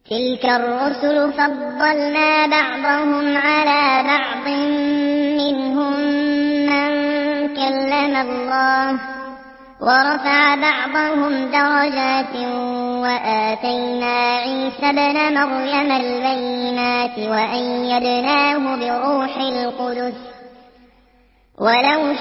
تلك الرسل فضلنا بعضهم على بعض منهم من كلم الله ورفع بعضهم درجات وآتينا عيسى ابن مريم البينات وأيدناه بروح القدس ولو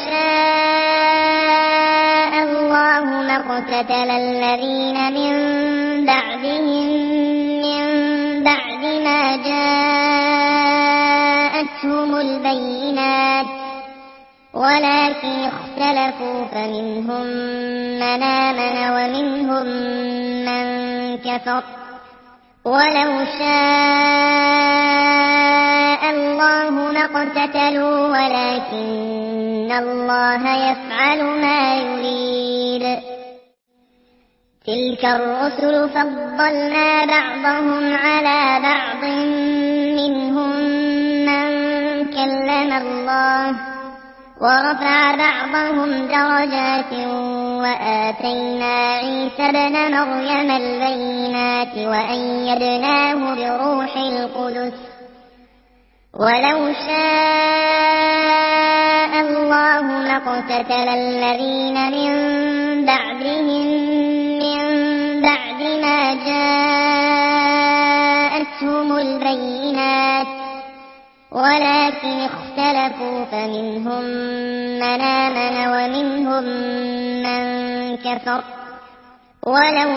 شاء الله ما اقتتل الذين من بعدهم من بعد ما جاءتهم البينات ولكن اختلفوا فمنهم من آمن ومنهم من كفر ولو شاء الله ما اقتتلوا ولكن الله يفعل ما يريد تلك الرسل فضلنا بعضهم على بعض منهم من كلم الله ورفع بعضهم درجات وآتينا عيسى ابن مريم البينات وأيدناه بروح القدس ولو شاء الله ما اقتتل الذين من بعدهم من بعد ما جاءتهم البينات ولكن اختلفوا فمنهم من آمن ومنهم من كفر ولو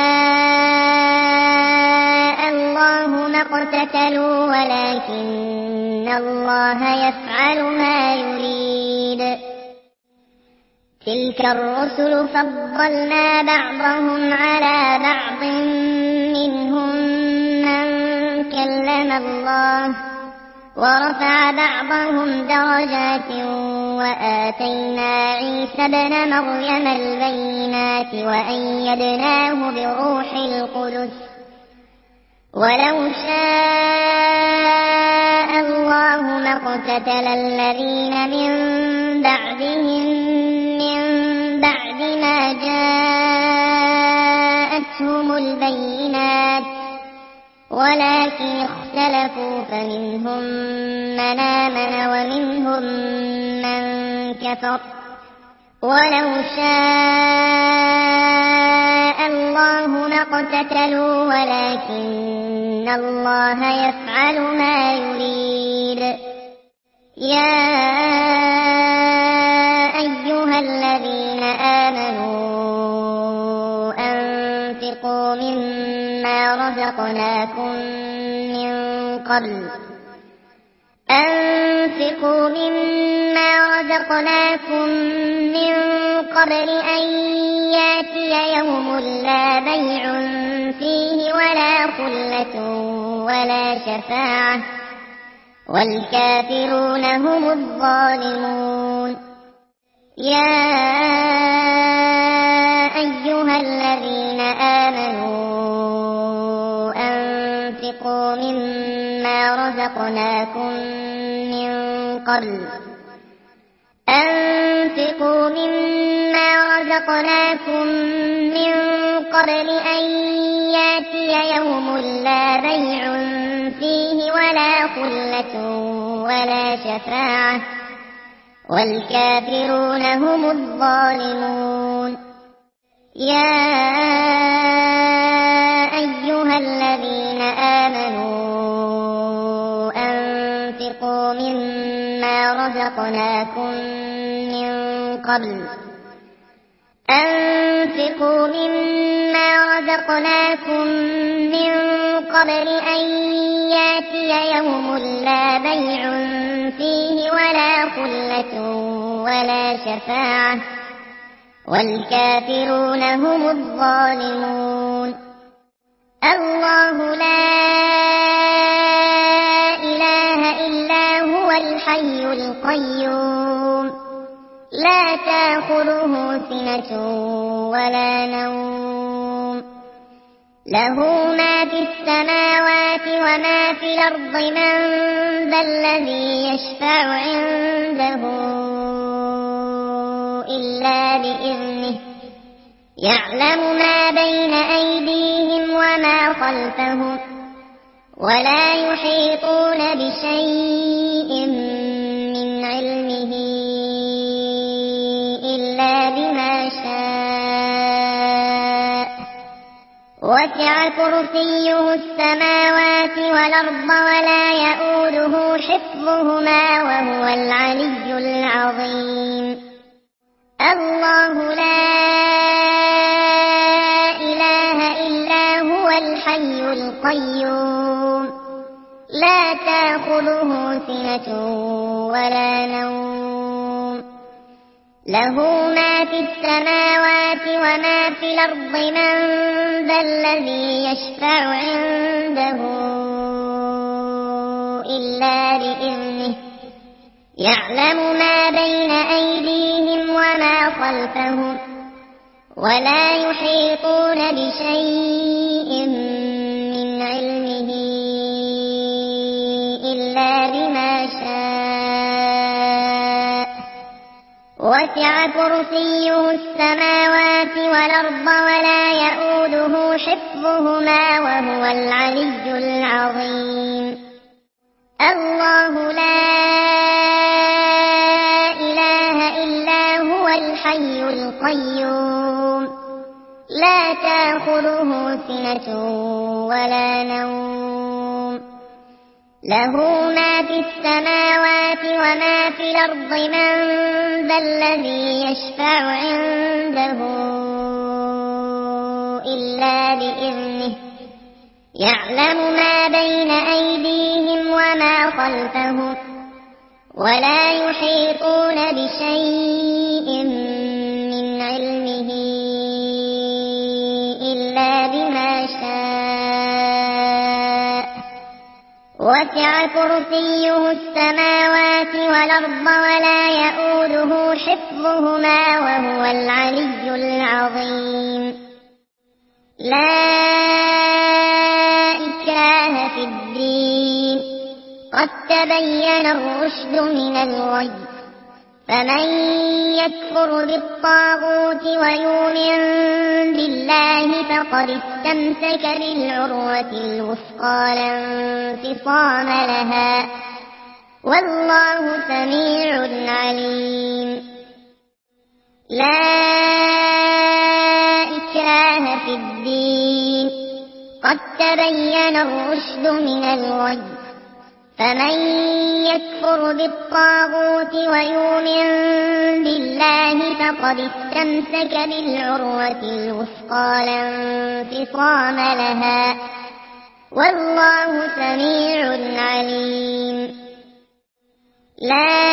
شاء الله ما اقتتلوا ولكن الله يفعل ما يريد تلك الرسل فضلنا بعضهم على بعض منهم من كلم الله ورفع بعضهم درجات وآتينا عيسى ابن مريم البينات وأيدناه بروح القدس ولو شاء الله ما اقتتل الذين من بعدهم من بعد ما جاءتهم البينات ولكن اختلفوا فمنهم من آمن ومنهم من كفر ولو شاء الله ما اقتتلوا ولكن الله يفعل ما يريد يا أيها الذين آمنوا أنفقوا مما رزقناكم من قبل أن ياتي يوم لا بيع فيه ولا خلة ولا شفاعة والكافرون هم الظالمون يا أيها الذين آمنوا أنفقوا مما رزقناكم من قبل أن ياتي يوم لا بيع فيه ولا خلة ولا شفاعة والكافرون هم الظالمون يا أيها الذين آمنوا أنفقوا مما رزقناكم من قبل أن ياتي يوم لا بيع فيه ولا خلة ولا شفاعة والكافرون هم الظالمون الله لا إله إلا هو الحي القيوم لا تأخذه سنة ولا نوم له ما في السماوات وما في الأرض من ذا الذي يشفع عنده إلا بإذنه يعلم ما بين أيديهم وما وما خلفهم ولا يحيطون بشيء من علمه إلا بما شاء وسع كرسيه السماوات والأرض ولا يئوده حفظهما وهو العلي العظيم الله لا إله إلا هو الحي القيوم لا تأخذه سنة ولا نوم له ما في السماوات وما في الأرض من ذا الذي يشفع عنده إلا بإذنه يعلم ما بين أيديهم وما خلفهم ولا يحيطون بشيء من علمه إلا بما شاء وسع كرسيه السماوات والأرض ولا يئوده حفظهما وهو العلي العظيم الله لا إله إلا هو الحي القيوم لا تأخذه سنة ولا نوم له ما في السماوات وما في الأرض من ذا الذي يشفع عنده إلا بإذنه يعلم ما بين أيديهم وما خلفهم ولا يحيطون بشيء من علمه إلا بما شاء وسع كرسيه السماوات والأرض ولا يئوده حفظهما وهو العلي العظيم لا إكراه في الدين قد تبين الرشد من الغي فمن يكفر بالطاغوت ويؤمن بالله فقد استمسك بالعروة الوثقى لا انفصام لها والله سميع عليم لا إكراه في الدين قد تبين الرشد من الغي فمن يكفر بالطاغوت ويؤمن بالله فقد استمسك بالعروة الوثقى لا انفصام لها والله سميع عليم لا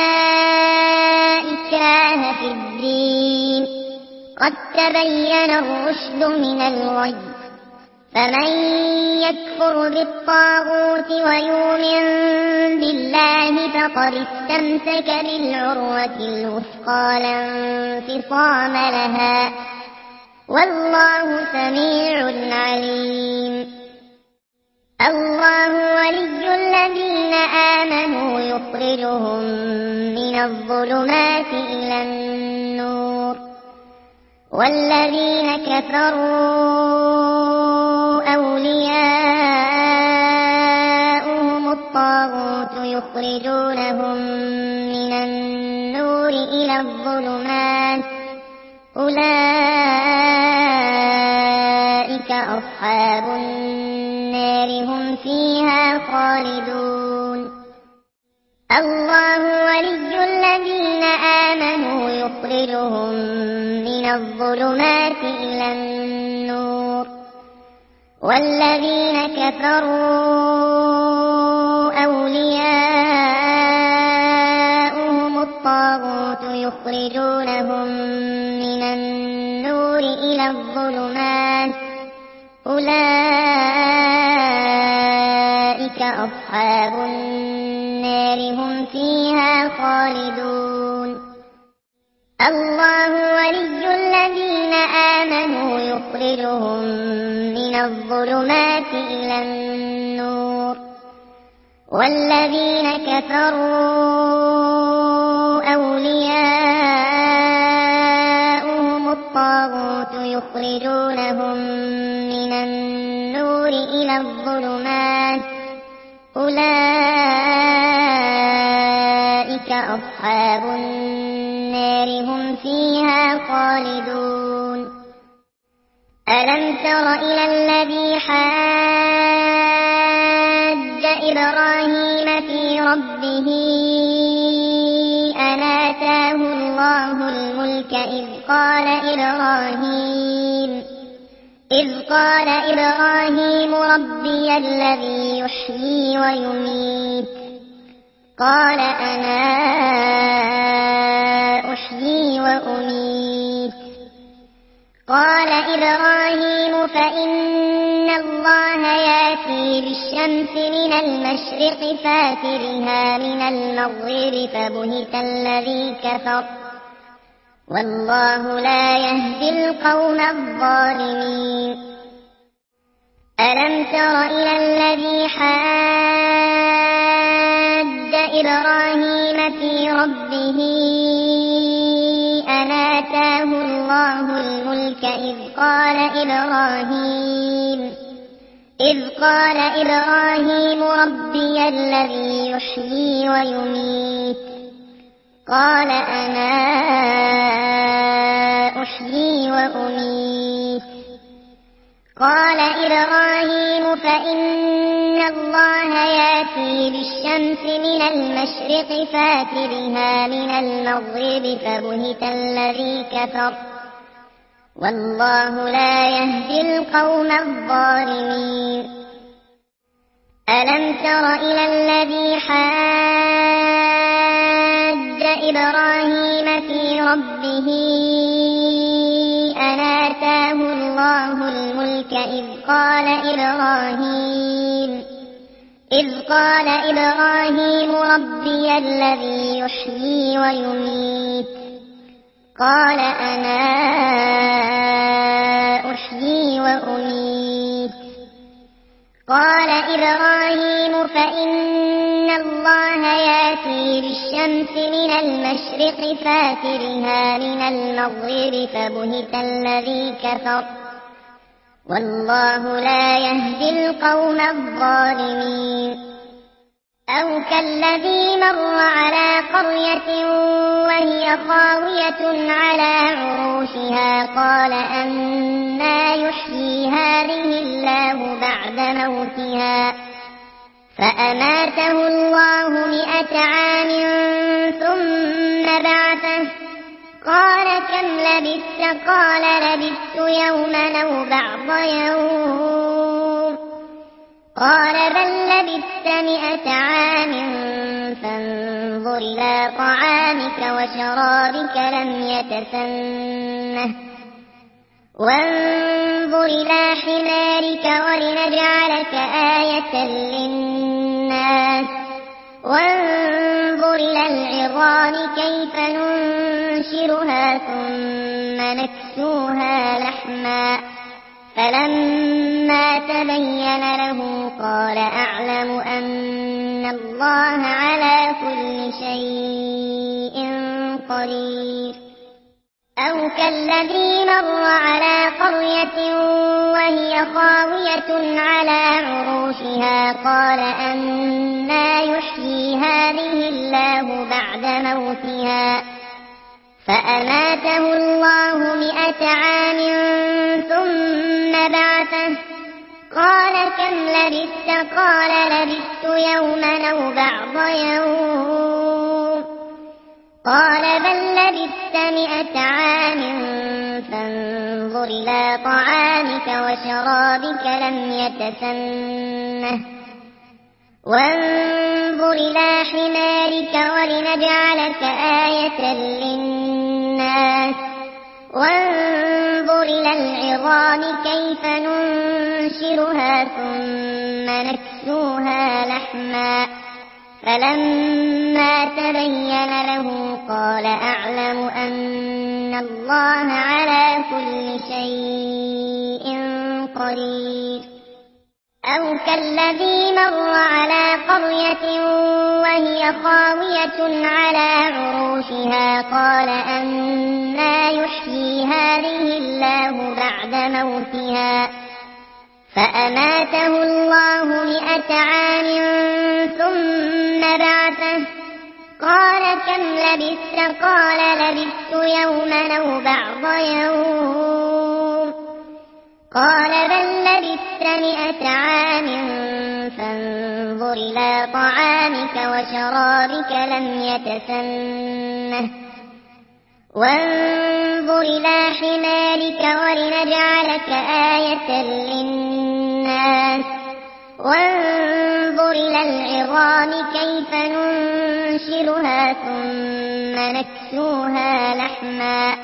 إكراه في الدين قد تبين الرشد من الغي فمن يكفر بالطاغوت ويؤمن بالله فقد استمسك بالعروة الوثقى لا انفصام لها والله سميع عليم الله ولي الذين آمنوا يخرجهم من الظلمات إلى النور والذين كفروا أولياؤهم الطاغوت يخرجونهم من النور إلى الظلمات أولئك أصحاب النار هم فيها خالدون الله ولي الذين آمنوا يخرجهم من الظلمات إلى النور والذين كفروا أولياؤهم الطاغوت يخرجونهم من النور إلى الظلمات أولئك أصحاب النار هم فيها خالدون الله ولي الذين آمنوا يخرجهم من الظلمات إلى النور والذين كفروا أولياؤهم الطاغوت يخرجونهم من النور النور إلى الظلمات أولئك أصحاب النار هم فيها خالدون ألم تر إلى الذي حاج إبراهيم في ربه أن آتاه الله الملك إذ قال إبراهيم ربي الذي يحيي ويميت قال أنا أحيي وأميت قال إبراهيم فإن الله يأتي بالشمس من المشرق فاترها من المغرب فبهت الذي كفر والله لا يهدي القوم الظالمين ألم تر إلى الذي حاج إبراهيم في ربه أن آتاه الله الملك إذ قال إبراهيم ربي الذي يحيي ويميت قال أنا أحيي وأميت قال إبراهيم فإن الله يأتي بالشمس من المشرق فاترها من المغرب فبهت الذي كفر والله لا يهدي القوم الظالمين ألم تر إلى الذي حاج إبراهيم في ربه أن آتاه الله الملك إذ قال إبراهيم ربي الذي يحيي ويميت قال أنا أحيي وأميت قال إبراهيم فإن الله يأتي بالشمس من المشرق فاترها من المغرب فبهت الذي كفر والله لا يهدي القوم الظالمين أو كالذي مر على قرية وهي خاوية على عروشها قال أنى يحيي هذه الله بعد موتها فأماته الله 100 عام ثم بعثه قال كم لبثت قال لبثت يوما أو بعض يوم قال بل لبثت 100 عام فانظر إلى طعامك وشرابك لم يتسنه وانظر إلى حمارك ولنجعلك آية للناس وانظر إلى العظام كيف ننشرها ثم نكسوها لحما فلما تبين له قال أعلم أن الله على كل شيء قدير أو كالذي مر على قرية وهي خاوية على عروشها قال أنى يحيي هذه الله بعد موتها فأماته الله 100 عام ثم بعثه قال كم لبثت قال لبثت يوما أو بعض يوم قال بل لبثت 100 عام فانظر إلى طعامك وشرابك لم يتسنه وانظر إلى حمارك ولنجعلك آية للناس وانظر إلى العظام كيف ننشرها ثم نكسوها لحما فلما تبين له قال أعلم أن الله على كل شيء قدير أو كالذي مر على قرية وهي خاوية على عروشها قال أنى يحيي هذه الله بعد موتها فأماته الله 100 عام ثم بعثه قال كم لبثت قال لبثت يوما أو بعض يوم قال بل لبثت 100 عام فانظر إلى طعامك وشرابك لم يتسنه وانظر إلى حمارك ولنجعلك آية للناس وانظر إلى العظام كيف ننشرها ثم نكسوها لحما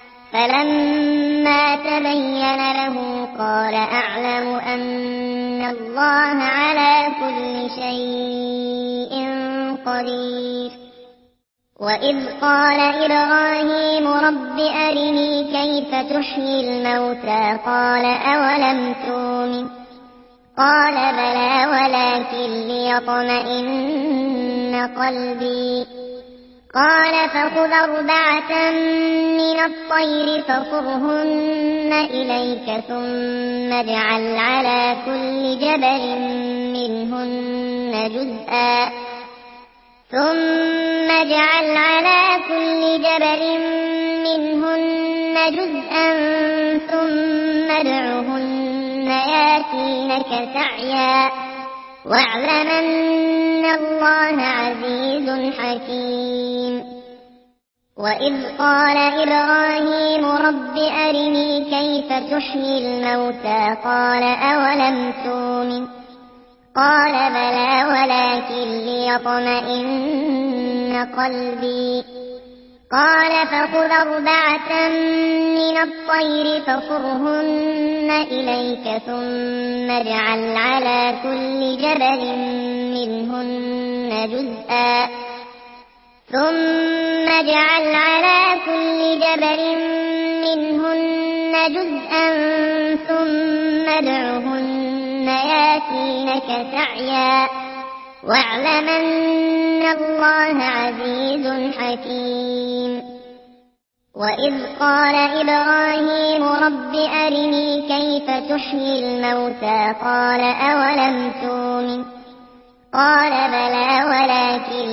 فلما تبين له قال أعلم أن الله على كل شيء قدير وإذ قال إبراهيم رب أرني كيف تحيي الموتى قال أولم تؤمن قال بلى ولكن ليطمئن قلبي قال فخذ 4 من الطير فصرهن إليك ثم اجعل على كل جبل منهن جزءا ثم ادعهن ياتينك سعيا واعلم أن الله عزيز حكيم وإذ قال إبراهيم رب أرني كيف تحيي الموتى قال أولم تؤمن قال بلى ولكن ليطمئن قلبي قال فخذ 4 من الطير فصرهن إليك ثم اجعل على كل جبل منهن جزءا ثم ادعهن ياتينك سعيا واعلم أن الله عزيز حكيم وإذ قال إبراهيم رب أرني كيف تحيي الموتى قال أولم تؤمن قال بلى ولكن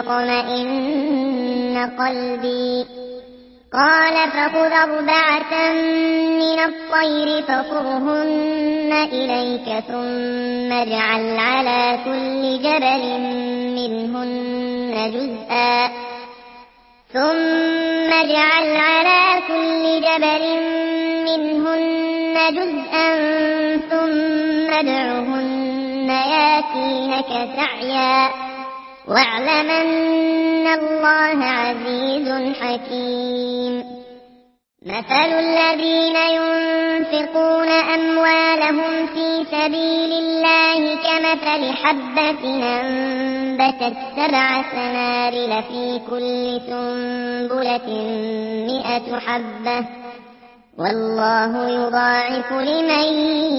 ليطمئن قلبي قال فخذ 4 من الطير فصرهن إليك ثم اجعل على كل جبل منهن جزءا ثم ادعهن ياتينك سعيا واعلم أن الله عزيز حكيم مثل الذين ينفقون أموالهم في سبيل الله كمثل حبة أنبتت 7 سنابل في كل سنبلة 100 حبة والله يضاعف لمن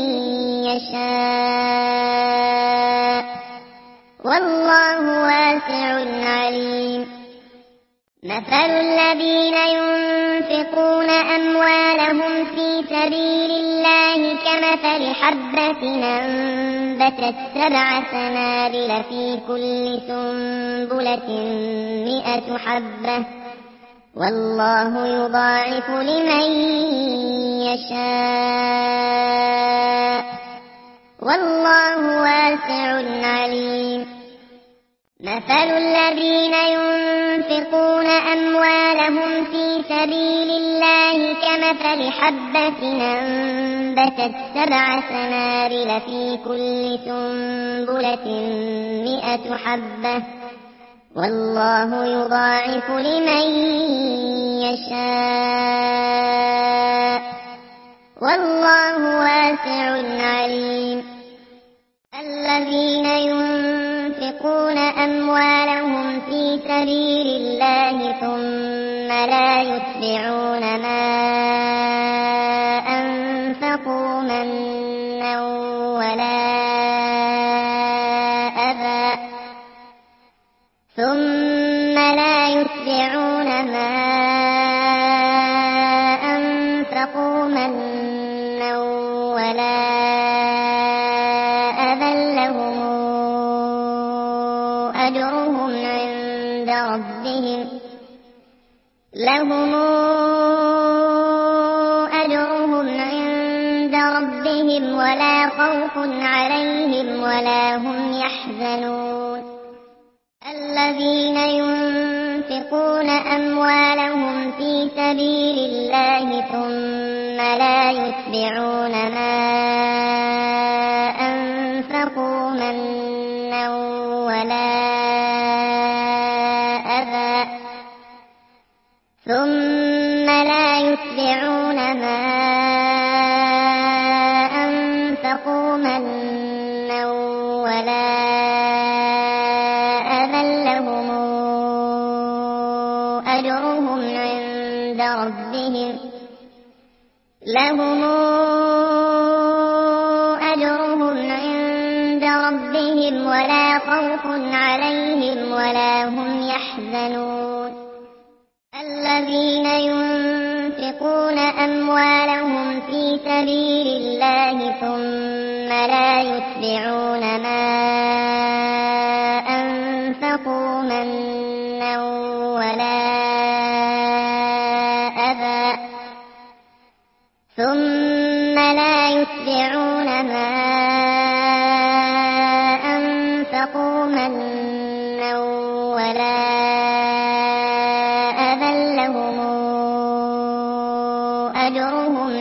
يشاء والله واسع عليم مثل الذين ينفقون أموالهم في سبيل الله كمثل حبة أنبتت 7 سنابل في كل سنبلة 100 حبة والله يضاعف لمن يشاء والله واسع عليم مثل الذين ينفقون أموالهم في سبيل الله كمثل حبة أنبتت 7 سنابل في كل سنبلة 100 حبة والله يضاعف لمن يشاء والله واسع عليم الذين ينفقون أموالهم في سبيل الله ثم لا يتبعون ما أنفقوا منا ولا أذى ولا أجرهم عند ربهم ولا خوف عليهم ولا هم يحزنون الذين ينفقون أموالهم في سبيل الله ثم لا يتبعون ما أنفقوا منا ولا أذى لهم أجرهم عند ربهم ولا خوف عليهم ولا هم يحزنون الذين ينفقون أموالهم في سبيل الله ثم لا يتبعون ما أنفقوا منا ولا أذى لهم أجرهم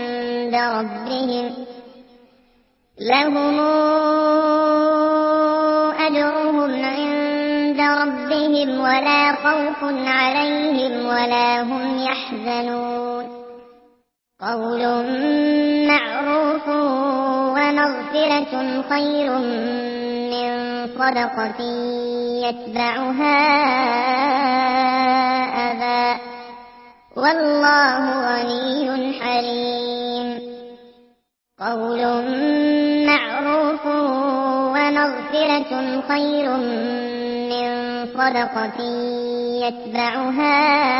عند ربهم ولا خوف عليهم ولا هم يحزنون قول معروف ومغفرة خير من صدقة يتبعها أذى والله غني حليم قول معروف ومغفرة خير من صدقة يتبعها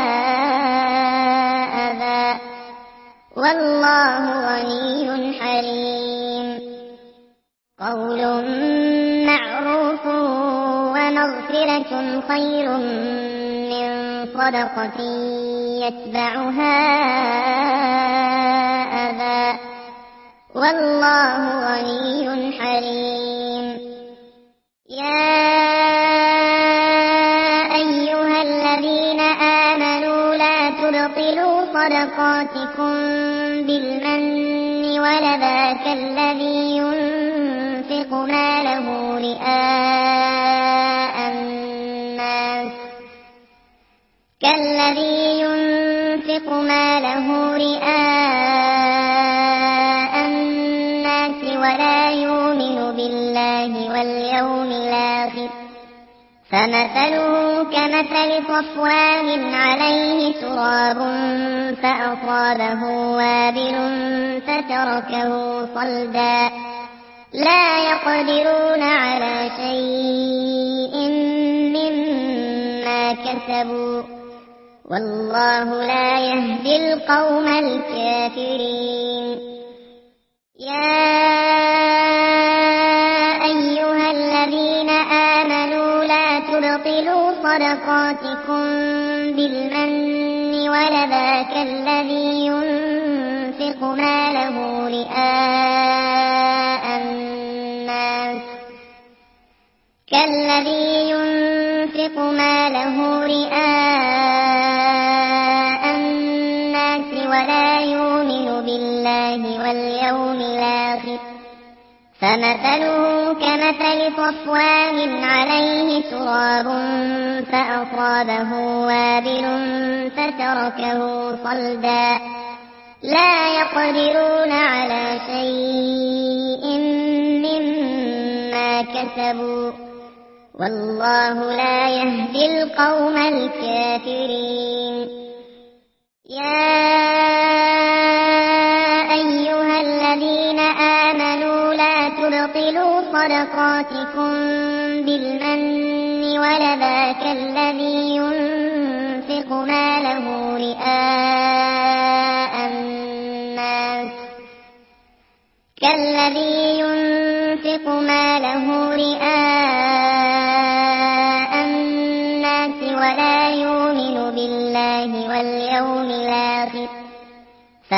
أذى والله غني حليم قول معروف ومغفرة خير من صدقة يتبعها أذى والله غني حليم يا أيها الذين آمنوا لا تبطلوا صدقاتكم بالمن والأذى كالذي ينفق ماله رئاء الناس ولا يؤمن بالله واليوم الآخر فمثله كمثل صفوان عليه تراب فأصابه وابل فتركه صلدا لا يقدرون على شيء مما كسبوا والله لا يهدي القوم الكافرين يا أيها الذين آمنوا لا تبطلوا صدقاتكم بالمن والأذى كالذي ينفق ماله رئاء الناس ولا يؤمن بالله واليوم الآخر فمثله كمثل صفوان عليه تراب فأصابه وابل فتركه صلدا لا يقدرون على شيء مما كسبوا والله لا يهدي القوم الكافرين يا أيها الذين آمنوا لا تبطلوا صدقاتكم بالمن والأذى كالذي ينفق ماله رئاء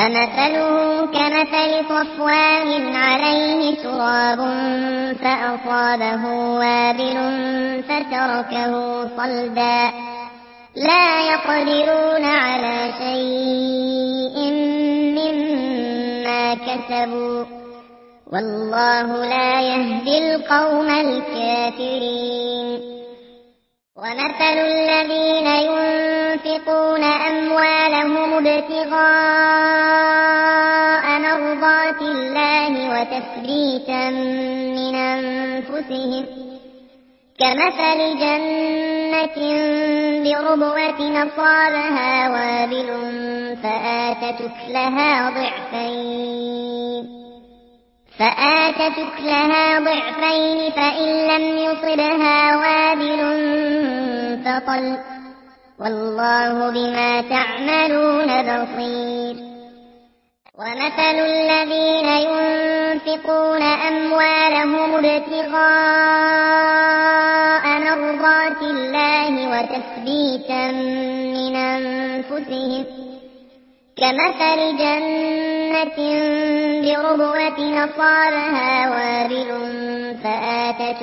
فمثله كمثل صفوان عليه تراب فأصابه وابل فتركه صلدا لا يقدرون على شيء مما كسبوا والله لا يهدي القوم الكافرين ومثل الذين ينفقون أموالهم ابتغاء مرضات الله وتثبيتا من أنفسهم كمثل جنة بربوة أصابها وابل فآتت أكلها ضعفين فإن لم يصبها وابل فطل والله بما تعملون بصير ومثل الذين ينفقون أموالهم ابتغاء مرضات الله وتثبيتا من أنفسهم كمثل جنة بربوة أصابها وابل فآتت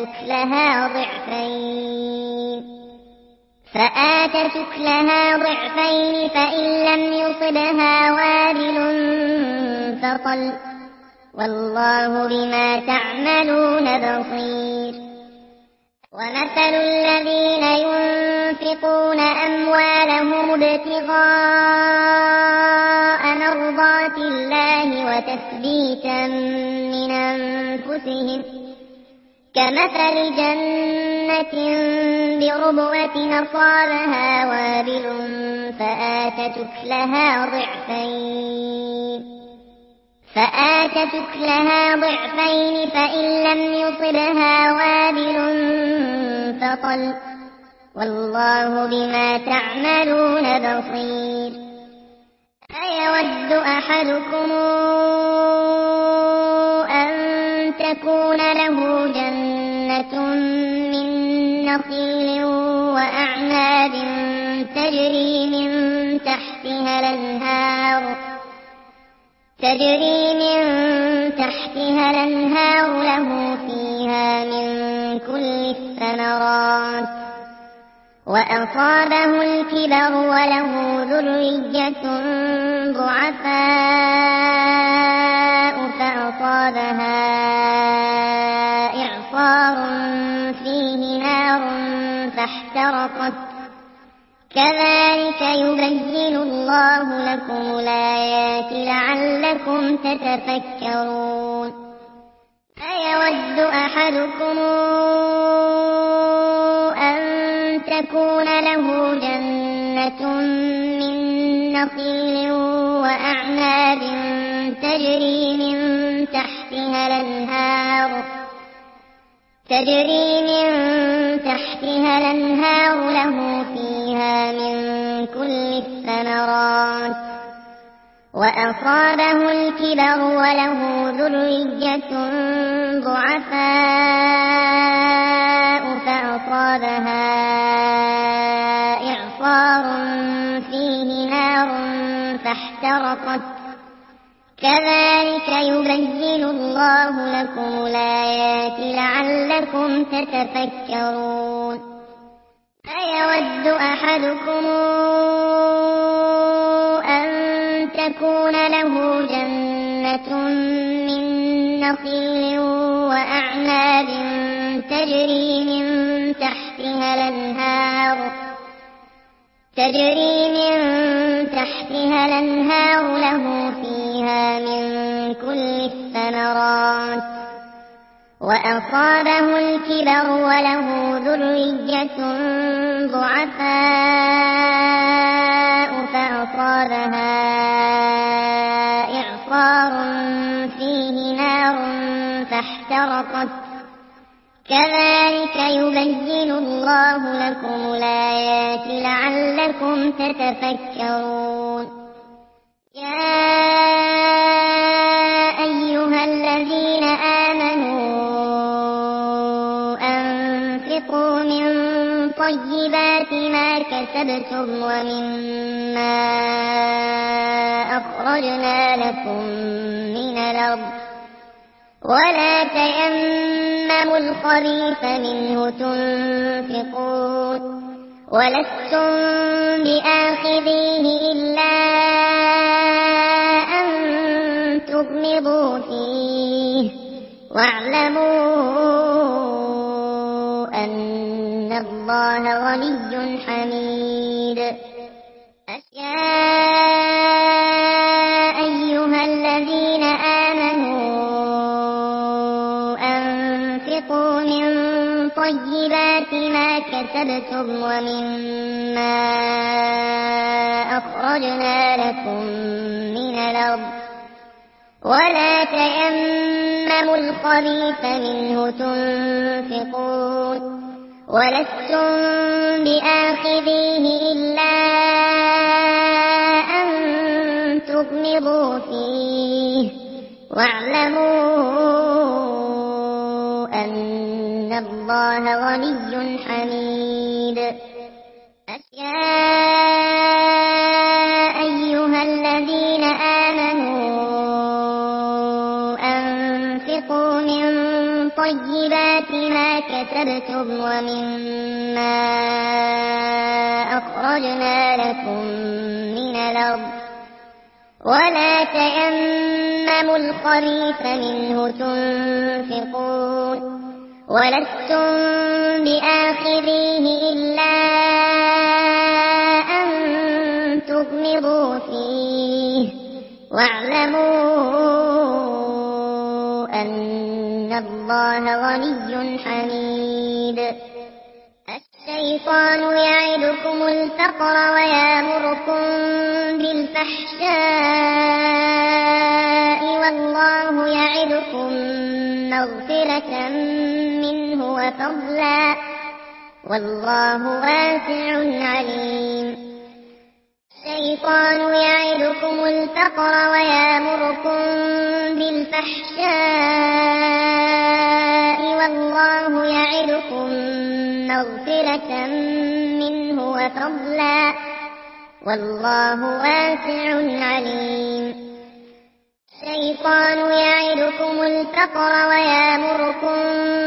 أكلها ضعفين فإن لم يصبها وابل فطل والله بما تعملون بصير ومثل الذين ينفقون أموالهم ابتغاء مرضات الله وتثبيتا من أنفسهم كمثل جنة بربوة أصابها وابل فآتت أكلها ضعفين فإن لم يصبها وابل فطل والله بما تعملون بصير أيود أحدكم أن تكون له جنة من نخيل وأعناب تجري من تحتها الأنهار له فيها من كل الثمرات وأصابه الكبر وله ذرية ضعفاء فأصابها إعصار فيه نار فاحترقت كذلك يبين الله لكم الآيات لعلكم تتفكرون أيود أحدكم أن تكون له جنة من نخيل وأعناب تجري من تحتها الأنهار له فيها من كل الثمرات وأصابه الكبر وله ذرية ضعفاء فأصابها إعصار فيه نار فاحترقت كذلك يبين الله لكم الآيات لعلكم تتفكرون أيود أحدكم أن تكون له جنة من نخيل وأعناب تجري من تحتها الأنهار له فيها من كل الثمرات وأصابه الكبر وله ذرية ضعفاء فأصابها إعصار فيه نار فاحترقت كذلك يبين الله لكم الآيات لعلكم تتفكرون يا أيها الذين آمنوا أنفقوا من طيبات ما كسبتم ومما أخرجنا لكم من الأرض ولا تيمموا الخبيث منه تنفقون ولستم بآخذيه إلا أن تغمضوا فيه واعلموا أن الله غني حميد يا أيها الذين آمنوا أنفقوا من طيبات ما كسبتم ومما أخرجنا لكم من الأرض ولا تيمموا الخبيث منه تنفقون ولستم بآخذيه إلا أن تغمضوا فيه واعلموا أن الله غني حميد يا أيها الذين آمنوا أنفقوا من طيبات ما كسبتم ومما أخرجنا لكم من الأرض ولا تيمموا الخبيث منه تنفقون ولستم بآخذيه إلا أن تغمضوا فيه واعلموا أن الله غني حميد الشيطان يعدكم الفقر ويأمركم بالفحشاء والله يعدكم مغفرة منه وفضلا والله واسع عليم الشيطان يعدكم الفقر ويأمركم بالفحشاء والله يعدكم مغفرة منه وفضلا والله واسع عليم الشيطان يعدكم الفقر ويأمركم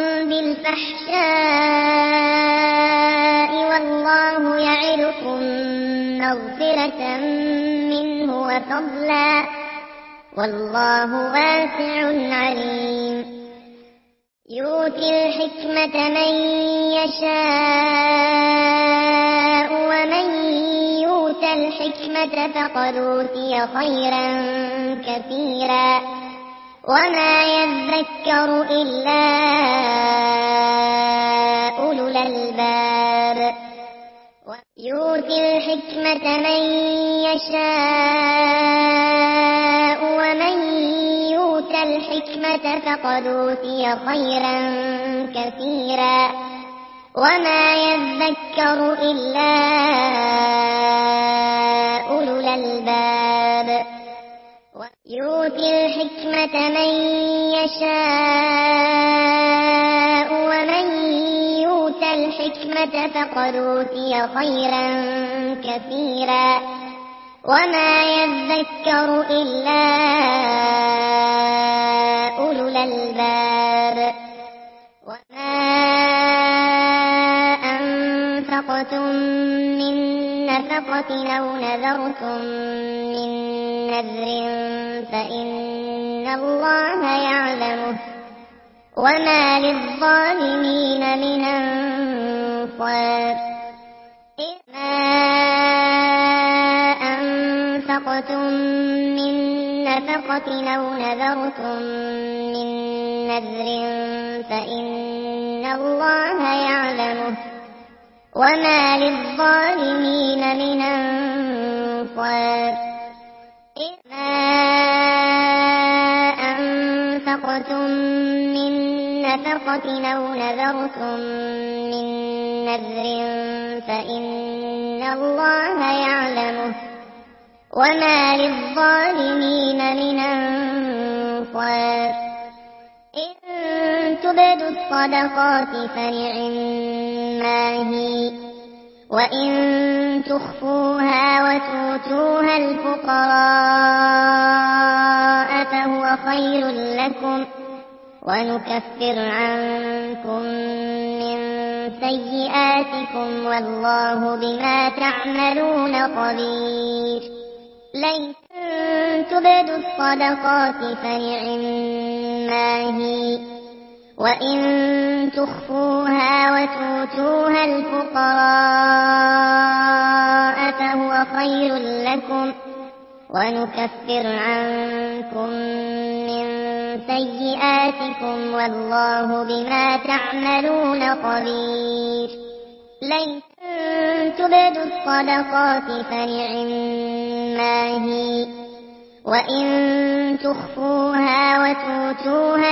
بالفحشاء والله يعدكم مغفرة منه وفضلا والله واسع عليم يؤتي الحكمة من يشاء ومن يؤت الحكمة فقد أوتي خيرا كثيرا وما يذكر إلا أولو الألباب يؤتي الحكمة من يشاء ومن يؤت الحكمة فقد أوتي خيرا كثيرا وما يذكر إلا أولو الألباب يؤتي الحكمة من يشاء ومن يؤت الحكمة فقد أوتي خيرا كثيرا وما يذكر إلا أولو الألباب وما أنفقتم من نفقة أو نذرتم من نذر فإن الله يعلمه وما للظالمين من أنصار ما أنفقتم من نفقة أو نذرتم من نذر فإن الله يعلمه وما للظالمين من أنصار ما أنفقتم من نفقة أو نذرتم من نذر فإن الله يعلمه وما للظالمين من أنصار إن تبدوا الصدقات فنعما ما هي وإن تخفوها وتؤتوها الفقراء فهو خير لكم ونكفر عنكم من سيئاتكم والله بما تعملون خبير. لئن تبدوا الصدقات فنعما هي وإن تخفوها وتؤتوها الفقراء فهو خير لكم ونكفر عنكم من سيئاتكم والله بما تعملون خبير. لئن تبدوا الصدقات فنعما هي وإن تخفوها وتؤتوها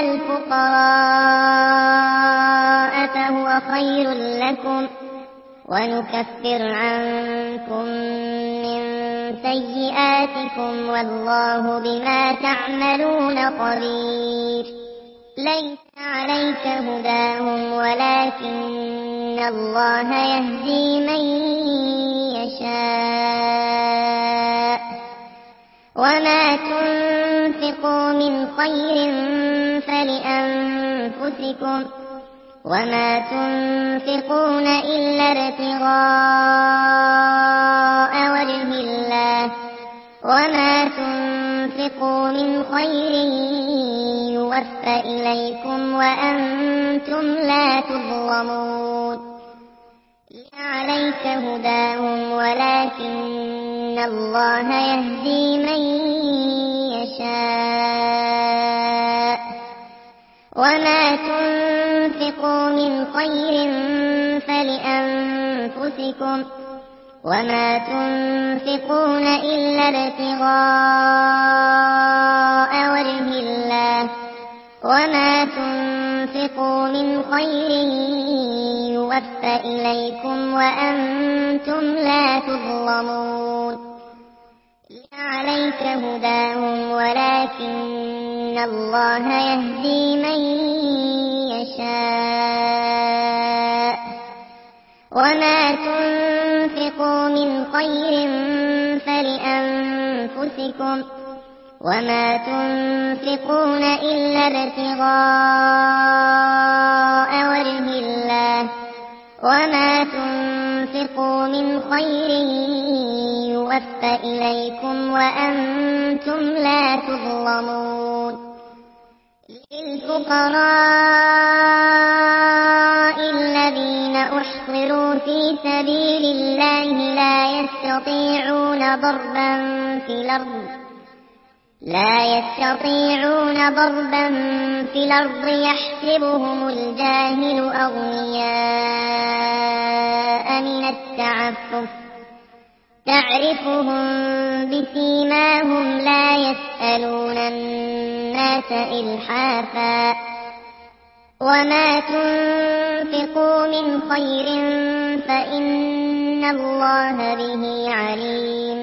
الفقراء فهو خير لكم ونكفر عنكم من سيئاتكم والله بما تعملون خبير. ليس عليك هداهم ولكن الله يهدي من يشاء وما تنفقوا من خير فلأنفسكم وما تنفقون إلا ابتغاء وجه الله وما تنفقوا من خير يوفى إليكم وأنتم لا تظلمون. عليك هداهم ولكن الله يهدي من يشاء وما تنفقوا من خير فلأنفسكم وما تنفقون إلا ابتغاء وجه الله وما تنفقوا من خير يوفى إليكم وأنتم لا تظلمون. عليك هداهم ولكن الله يهدي من يشاء وما تنفقوا من خير فلأنفسكم وما تنفقون إلا ابتغاء وجه الله وما تنفقوا من خير يوفى إليكم وأنتم لا تظلمون. للفقراء الذين أحصروا في سبيل الله لا يستطيعون ضربا في الأرض يحسبهم الجاهل أغنياء من التعفف تعرفهم بسيماهم لا يسألون الناس إلحافا وما تنفقوا من خير فإن الله به عليم.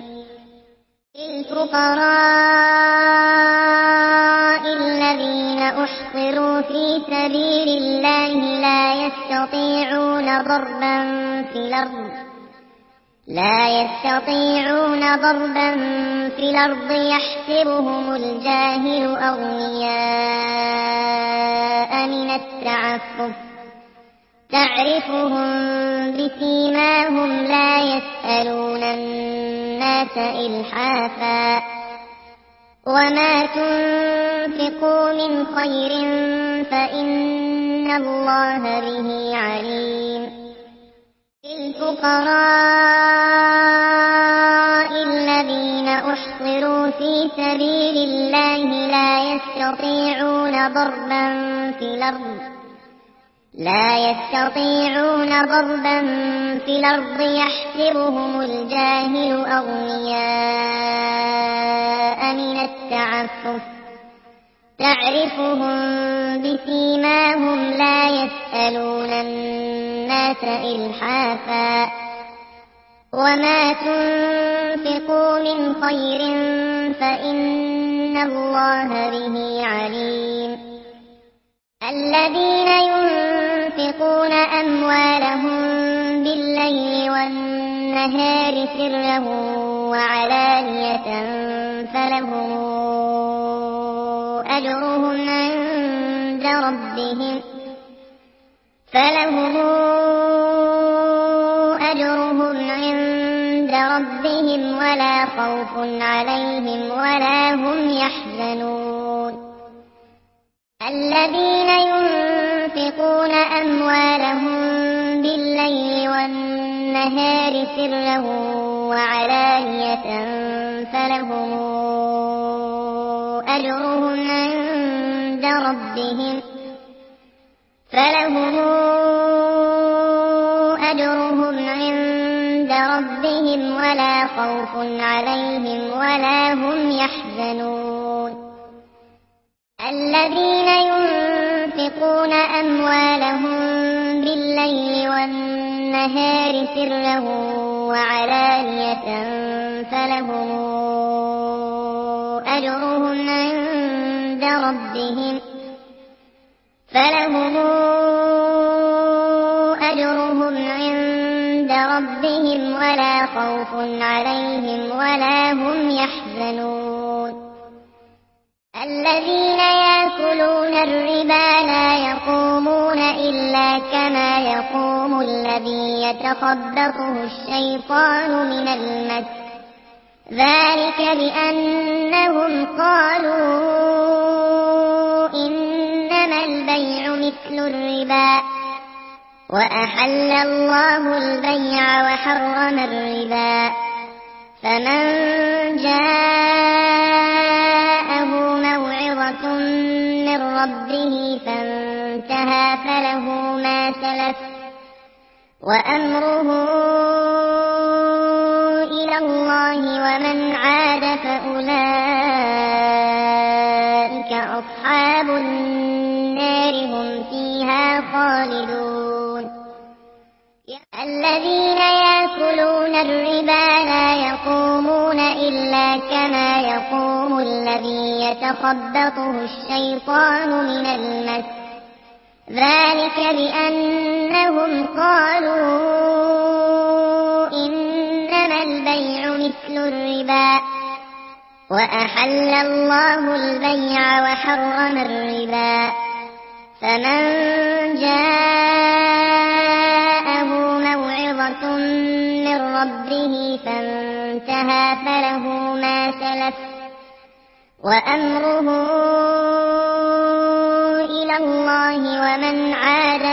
للفقراء الذين أحصروا في سبيل الله لا يستطيعون ضربا في الأرض يحسبهم الجاهل أغنياء من التعفف تعرفهم بسيماهم لا يسألون الناس إلحافا وما تنفقوا من خير فإن الله به عليم. للفقراء الذين أحصروا في سبيل الله لا يستطيعون ضربا في الأرض يحسبهم الجاهل أغنياء من التعفف تعرفهم بسيماهم لا يسألون الناس إلحافا وما تنفقوا من خير فإن الله به عليم. الذين ينفقون أموالهم وَالنَّهَارِ سِرًّا وَعَلَانِيَةً فَلَهُمْ أَجْرُهُمْ عِندَ رَبِّهِمْ وَلَا خَوْفٌ عَلَيْهِمْ وَلَا هُمْ يَحْزَنُونَ الَّذِينَ يُنفِقُونَ أَمْوَالَهُم بِاللَّيْلِ وَالنَّهَارِ سِرًّا وَعَلَانِيَةً فَلَهُمْ أَجْرُهُمْ عِندَ رَبِّهِمْ وَلَا خَوْفٌ عَلَيْهِمْ وَلَا هُمْ يَحْزَنُونَ الَّذِينَ يُنفِقُونَ أَمْوَالَهُم بِاللَّيْلِ وَالنَّهَارِ سِرًّا وَعَلَانِيَةً فَلَهُمْ أَجْرُهُمْ عِندَ رَبِّهِمْ وَلَا خَوْفٌ عَلَيْهِمْ وَلَا هُمْ يَحْزَنُونَ الَّذِينَ يَأْكُلُونَ الرِّبَا لَا يَقُومُونَ إِلَّا كَمَا يَقُومُ الَّذِي يَتَخَبَّطُهُ الشَّيْطَانُ مِنَ الْمَسِّ ذَلِكَ بِأَنَّهُمْ قَالُوا إِنَّمَا الْبَيْعُ مِثْلُ الرِّبَا وَأَحَلَّ اللَّهُ الْبَيْعَ وَحَرَّمَ الرِّبَا فَمَن جَاءَهُ مَوْعِظَةٌ مِّن رَّبِّهِ فَانتَهَىٰ فَلَهُ مَا سَلَفَ وَأَمْرُهُ إِلَى اللَّهِ وَمَنْ عَادَ فَأُولَٰئِكَ أَصْحَابُ النَّارِ هُمْ فِيهَا خَالِدُونَ الَّذِينَ يَأْكُلُونَ الرِّبَا لَا يَقُومُونَ إِلَّا كَمَا يَقُومُ الَّذِي يَتَخَبَّطُهُ الشَّيْطَانُ مِنَ الْمَسِّ ذَلِكَ بِأَنَّهُمْ قَالُوا إِنَّمَا الْبَيْعُ مِثْلُ الرِّبَا وَأَحَلَّ اللَّهُ الْبَيْعَ وَحَرَّمَ الرِّبَا فَمَن جَاءَهُ مَوْعِظَةٌ مِّن رَّبِّهِ فَانتَهَىٰ فَلَهُ مَا سَلَفَ وَأَمْرُهُ إِلَى اللَّهِ وَمَنْ عَادَ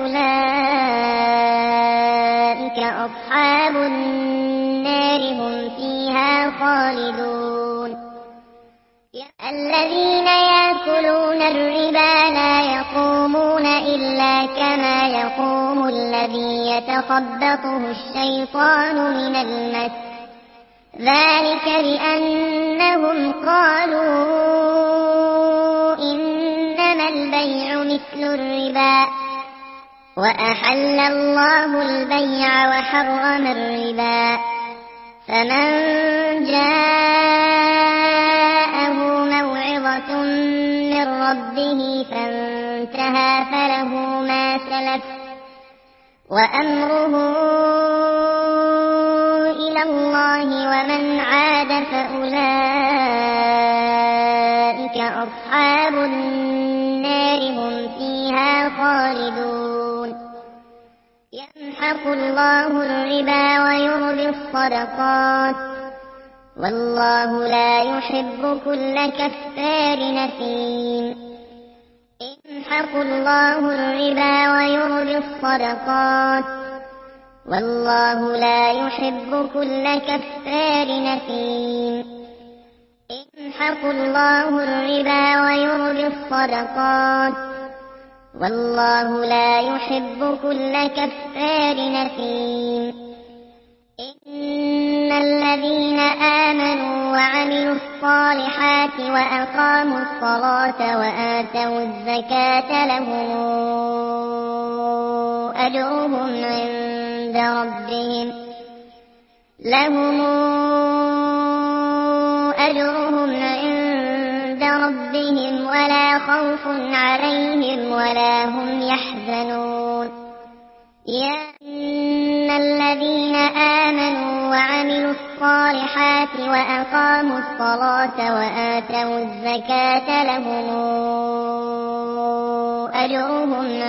فَأُولَٰئِكَ أَصْحَابُ النَّارِ هُمْ فِيهَا خَالِدُونَ الَّذِينَ يَأْكُلُونَ الرِّبَا لَا يَقُومُونَ إِلَّا كَمَا يَقُومُ الَّذِي يَتَخَبَّطُهُ الشَّيْطَانُ مِنَ الْمَسِّ ذَلِكَ بِأَنَّهُمْ قَالُوا إِنَّمَا الْبَيْعُ مِثْلُ الرِّبَا وَأَحَلَّ اللَّهُ الْبَيْعَ وَحَرَّمَ الرِّبَا فَمَن جَاءَهُ مَوْعِظَةٌ مِّن رَّبِّهِ فَانتَهَىٰ فَلَهُ مَا سَلَفَ وَأَمْرُهُ إِلَى اللَّهِ وَمَنْ عَادَ فَأُولَٰئِكَ أَصْحَابُ النَّارِ هُمْ فِيهَا خَالِدُونَ يَمْحَقُ اللَّهُ الرِّبَا وَيُرْبِي الصَّدَقَاتِ وَاللَّهُ لَا يُحِبُّ كُلَّ كَفَّارٍ أَثِيمٍ يَمْحَقُ اللَّهُ الرِّبَا وَيُرْبِي الصَّدَقَاتِ وَاللَّهُ لَا يُحِبُّ كُلَّ كَفَّارٍ أَثِيمٍ يَمْحَقُ اللَّهُ الرِّبَا وَيُرْبِي الصَّدَقَاتِ وَاللَّهُ لَا يُحِبُّ كُلَّ كَفَّارٍ أَثِيمٍ إِنَّ الَّذِينَ آمَنُوا وَعَمِلُوا الصَّالِحَاتِ وَأَقَامُوا الصَّلَاةَ وَآتَوُا الزَّكَاةَ لَهُمْ أَجْرُهُمْ عِندَ رَبِّهِمْ وَلَا خَوْفٌ عَلَيْهِمْ وَلَا هُمْ يَحْزَنُونَ إِنَّ الَّذِينَ آمَنُوا الصالحات وأقاموا الصلاة وآتوا الزكاة لهم أجرهم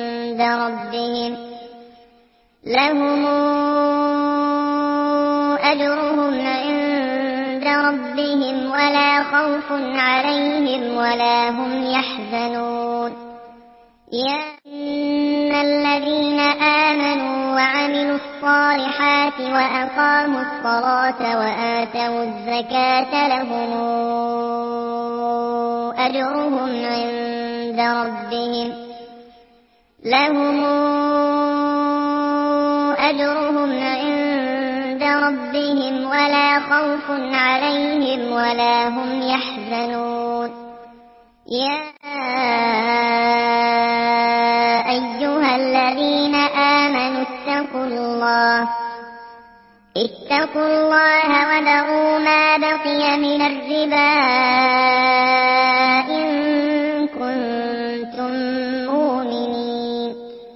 عند ربهم ولا خوف عليهم ولا هم يحزنون إن الذين آمنوا وعملوا الصالحات وأقاموا الصلاة وآتوا الزكاة لهم أجرهم عند ربهم ولا خوف عليهم ولا هم يحزنون يا أيها الذين آمنوا اتقوا الله وذروا ما بقي من الربا إن كنتم مؤمنين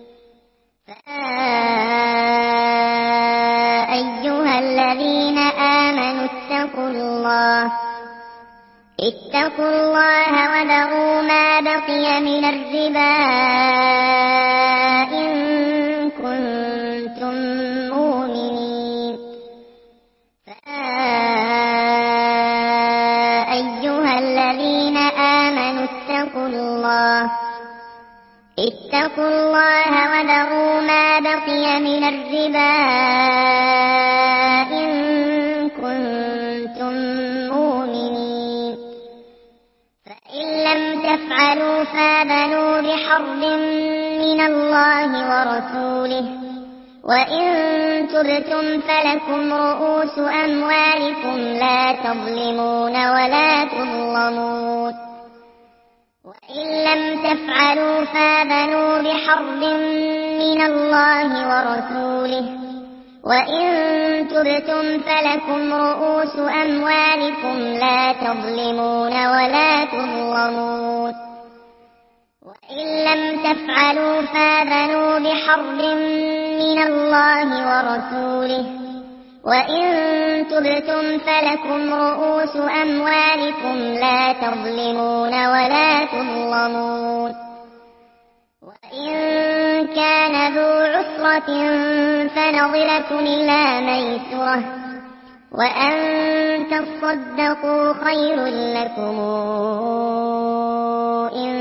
أيها الذين آمنوا اتقوا الله وذروا ما بقي من الربا إن كنتم مؤمنين أيها الذين آمنوا اتقوا الله وذروا ما بقي من الربا إن كنتم مؤمنين فإن لم تفعلوا فآذنوا بحرب من الله ورسوله وإن تبتم فلكم رؤوس أموالكم لا تظلمون ولا تظلمون وإن لم تفعلوا فآذنوا بحرب من الله ورسوله وإن تبتم فلكم رؤوس أموالكم لا تظلمون ولا تظلمون وإن لم تفعلوا فآذنوا بحرب من الله ورسوله وإن تبتم فلكم رؤوس أموالكم لا تظلمون ولا تظلمون وإن كان ذو عسرة فنظرة إلى ميسرة وأن تصدقوا خير لكم إن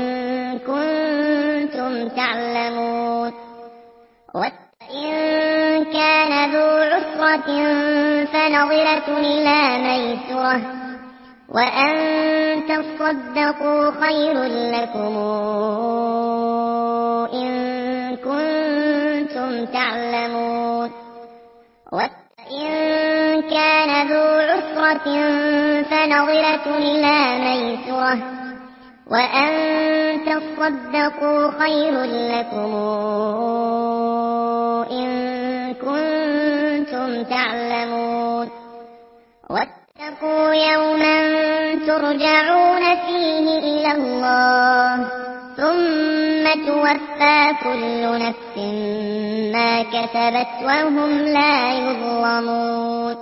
كنتم تعلمون وإن كان ذو عسرة فنظرة إلى ميسرة وأن تصدقوا خير لكم إن كنتم تعلمون وإن كان ذو عسرة فنظرة إلى ميسرة وأن تصدقوا خير لكم إن كنتم تعلمون واتقوا يوما ترجعون فيه إلى الله ثم توفى كل نفس ما كسبت وهم لا يظلمون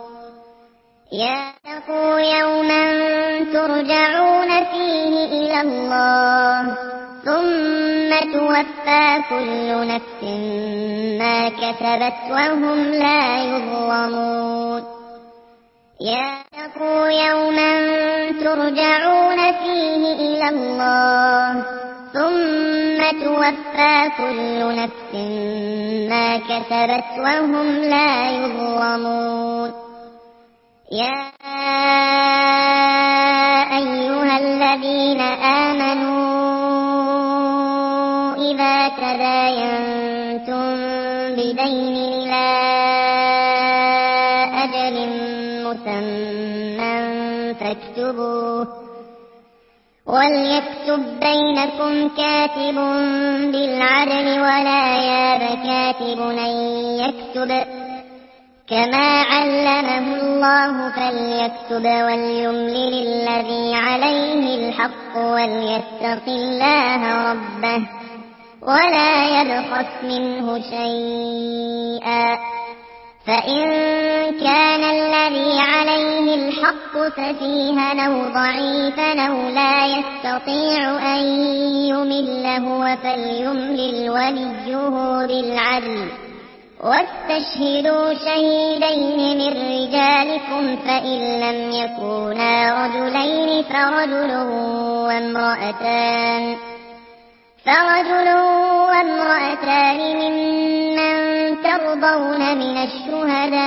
اتقوا يوما ترجعون فيه إلى الله ثم توفى كل نفس ما كسبت وهم لا يظلمون اتقوا يوما ترجعون فيه إلى الله ثم توفى كل نفس ما كسبت وهم لا يظلمون يا أيها الذين آمنوا إذا تداينتم بدين إلى أجل مسمى فاكتبوه وليكتب بينكم كاتب بالعدل ولا ياب كاتب أن يكتب كما علمه الله فليكتب وليملل الذي عليه الحق وليتق الله ربه ولا يبخس منه شيئا فإن كان الذي عليه الحق سفيها أو ضعيفا أو لا يستطيع أن يمل هو فليملل وليه بالعدل واستشهدوا شهيدين من رجالكم فإن لم يكونا رجلين فرجل وامرأتان ممن ترضون من الشهداء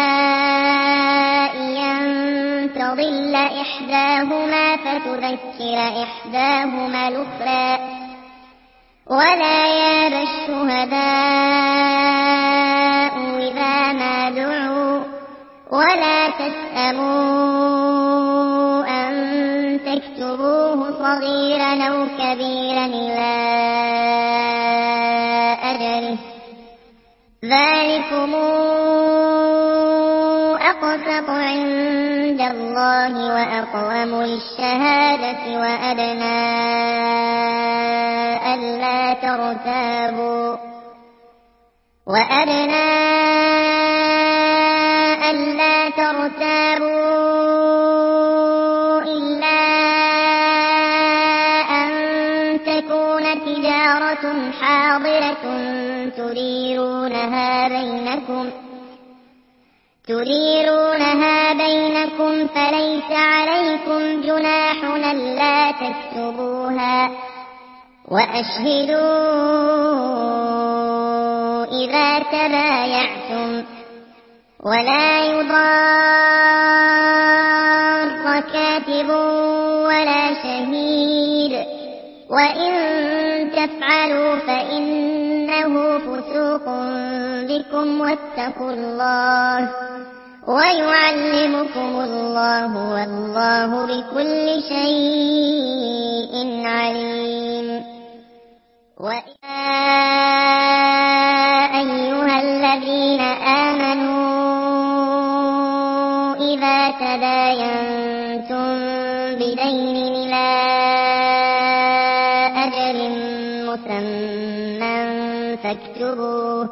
أن تضل إحداهما فتذكر إحداهما الأخرى ولا يأبى الشهداء إذا ما دعوا ولا تسأموا أن تكتبوه صغيرا أو كبيرا إلى أجله ذلكم أقسط عند الله وأقوم للشهادة وأدنى ألا ترتابوا إلا أن تكون تجارة حاضرة تديرونها بينكم فليس عليكم جناح ألا تكتبوها وأشهدوا إذا تبايعتم ولا يضار كاتب ولا شهيد وإن تفعلوا فإنه فسوق بكم واتقوا الله ويعلمكم الله والله بكل شيء عليم. ويا أيها الذين آمنوا إذا تداينتم بدين إلى أجل مسمى فاكتبوه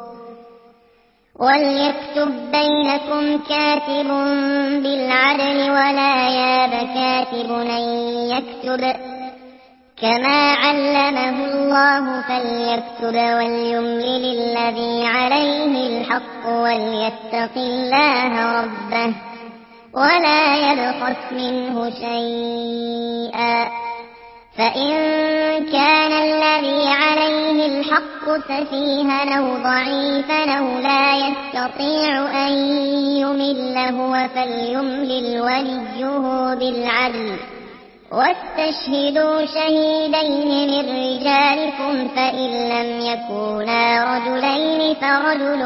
وليكتب بينكم كاتب بالعدل ولا يأب كاتب أن يكتب كما علمه الله فليكتب وليملل الذي عليه الحق وليتق الله ربه ولا يبخس منه شيئا فإن كان الذي عليه الحق سفيها أو ضعيفا أو لا يستطيع أن يمل هو فليملل وليه بالعدل واستشهدوا شهيدين من رجالكم فإن لم يكونا رجلين فرجل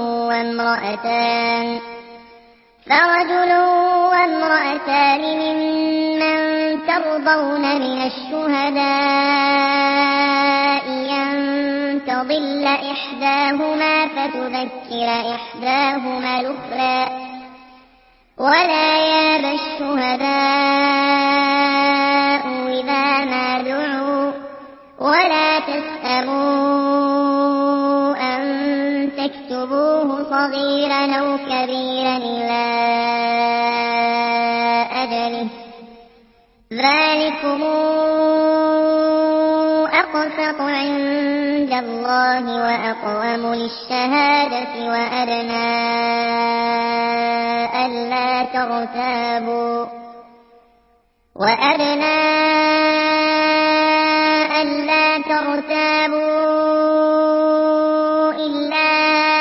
وامرأتان ممن ترضون من الشهداء أن تضل إحداهما فتذكر إحداهما الأخرى ولا يأبى الشهداء إذا ما دعوا ولا تسأموا أن تكتبوه صغيرا أو كبيرا إلى أجله ذلكم أقسط عند الله وأقوم للشهادة وأدنى ألا ترتابوا إلا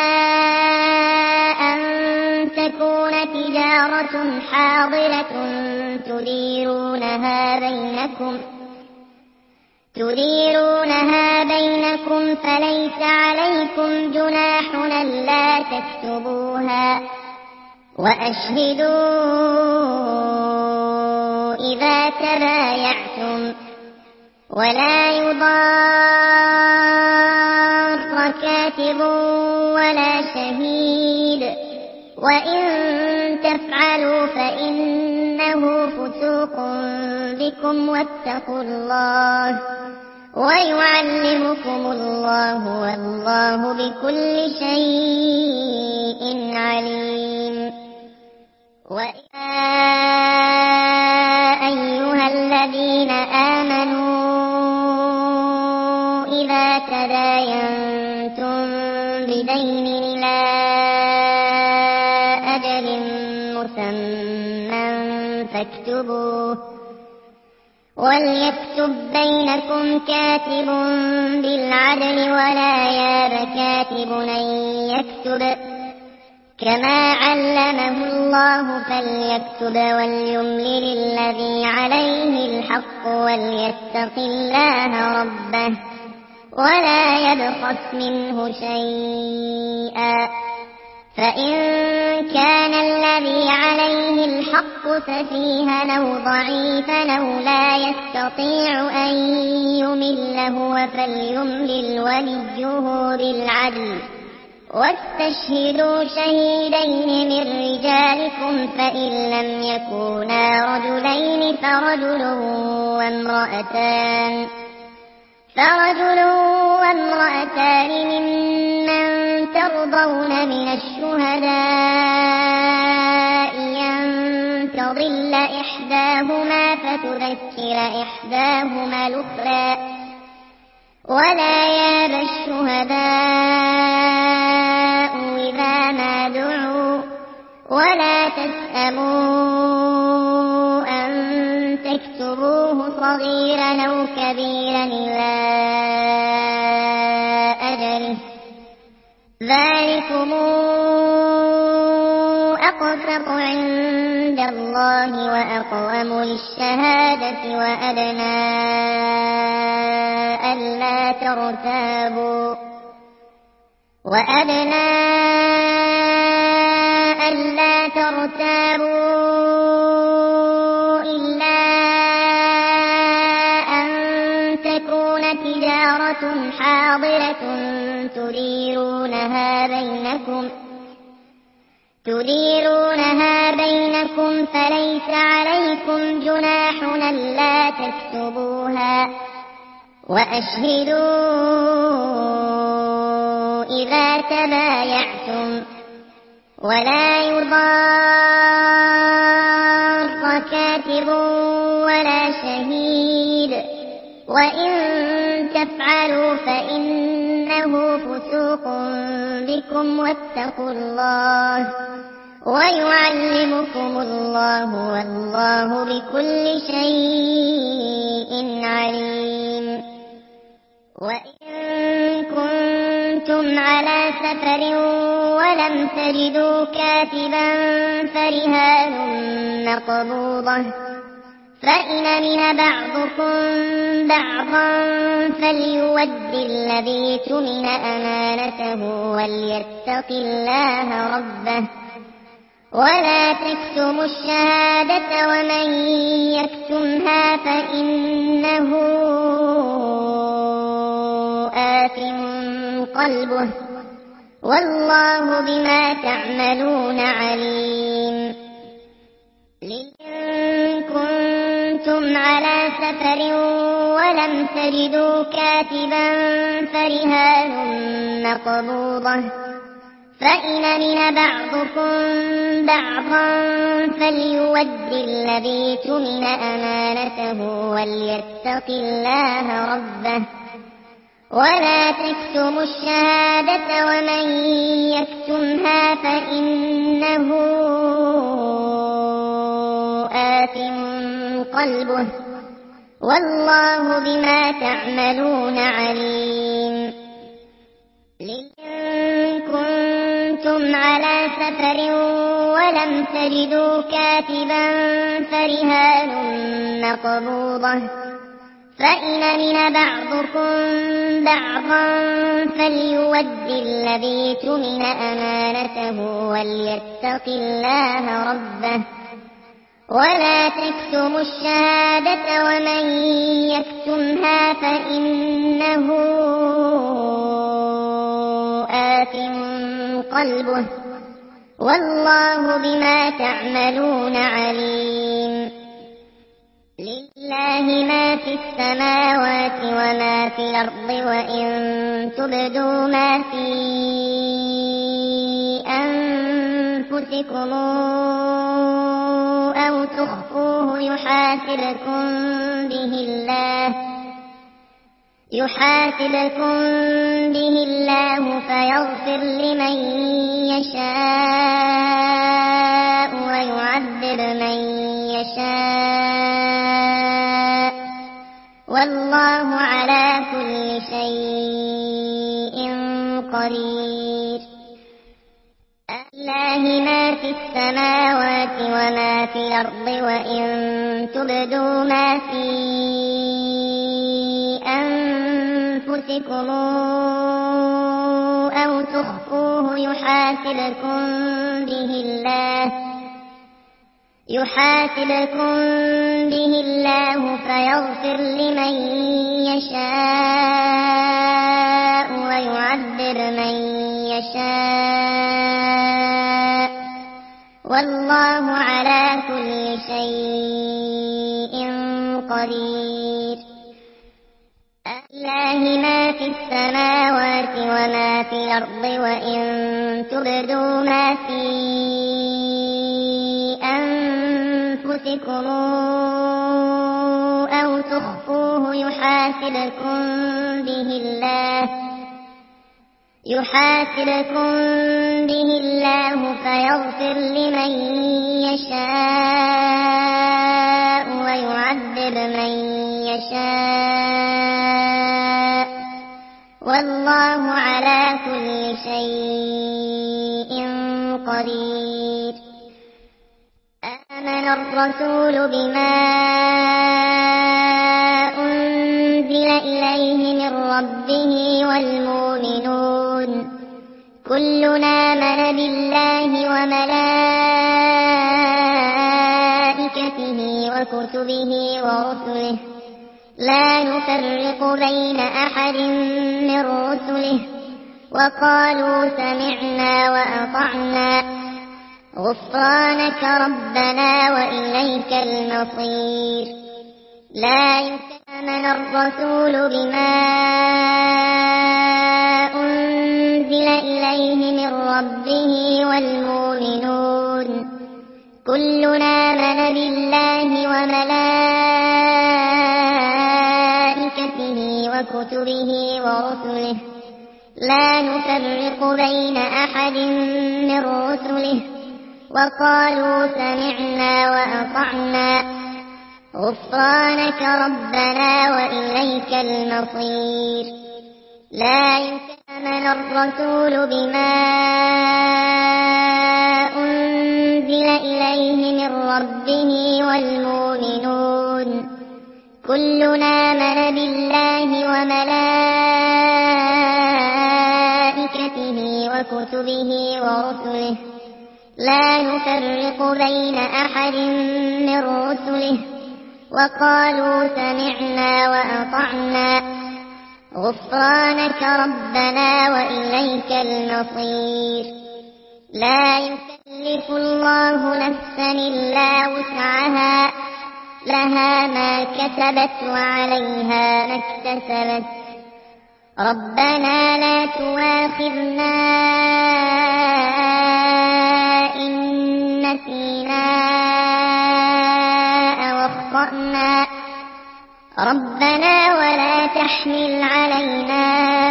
أن تكون تجارة حاضرة تديرونها بينكم فليس عليكم جناح ألا تكتبوها وأشهدوا إذا تبايعتم ولا يضار كاتب ولا شهيد وإن تفعلوا فإنه فسوق بكم واتقوا الله ويعلمكم الله والله بكل شيء عليم. ويا أيها الذين آمنوا إذا تداينتم بدين إلى أجل مسمى فاكتبوه، وليكتب بينكم كاتب بالعدل ولا ياب كاتب أن يكتب كما علمه الله فليكتب وليملل الذي عليه الحق وليتق الله ربه ولا يبخس منه شيئا، فإن كان الذي عليه الحق سفيها أو ضعيفا أو لا يستطيع أن يمل هو فليملل وليه بالعدل، واستشهدوا شهيدين من رجالكم فإن لم يكونا رجلين فرجل وامرأتان ممن ترضون من الشهداء أن تضل إحداهما فتذكر إحداهما الأخرى، ولا ياب الشهداء إذا ما دعوا، ولا تسأموا أن تكتبوه صغيرا أو كبيرا إلى أجله، ذلكم أقسط عند الله وأقوم للشهادة وأدنى ألا ترتابوا إلا أن تكون تجارة حاضرة تديرونها بينكم فليس عليكم جناح ألا تكتبوها، وأشهدوا إذا تبايعتم، ولا يضار كاتب ولا شهيد، وإن تفعلوا فإنه فسوق بكم واتقوا الله ويعلمكم الله والله بكل شيء عليم. وإن كنتم على سفر ولم تجدوا كاتبا فرهان مقبوضة، فإن من بعضكم بعضا فليؤد الذي اؤتمن أمانته وليتق الله ربه ولا تكتموا الشهادة ومن يكتمها فإنه آثم قلبه والله بما تعملون عليم. إن كنتم على سفر ولم تجدوا كاتبا فرهان مقبوضة، فإن من بعضكم بعضا فليؤد الذي اؤتمن أمانته وليتق الله ربه ولا تكتموا الشهادة ومن يكتمها فإنه آثم قلبه والله بما تعملون عليم. إن كنتم على سفر ولم تجدوا كاتبا فرهان مقبوضة، فإن من بعضكم بعضا فليؤد الذي اؤتمن أمانته وليتق الله ربه ولا تكتموا الشهادة ومن يكتمها فإنه آثم قلبه والله بما تعملون عليم. لله ما في السماوات وما في الأرض وإن تبدوا ما في أنفسكم أو تخفوه يحاسبكم به الله فيغفر لمن يشاء ويعذب من يشاء والله على كل شيء قدير. لله ما في السماوات وما في الأرض وإن تبدوا ما في أنفسكم أو تخفوه يحاسبكم به الله فيغفر لمن يشاء ويعذب من يشاء والله على كل شيء قدير. لله ما في السماوات وما في الأرض وإن تبدوا ما في أنفسكم أو تخفوه يحاسبكم به الله فيغفر لمن يشاء ويعذب من يشاء والله على كل شيء قدير. آمن الرسول بما أنزل إليه من ربه والمؤمنون كلنا آمن بالله وملائكته وكتبه ورسله لا نفرق بين أحد من رسله وقالوا سمعنا وأطعنا غفرانك ربنا وإليك المصير. لا يؤمن الرسول بما أنزل إليه من ربه والمؤمنون كلنا آمن بالله وملائكته وكتبه ورسله لا نفرق بين أحد من رسله وقالوا سمعنا وأطعنا غفرانك ربنا وإليك المصير. لا يؤمن الرسول بما أنزل إليه من ربه والمؤمنون كلنا آمن بالله وملائكته وكتبه ورسله لا نفرق بين أحد من رسله وقالوا سمعنا وأطعنا غفرانك ربنا وإليك المصير. لا يكلف الله نفسا إلا وسعها لها ما كسبت وعليها ما اكتسبت ربنا لا تؤاخذنا إن نسينا أو أخطأنا ربنا ولا تحمل علينا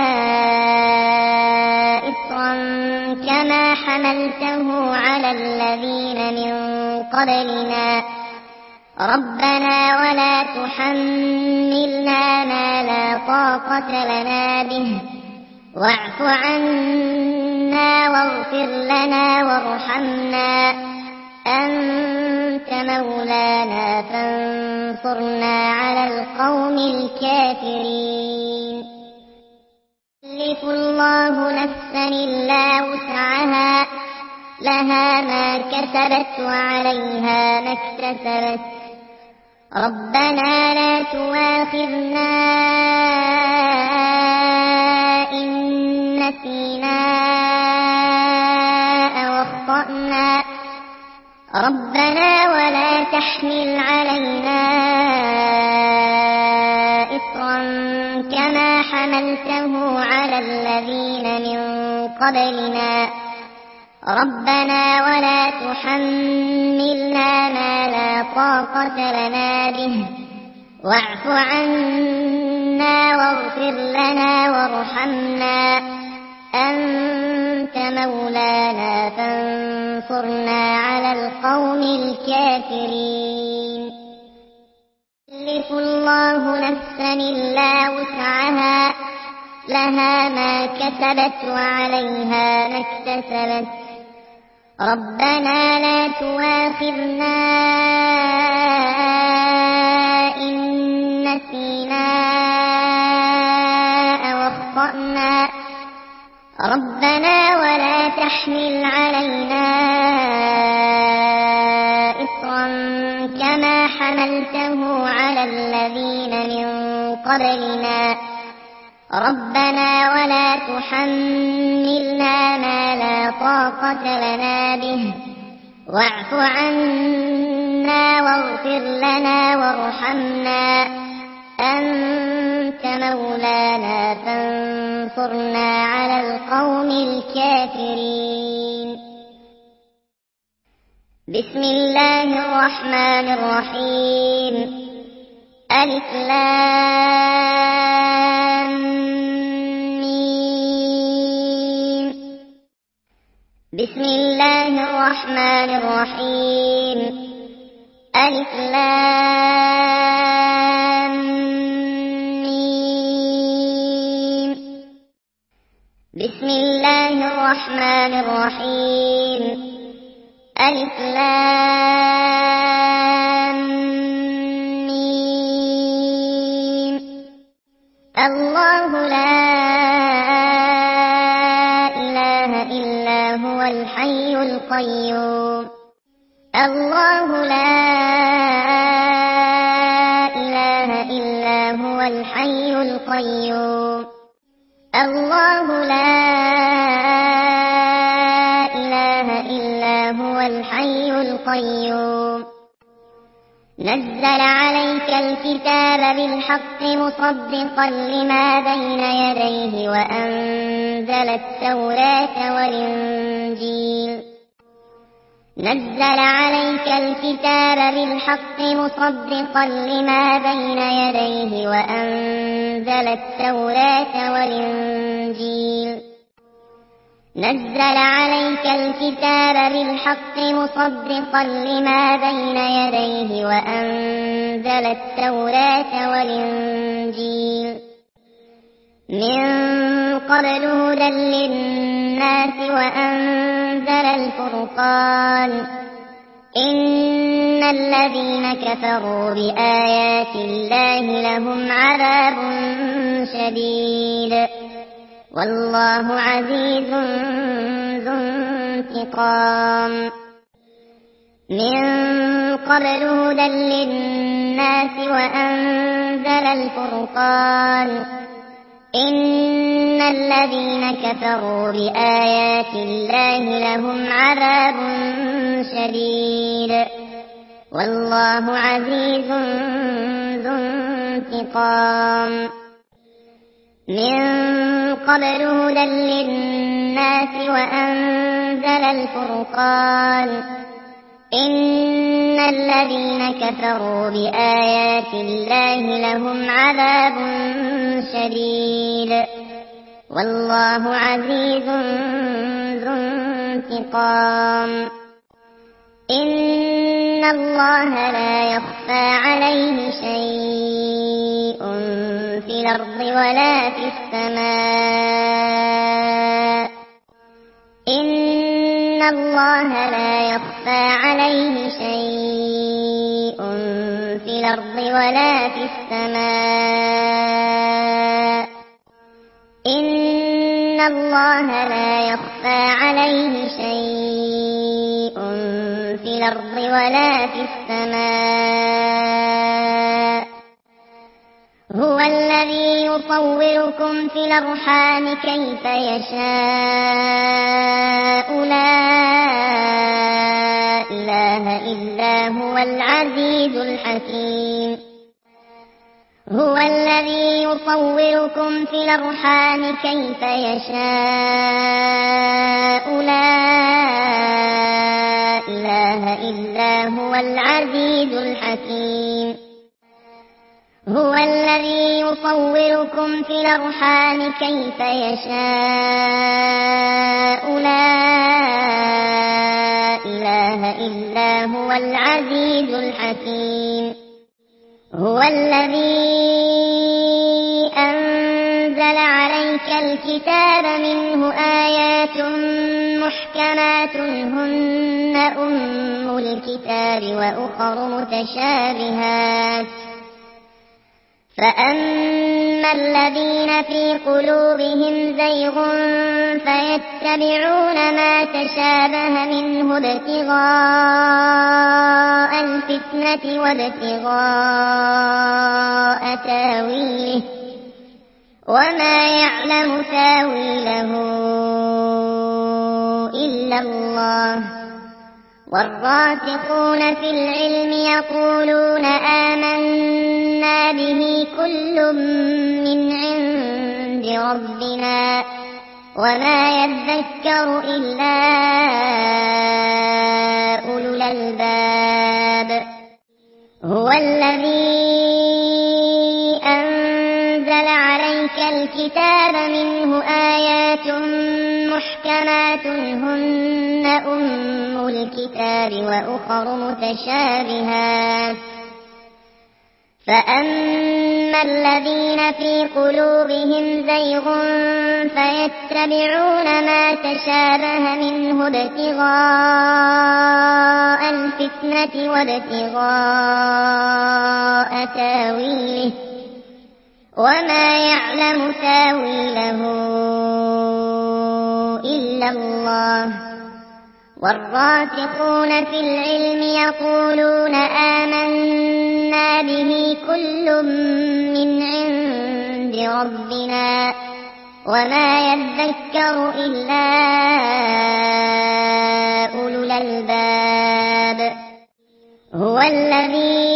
إصرا كما حملته على الذين من قبلنا ربنا ولا تحملنا ما لا طاقة لنا به واعف عنا واغفر لنا وارحمنا أنت مولانا فانصرنا على القوم الكافرين. يكلف الله نفسا إلا وسعها لها ما كسبت وعليها ما اكتسبت ربنا لا تؤاخذنا إن نسينا أو أخطأنا ربنا ولا تحمل علينا إصرا كما حملته على الذين من قبلنا ربنا ولا تحملنا ما لا طاقة لنا به واعف عنا واغفر لنا وارحمنا أنت مولانا فانصرنا على القوم الكافرين. يكلف الله نفسا إلا وسعها لها ما كسبت وعليها ما اكتسبت ربنا لا تؤاخذنا إن نسينا أو أخطأنا ربنا ولا تحمل علينا إصرا كما حملته على الذين من قبلنا ربنا ولا تحملنا ما لا طاقة لنا به واعف عنا واغفر لنا وارحمنا أنت مولانا فانصرنا على القوم الكافرين. بسم الله الرحمن الرحيم. ألف لام ميم. بسم الله الرحمن الرحيم. ألف لام ميم. بسم الله الرحمن الرحيم. ألف لام ميم. الله لا إله إلا هو الحي القيوم. الله لا إله إلا هو الحي القيوم. الله لا إله إلا هو الحي القيوم. نزل عليك الكتاب بالحق مصدقا لما بين يديه وأنزل التوراة والإنجيل. نزل عليك الكتاب بالحق مصدقا لما بين يديه وأنزل التوراة والإنجيل. نزل عليك الكتاب بالحق مصدقا لما بين يديه وأنزل التوراة والإنجيل من قبل هدى للناس وأنزل الفرقان إن الذين كفروا بآيات الله لهم عذاب شديد والله عزيز ذو انتقام. من قبل هدى للناس وأنزل الفرقان إن الذين كفروا بآيات الله لهم عذاب شديد والله عزيز ذو انتقام. من قبل هدى للناس وأنزل الفرقان إن الذين كفروا بآيات الله لهم عذاب شديد والله عزيز ذو انتقام. إن الله لا يخفى عليه شيء في الأرض ولا في السماء. إن الله لا يخفى عليه شيء في الأرض ولا في السماء. إن الله لا يخفى عليه شيء في الأرض ولا في السماء. هو الذي يصوركم في الأرحام كيف يشاء لا إله إلا هو العزيز الحكيم. هو الذي يصوركم في الأرحام كيف يشاء لا إله إلا هو العزيز الحكيم هو الذي يصوركم في الأرحام كيف يشاء لا إله إلا هو العزيز الحكيم هو الذي أنزل عليك الكتاب منه آيات محكمات هن أم الكتاب وأخر متشابهات فأما الذين في قلوبهم زيغ فيتبعون ما تشابه منه ابتغاء الفتنة وابتغاء تاويله وما يعلم تاويله إلا الله والراسخون في العلم يقولون آمنا به كل من عند ربنا وما يذكر إلا أولو الألباب هو الذي أنزل عليك الكتاب منه آيات محكمات هن أم الكتاب وأخر متشابهات فأما الذين في قلوبهم زيغ فيتبعون ما تشابه منه ابتغاء الفتنة وابتغاء تاويله وما يعلم تاويله إلا الله والراسخون في العلم يقولون آمنا به كل من عند ربنا وما يذكر إلا أولو الألباب هو الذي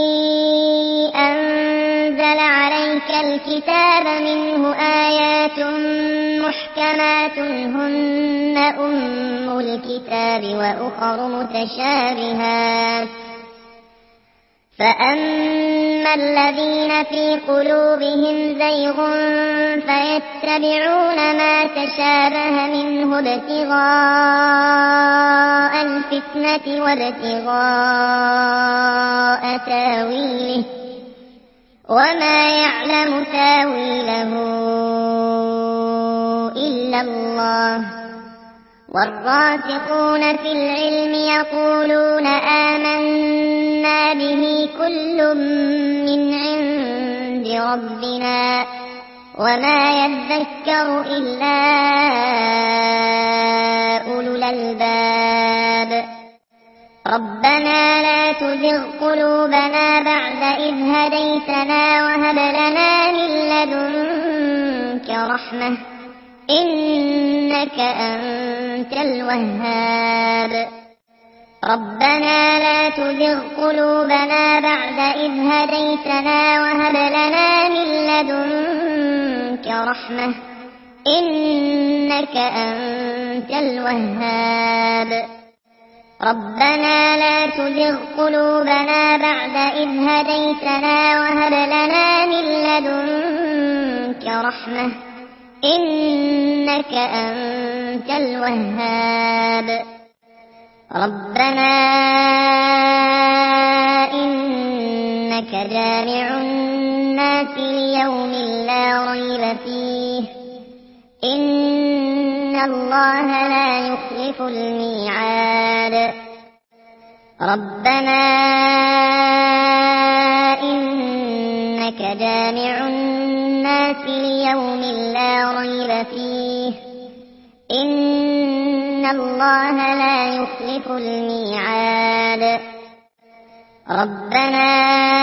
أنزل عليك الكتاب منه آيات محكمات هن أم الكتاب وأخر متشابهات فأما الذين في قلوبهم زيغ فيتبعون ما تشابه منه ابتغاء الفتنة وابتغاء تاويله وما يعلم تاويله إلا الله والراسخون في العلم يقولون آمنا به كل من عند ربنا وما يذكر إلا أولو الألباب ربنا لا تزغ قلوبنا بعد إذ هديتنا وهب لنا من لدنك رحمة إنك أنت الوهاب ربنا لا تزغ قلوبنا بعد إذ هديتنا وهب لنا من لدنك رحمة إنك أنت الوهاب ربنا لا تزغ قلوبنا بعد إذ هديتنا وهب لنا من لدنك رحمة إنك أنت الوهاب ربنا إنك جامع الناس ليوم لا ريب فيه إن الله لا يخلف الميعاد ربنا إنك جامع الناس ليوم لا ريب فيه إن الله لا يخلف الميعاد ربنا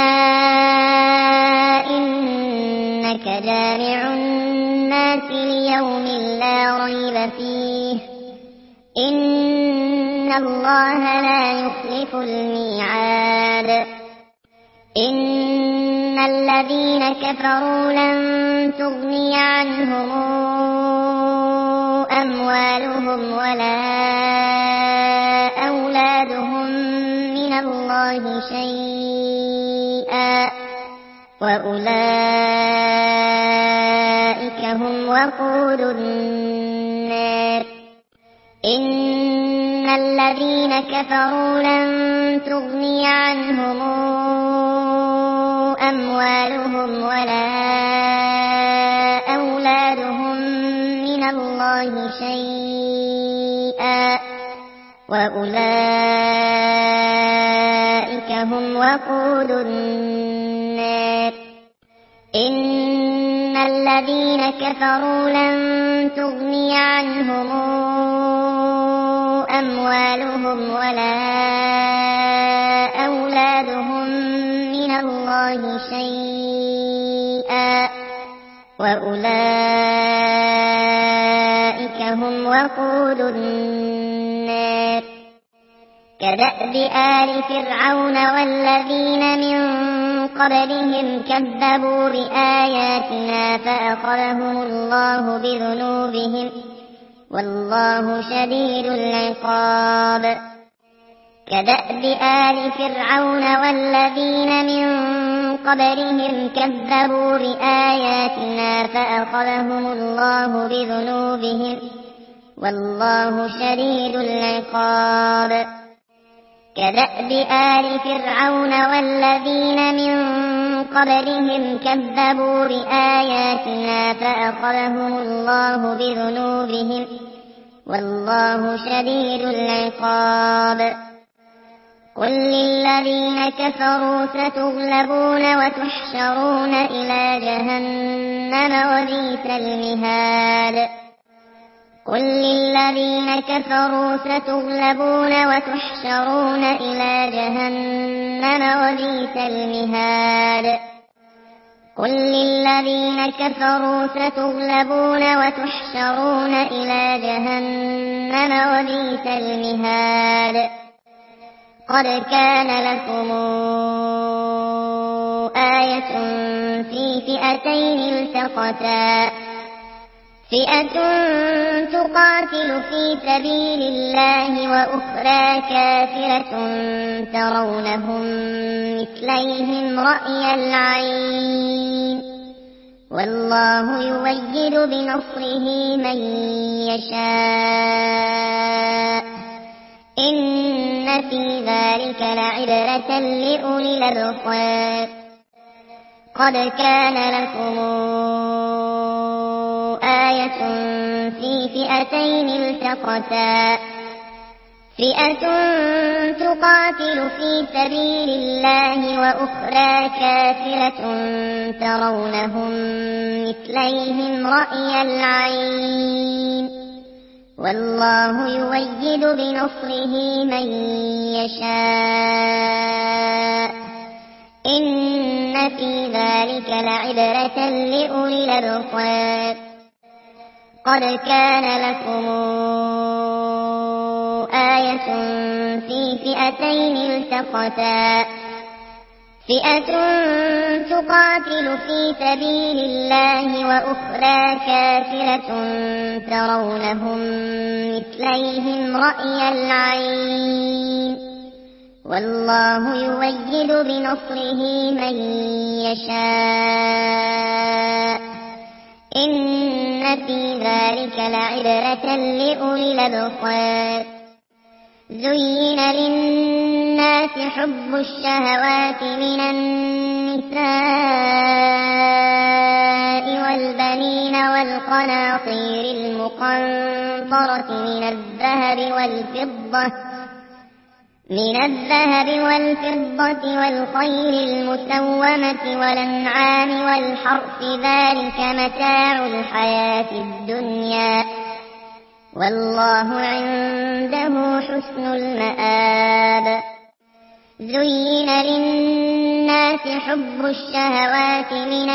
إنك جامع الناس ليوم لا ريب فيه إن الله لا يخلف الميعاد إن الذين كفروا لن تغني عنهم أموالهم ولا أولادهم من الله شيئا وأولئك هم وقود النار. إن الذين كفروا لن تغني عنهم أموالهم ولا أولادهم من الله شيئا وأولئك هم وقود النار. إن الذين كفروا لن تغني عنهم أموالهم ولا أولادهم من الله شيئا وأولئك هم وقود النار. كدأب آل فرعون والذين من قبلهم كذبوا بآياتنا فأخذهم الله بذنوبهم والله شديد العقاب. كدأب آل فرعون والذين من قبلهم كذبوا بآياتنا فأخذهم الله بذنوبهم والله شديد العقاب. كدأب آل فرعون والذين من قبلهم كذبوا بآياتنا فأخذهم الله بذنوبهم والله شديد العقاب. قل للذين كفروا ستغلبون وتحشرون إلى جهنم وبئس المهاد. قل للذين كفروا ستغلبون وتحشرون إلى جهنم وبئس المهاد. قل للذين كفروا ستغلبون وتحشرون إلى جهنم وبئس المهاد. قد كان لكم آية في فئتين التقتا فئة تقاتل في سبيل الله وأخرى كافرة ترونهم مثليهم رأي العين والله يؤيد بنصره من يشاء. إن في ذلك لعبرة لأولي الأبصار. قد كان لكم آية في فئتين التقتا فئة تقاتل في سبيل الله وأخرى كافرة ترونهم مثليهم رأي العين والله يؤيد بنصره من يشاء. إن في ذلك لعبرة لأولي الأبصار. قد كان لكم آية في فئتين التقتا فئة تقاتل في سبيل الله وأخرى كافرة ترونهم مثليهم رأي العين والله يؤيد بنصره من يشاء. إن في ذلك لعبرة لأولي الأبصار. زين للناس حب الشهوات من النساء والبنين والقناطير المقنطرة من الذهب والفضة والخيل المسومة والأنعام والحرث ذلك متاع الحياة الدنيا والله عنده حسن المآب. زين للناس حب الشهوات من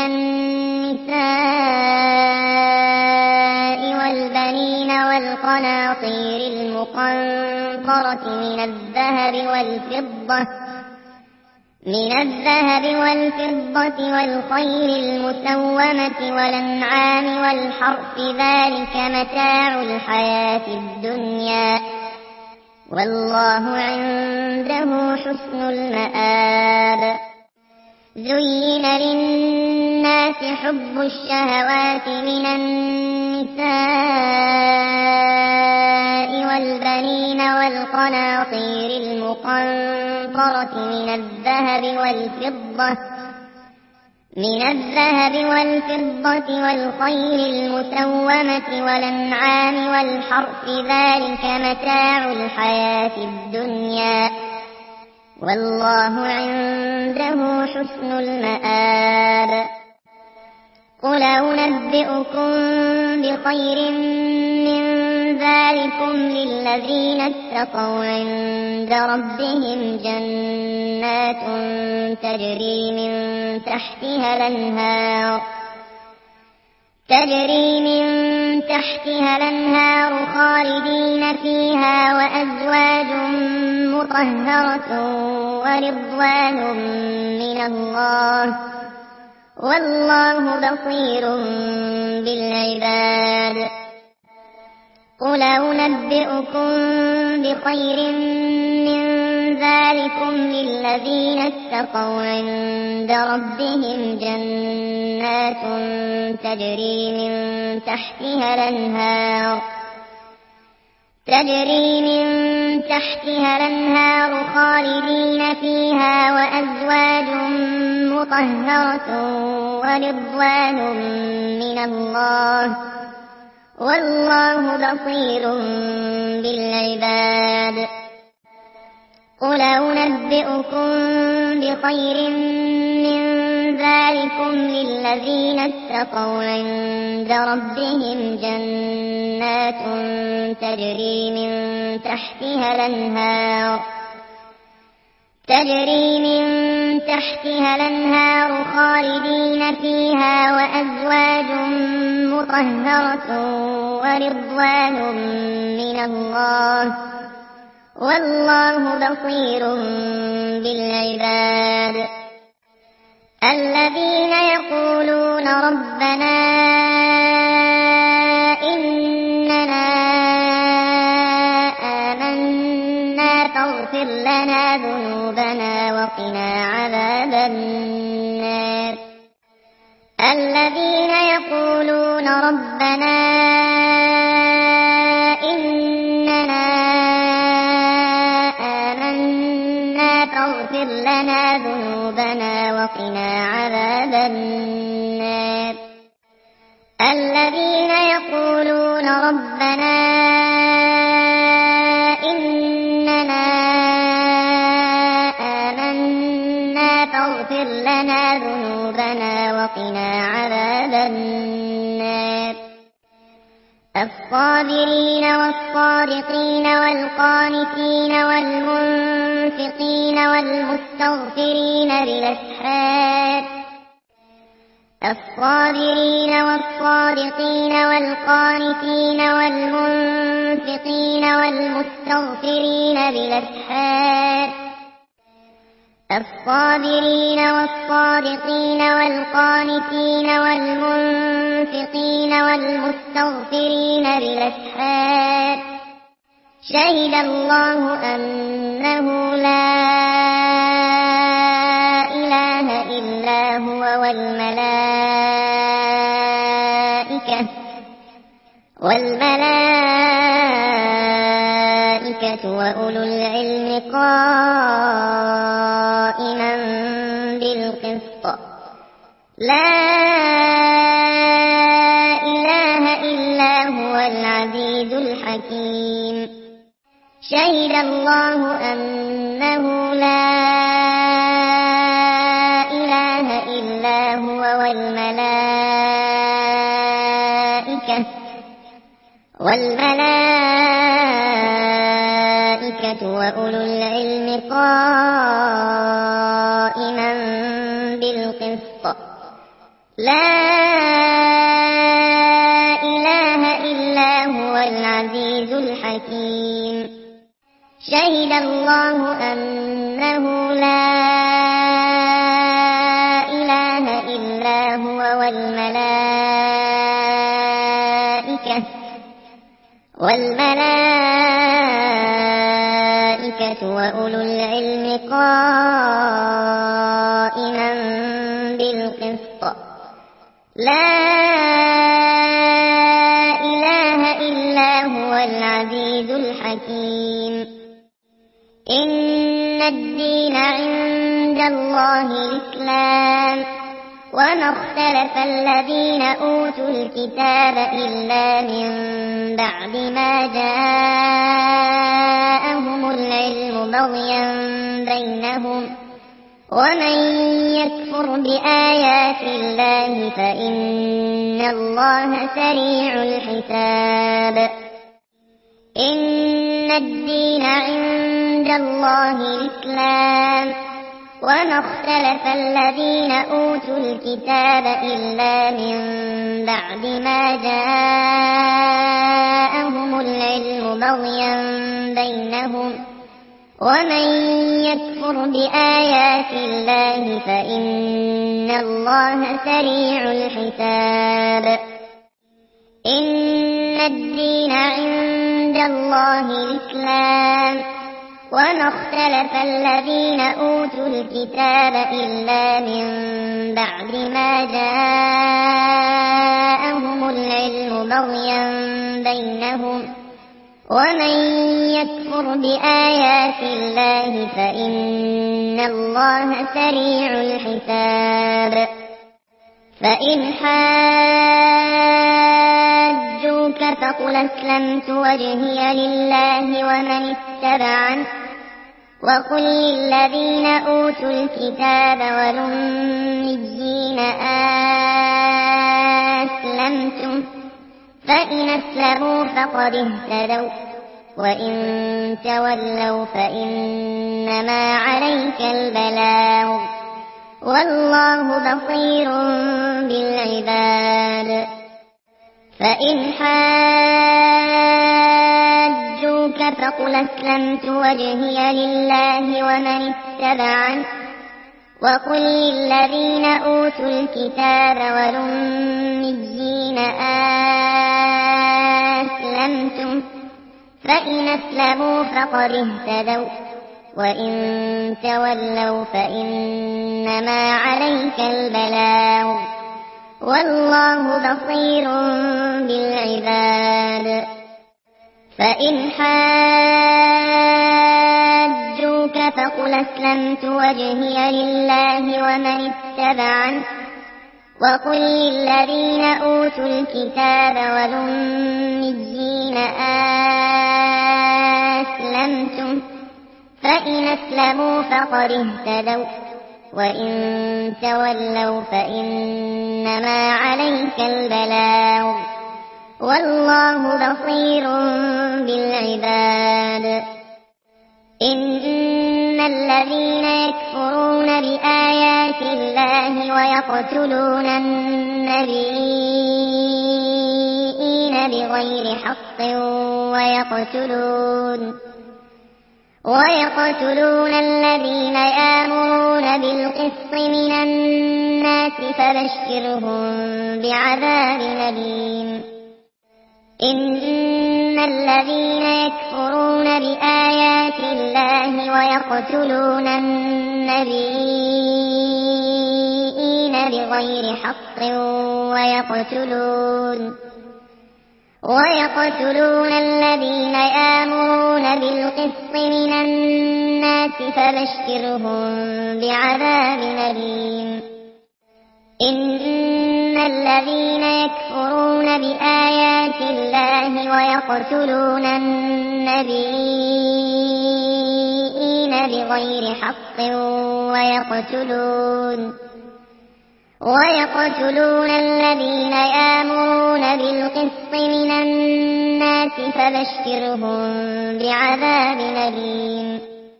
النساء والبنين والقناطير المقنطرة من الذهب والفضة والخيل المسومة والأنعام والحرث ذلك متاع الحياة الدنيا والله عنده حسن المآب زين للناس حب الشهوات من النساء والبنين والقناطير المقنطرة من الذهب والفضة والخيل المسومة والأنعام والحرث ذلك متاع الحياة الدنيا والله عنده حسن المآب قل أنبئكم بخير من ذلكم للذين اتقوا عند ربهم جنات تجري من تحتها الأنهار خالدين فيها وأزواج مطهرة ورضوان من الله والله بصير بالعباد قل أنبئكم بخير من ذلكم للذين اتقوا عند ربهم جنات تجري من تحتها الأنهار خالدين فيها وأزواج مطهرة ورضوان من الله والله بصير بالعباد قل أنبئكم بخير من ذلكم للذين اتقوا عند ربهم جنات تجري من تحتها الأنهار خالدين فيها وأزواج مطهرة ورضوان من الله والله بصير بالعباد الذين يقولون ربنا إننا آمنا فاغفر لنا ذنوبنا وقنا عذاب النار الذين يقولون ربنا إننا آمنا فاغفر لنا ذنوبنا وقنا عذاب النار الذين يقولون ربنا إننا آمنا فاغفر لنا ذنوبنا وقنا عذاب النار الصابرين والصادقين والقانتين والمنفقين والمستغفرين بالأسحار الصابرين والصادقين والقانتين والمنفقين والمستغفرين بالأسحار الصابرين والصادقين والقانتين والمنفقين والمستغفرين بالأسحار شهد الله أنه لا إله إلا هو والملائكة وأولو العلم قائما بالقسط لا إله إلا هو العزيز الحكيم شهد الله أنه لا إله إلا هو والملائكة وأولو العلم قائما بالقسط لا إله إلا هو العزيز الحكيم شهد الله أنه لا والملائكة وأولو العلم قائما بالقسط لا إله إلا هو العزيز الحكيم إن الدين عند الله الإسلام وما اختلف الذين أوتوا الكتاب إلا من بعد ما جاءهم العلم بغيا بينهم ومن يكفر بآيات الله فإن الله سريع الحساب إن الدين عند الله الإسلام وما اختلف الذين أوتوا الكتاب إلا من بعد ما جاءهم العلم بغيا بينهم ومن يكفر بآيات الله فإن الله سريع الحساب إن الدين عند الله الإسلام وما اختلف الذين أوتوا الكتاب إلا من بعد ما جاءهم العلم بغيا بينهم ومن يكفر بآيات الله فإن الله سريع الحساب فإن حاجوك فقل أسلمت وجهي لله ومن اتبعني وقل للذين أوتوا الكتاب والأميين أسلمتم فإن أسلموا فقد اهتدوا وإن تولوا فإنما عليك البلاغ والله بصير بالعباد فإن حاجوك فقل أسلمت وجهي لله ومن اتبعني وقل للذين أوتوا الكتاب والأميين أسلمتم فإن أسلموا فقد اهتدوا وإن تولوا فإنما عليك البلاغ والله بصير بالعباد فإن حاجوك فقل أسلمت وجهي لله ومن اتبعني وقل للذين أوتوا الكتاب والأميين أسلمتم فإن أسلموا فقد اهتدوا وإن تولوا فإنما عليك البلاغ والله بصير بالعباد إن الذين يكفرون بآيات الله ويقتلون النبيين بغير حق ويقتلون الذين يأمرون بالقسط من الناس فبشرهم بعذاب أليم إن الذين يكفرون بآيات الله ويقتلون النبيين بغير حق ويقتلون الذين يأمرون بالقسط من الناس فبشرهم بعذاب أليم إن الذين يكفرون بآيات الله ويقتلون النبيين بغير حق ويقتلون الذين يأمرون بالقسط من الناس فبشرهم بعذاب أليم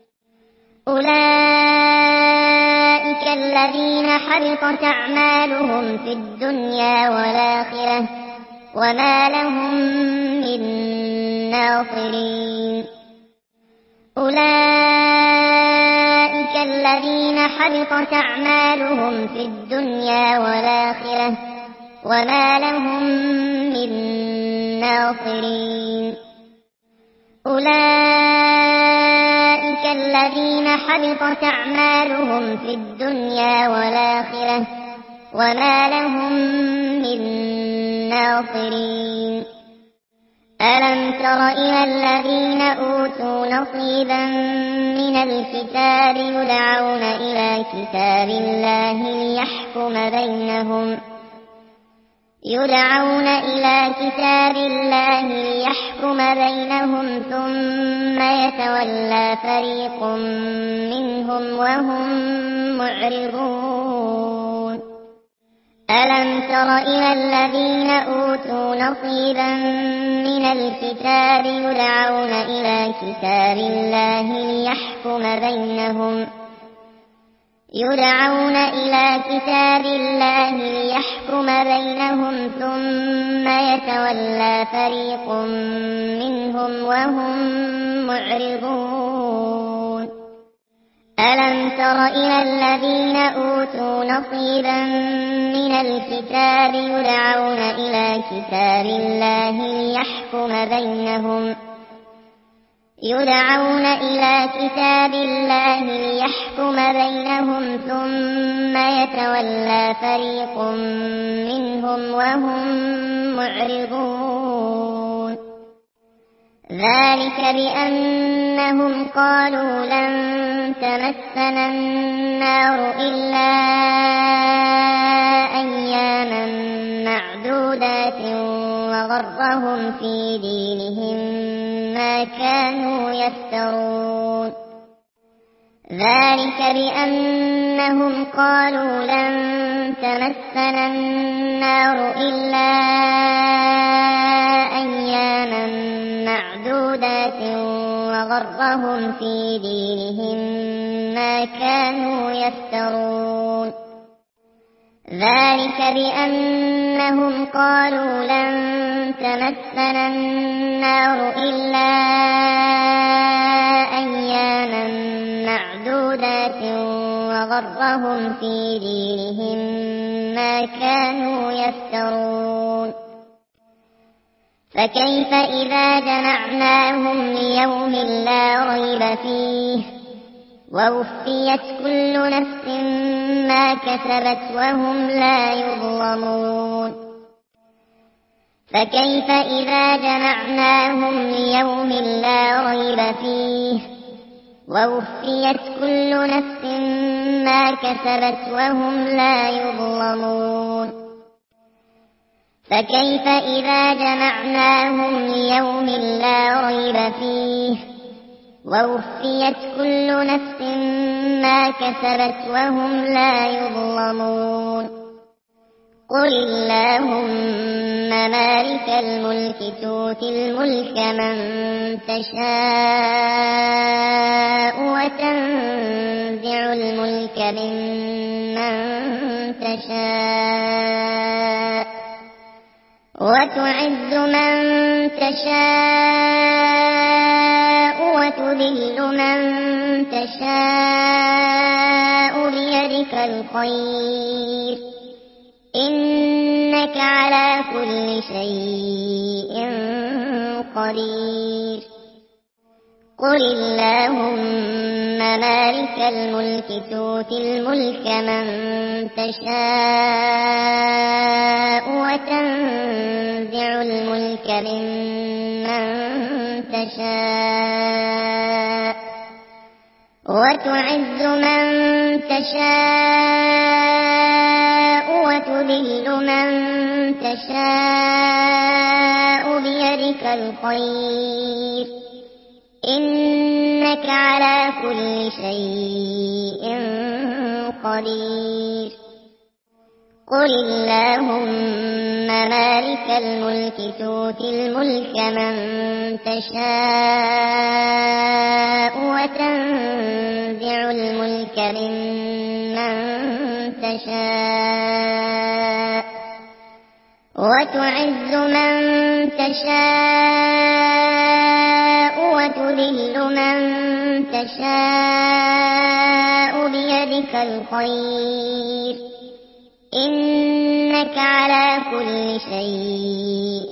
أولئك الذين حبطت أعمالهم في الدنيا والآخرة وما لهم من ناصرين أولئك الذين حبطت أعمالهم في الدنيا والآخرة وما لهم من ناصرين أولئك الذين حبطت أعمالهم في الدنيا والآخرة وما لهم من ناصرين ألم تر إلى الذين أوتوا نصيبا من الكتاب يدعون إلى كتاب الله ليحكم بينهم ثم يتولى فريق منهم وهم معرضون ألم تر إلى الذين أوتوا نصيبا من الكتاب يدعون إلى كتاب الله ليحكم بينهم ثم يتولى فريق منهم وهم معرضون ألم تر إلى الذين أوتوا نصيبا من الكتاب يدعون إلى كتاب الله ليحكم بينهم ثم يتولى فريق منهم وهم معرضون ذلك بأنهم قالوا لن تمسنا النار إلا أياما معدودات وغرهم في دينهم ما كانوا يفترون ذلك بأنهم قالوا لن تمسنا النار إلا أياما معدودات وغرهم في دينهم ما كانوا يفترون ذلك بأنهم قالوا لن تمسنا النار إلا أياما معدودات وغرهم في دينهم ما كانوا يفترون فكيف إذا جمعناهم ليوم لا ريب فيه ووفيت كل نفس ما كسبت وهم لا يظلمون فكيف إذا جمعناهم ليوم لا ريب فيه ووفيت كل نفس ما كسبت وهم لا يظلمون فكيف إذا جمعناهم ليوم لا ريب فيه ووفيت كل نفس ما كسبت وهم لا يظلمون قل اللهم مالك الملك تؤتي الملك من تشاء وتنزع الملك ممن تشاء وتعز من تشاء وتذل من تشاء بيدك الخير إنك على كل شيء قدير قل اللهم مالك الملك تؤتي الملك من تشاء وتنزع الملك ممن تشاء وتعز من تشاء وتذل من تشاء بيدك الخير إنك على كل شيء قدير قل اللهم مالك الملك تؤتي الملك من تشاء وتنزع الملك ممن تشاء وتعز من تشاء وتذل من تشاء بيدك الخير إنك إنك على كل شيء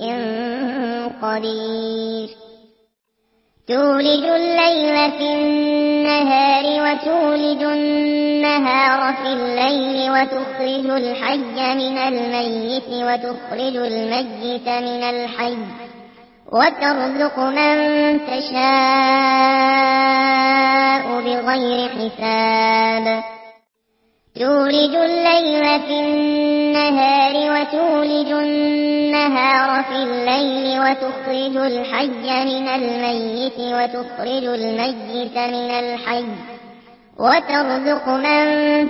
قدير تولج الليل في النهار وتولج النهار في الليل وتخرج الحي من الميت وتخرج الميت من الحي وترزق من تشاء بغير حساب تولج الليل في النهار وتولج النهار في الليل وتخرج الحي من الميت وتخرج الميت من الحي وترزق من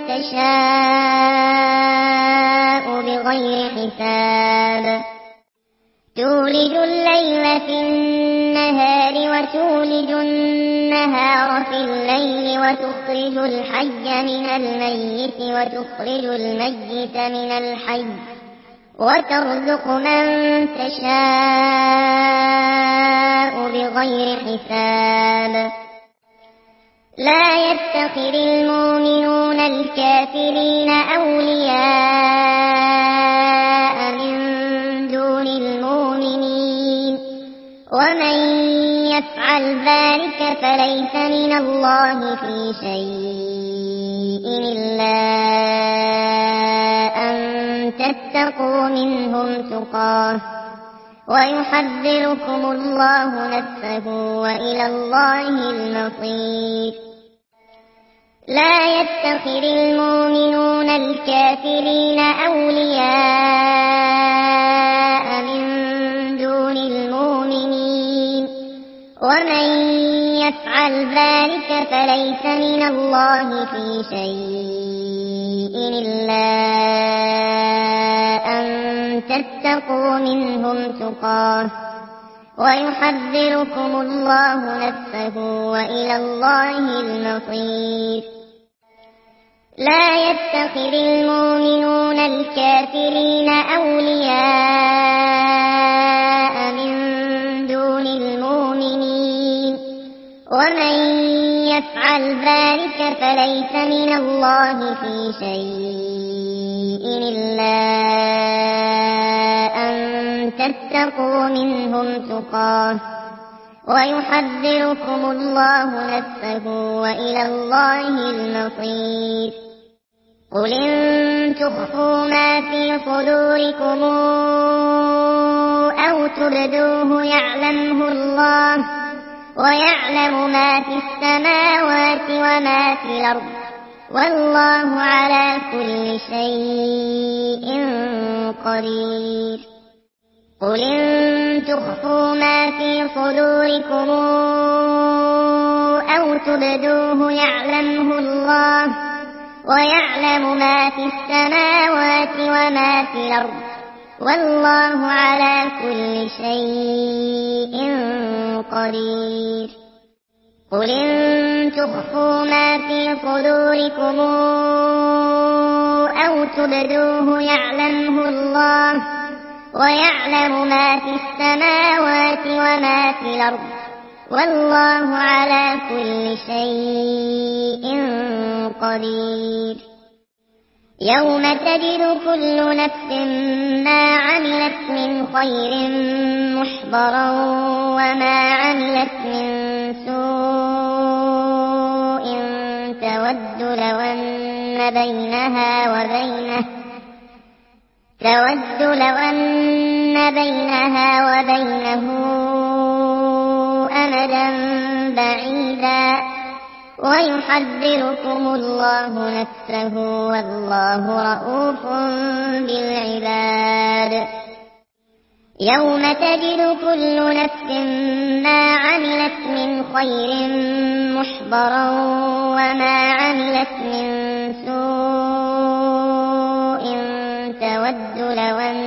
تشاء بغير حساب تولج الليل في النهار وتولج النهار في الليل وتخرج الحي من الميت وتخرج الميت من الحي وترزق من تشاء بغير حساب لا يتخذ المؤمنون الكافرين أولياء من دون المؤمنين ومن يفعل ذلك فليس من الله في شيء إلا أن تتقوا منهم تقاه ويحذركم الله نفسه وإلى الله المصير لا يتخذ المؤمنون الكافرين أولياء من دون المؤمنين ومن يفعل ذلك فليس من الله في شيء إلا أن تتقوا منهم تقاه ويحذركم الله نفسه وإلى الله المصير لا يتخذ المؤمنون الكافرين أولياء من دون المؤمنين ومن يفعل ذلك فليس من الله في شيء إلا أن تتقوا منهم تقاه ويحذركم الله نفسه وإلى الله المصير قل إن تخفوا ما في صدوركم أو تبدوه يعلمه الله ويعلم ما في السماوات وما في الأرض والله على كل شيء قدير قل إن تخفوا ما في صدوركم أو تبدوه يعلمه الله ويعلم ما في السماوات وما في الأرض والله على كل شيء قدير قل إن تخفوا ما في صدوركم أو تبدوه يعلمه الله ويعلم ما في السماوات وما في الأرض والله على كل شيء قدير يوم تجد كل نفس ما عملت من خير محضرا وما عملت من سوء تود لو أن بينها وبينه أمدا بعيدا ويحذركم الله نفسه والله رءوف بالعباد يوم تجد كل نفس ما عملت من خير محضرا وما عملت من سوء تود لو أن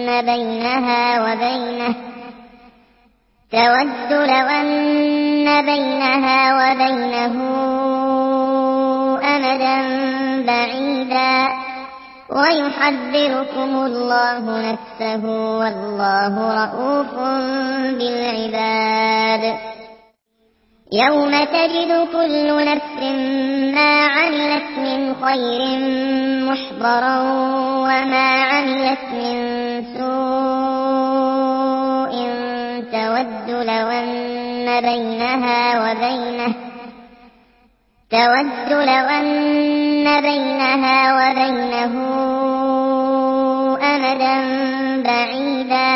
بينها وبينه أمدا بعيدا ويحذركم الله نفسه والله رءوف بالعباد يوم تجد كل نفس ما عملت من خير محضرا وما عملت من سوء تود لو أن بينها وبينه أمدا بعيدا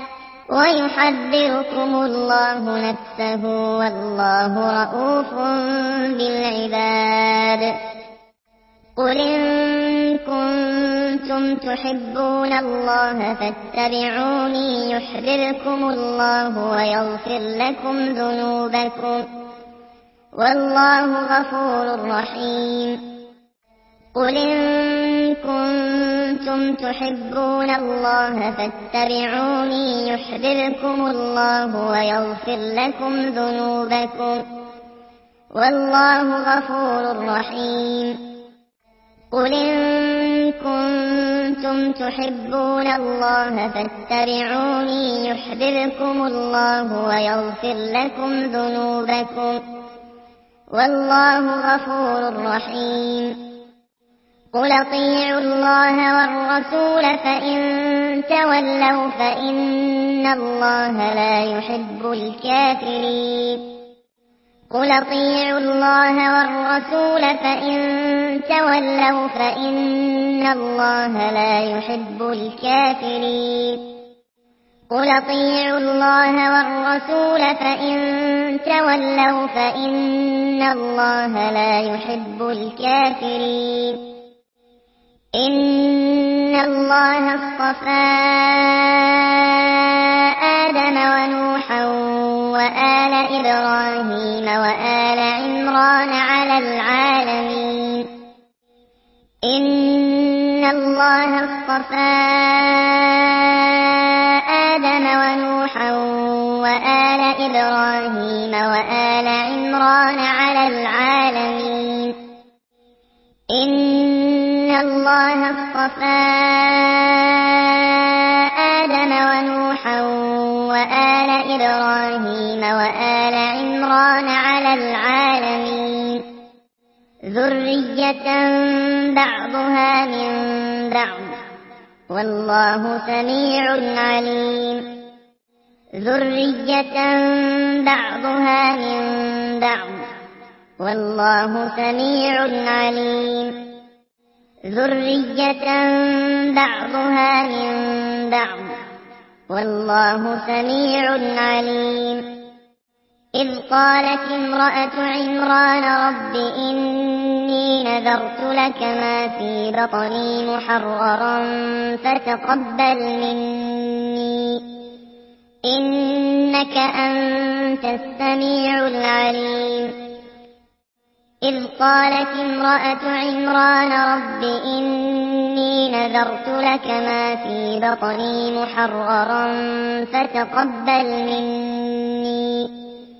ويحذركم الله نفسه والله رءوف بالعباد. قل إن كنتم تحبون الله فاتبعوني يحببكم الله ويغفر لكم ذنوبكم والله غفور رحيم. قل إن كنتم تحبون الله فاتبعوني يحببكم الله ويغفر لكم ذنوبكم والله غفور رحيم. قل إن كنتم تحبون الله فاتبعوني يحببكم الله ويغفر لكم ذنوبكم والله غفور رحيم. قل اطيعوا الله والرسول فإن تولوا فإن الله لا يحب الكافرين. قل اطيعوا الله والرسول فإن تولوا فإن الله لا يحب الكافرين. قل اطيعوا الله والرسول فإن تولوا فإن الله لا يحب الكافرين. إن الله اصطفى آدم ونوحا وآل إبراهيم وآل عمران على العالمين. إن الله اصطفى آدم ونوحا وآل إبراهيم وآل عمران على العالمين. إن الله اصطفى آدم ونوحا وآل إبراهيم وآل عمران على العالمين ذرية بعضها من بعض والله سميع عليم. ذرية بعضها من بعض والله سميع عليم. ذرية بعضها من بعض والله سميع عليم. إذ قالت امرأة عمران رب إني نذرت لك ما في بطني محررا فتقبل مني إنك أنت السميع العليم. إذ قالت امرأة عمران رب إني نذرت لك ما في بطني محررا فتقبل مني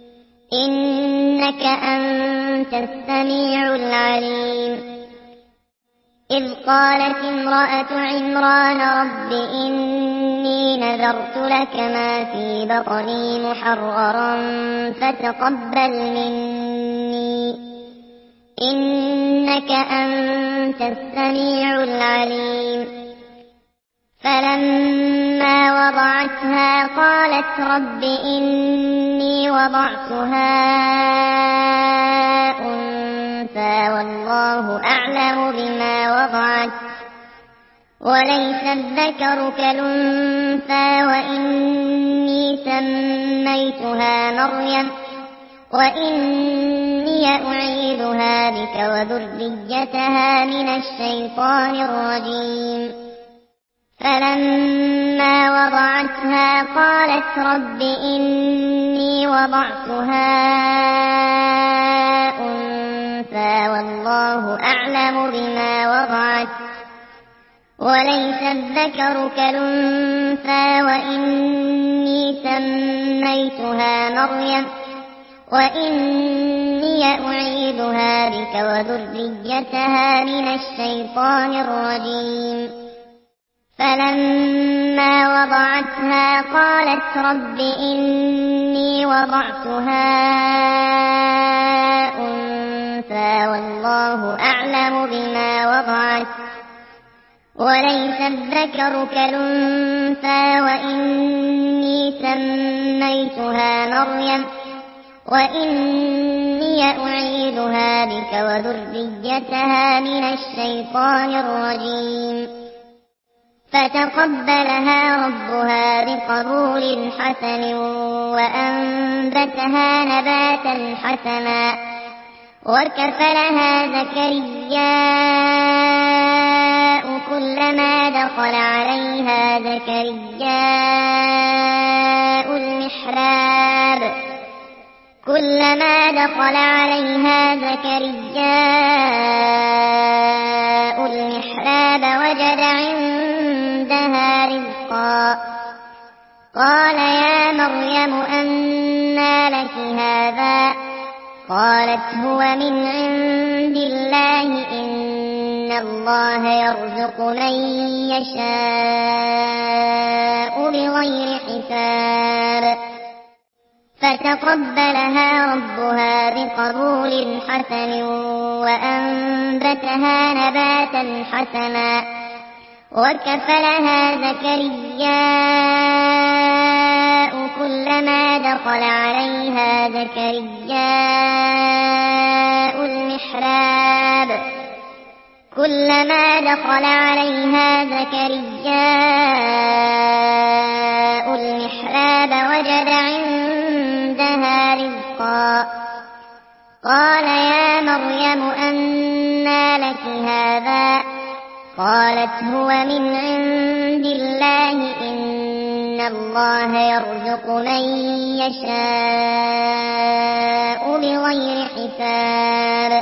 إنك أنت السميع العليم. إذ قالت امرأة عمران رب إني نذرت لك ما في بطني محررا فتقبل مني إنك أنت السميع العليم. فلما وضعتها قالت رب إني وضعتها أنثى والله أعلم بما وضعت وليس الذكر كالأنثى وإني سميتها مريم وإني أعيذها بك وذريتها من الشيطان الرجيم. فلما وضعتها قالت رب إني وضعتها أنثى والله أعلم بما وضعت وليس الذكر كالأنثى وإني سميتها مريم وإني أعيذها بك وذريتها من الشيطان الرجيم. فلما وضعتها قالت رب إني وضعتها والله أعلم بما وضعت وليس الذكر كالأنثى وإني سميتها مريم وإني أعيذها بك وذريتها من الشيطان الرجيم فتقبلها ربها بقبول حسن وأنبتها نباتا حسنا وكفلها زكرياء كلما دخل عليها زكرياء المحراب وجد عندها رزقا قال يا مريم أنى لك هذا قالت هو من عند الله إن الله يرزق من يشاء بغير حساب فتقبلها ربها بقبول حسن وأنبتها نباتا حسنا وكفلها زكرياء كلما دخل عليها زكرياء المحراب وجد عندها رزقا قال يا مريم أنى لك هذا قالت هو من عند الله إن الله يرزق من يشاء بغير حساب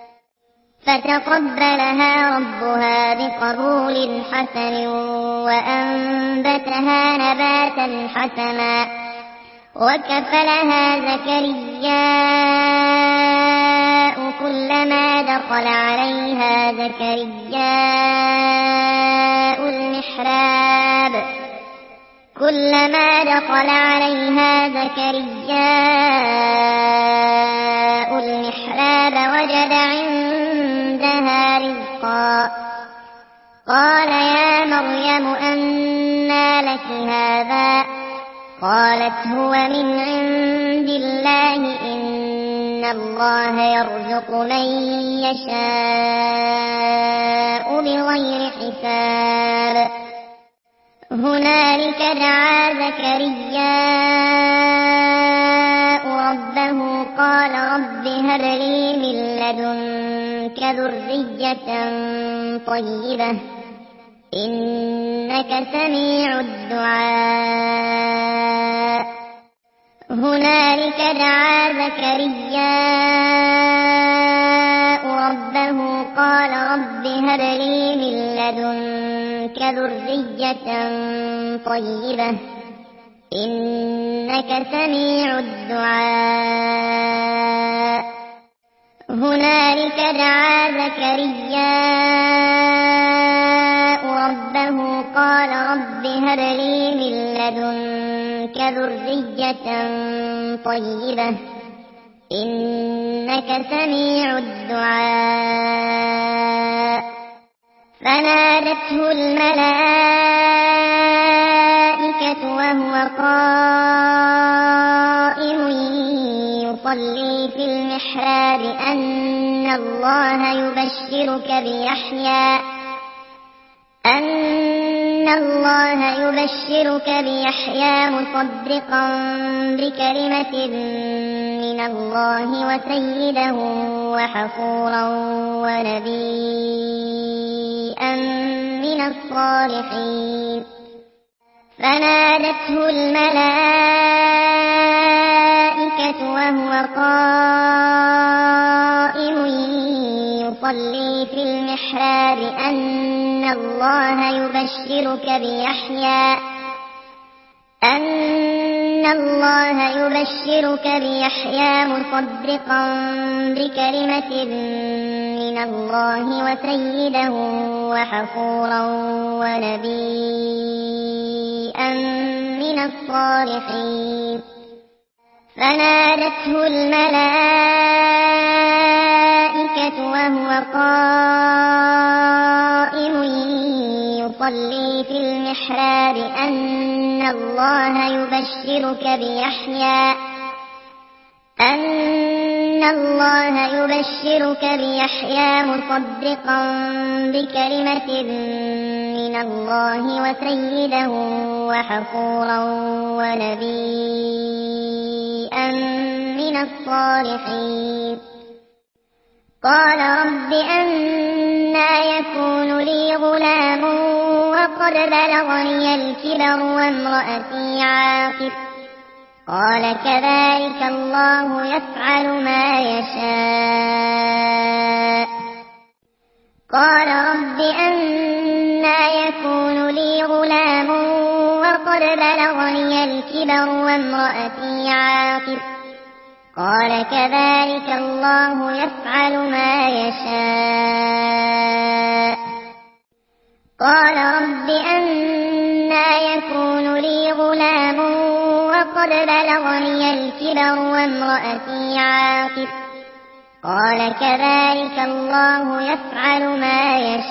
فتقبلها ربها بقبول حسن وأنبتها نباتا حسنا وكفلها زكرياء كلما دخل عليها زكرياء المحراب وجد عندها رزقا قال يا مريم أنى لك هذا قالت هو من عند الله إن الله يرزق من يشاء بغير حساب هنالك دعا زكرياء ربه قال رب هب لي من لدنك ذرية طيبة إنك سميع الدعاء هنالك دعا زكرياء ربه قال رب هب لي من لدنك ذرية طيبة إنك سميع الدعاء هنالك دعا زكرياء ربه قال رب هب لي من لدنك ذرية طيبة إنك سميع الدعاء فنادته الملائكة وهو قائم يصلي في المحراب أن الله يبشرك بيحيى مصدقا بكلمة من الله وسيدا وحصورا ونبيا من الصالحين فنادته الملائكة وهو قائم يصلي في المحراب أن الله يبشرك بيحيى مصدقا بكلمة من الله وسيدا وحصورا ونبيا من الصالحين فنادته الملائكة الملائكة وهو قائم يصلي في المحراب أن الله يبشرك بيحيى مصدقا بكلمة من الله وسيدا وحصورا ونبيا من الصالحين. قال رب أنى يكون لي غلام وقد بلغني الكبر وامرأتي عاقر. قال كذلك الله يفعل ما يشاء. قال رب أنى يكون لي غلام وقد بلغني الكبر وامرأتي عاقر. قال كذلك الله يفعل ما يشاء. قال رب أنى يكون لي غلام وقد بلغني الكبر وامرأتي عاقر. قال كذلك الله يفعل ما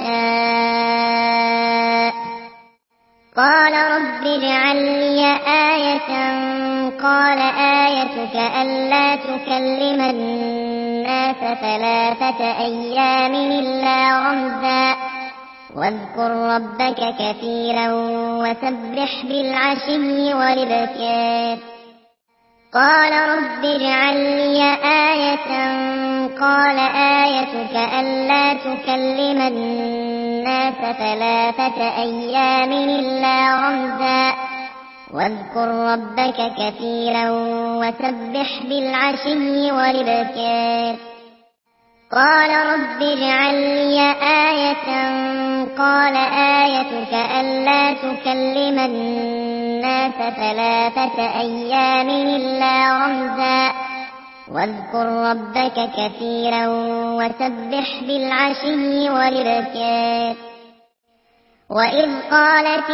يشاء. قال رب اجعل لي آية. قال آيتك ألا تكلم الناس 3 أيام إلا رمزا واذكر ربك كثيرا وسبح بالعشي والإبكار. قال رب اجعل لي آية. قال آيتك ألا تكلم الناس 3 أيام إلا رمزا واذكر ربك كثيرا وسبح بالعشي والإبكار. قال رب اجعل لي آية. قال آيتك ألا تكلم الناس 3 أيام إلا رمزا واذكر ربك كثيرا وسبح بالعشي والإبكار. وإذ قالت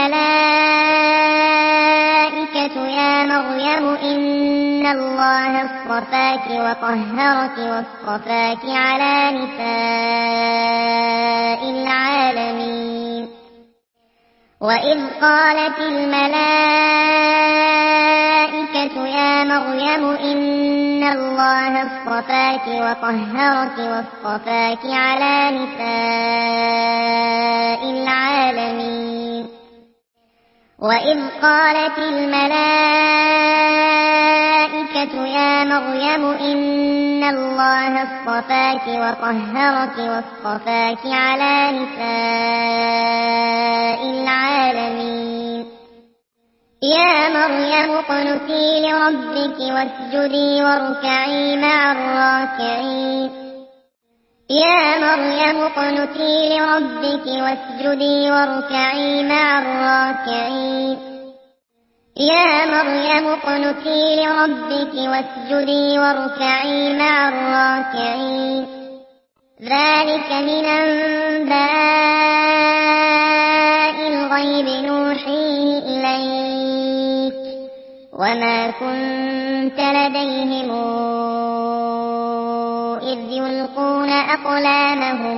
الملائكة يا مريم إن الله اصطفاك وطهرك واصطفاك على نساء العالمين. وإذ قالت الملائكة يا مريم إن الله اصطفاك وطهرك واصطفاك على نساء العالمين. وإذ قالت الملائكة يا مريم إن الله اصطفاك وطهرك واصطفاك على نساء العالمين. يا مريم اقنتي لربك واسجدي واركعي مع الراكعين. يا مريم اقنتي لربك واسجدي واركعي مع الراكعين. يا مريم اقنتي لربك واسجدي واركعي مع الراكعين. ذلك من أنباء الغيب نوحيه إليك وما كنت لديهم إذ يلقون أقلامهم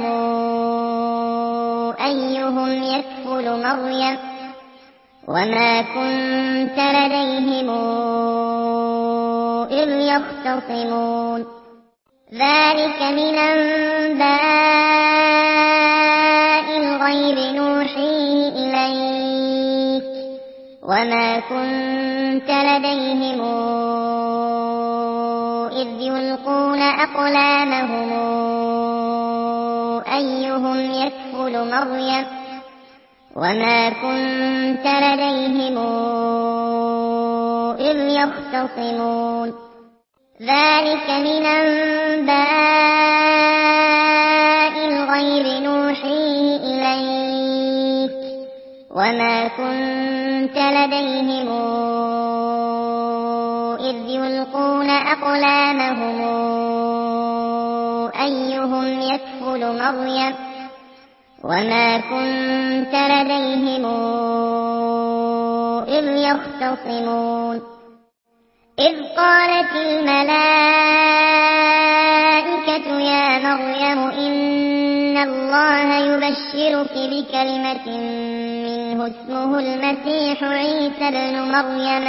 أيهم يكفل مريم وما كنت لديهم إذ يختصمون. ذلك من أنباء الغيب نوحيه إليك وما كنت لديهم إذ يلقون أقلامهم أيهم يكفل مريم وما كنت لديهم إذ يختصمون. ذلك من أنباء الغيب نوحيه إليك وما كنت لديهم إذ يلقون أقلامهم أيهم يكفل مريم وما كنت لديهم إذ يختصمون. إذ قالت الملائكة يا مريم الله يبشرك بكلمة منه اسمه المسيح عيسى ابن مريم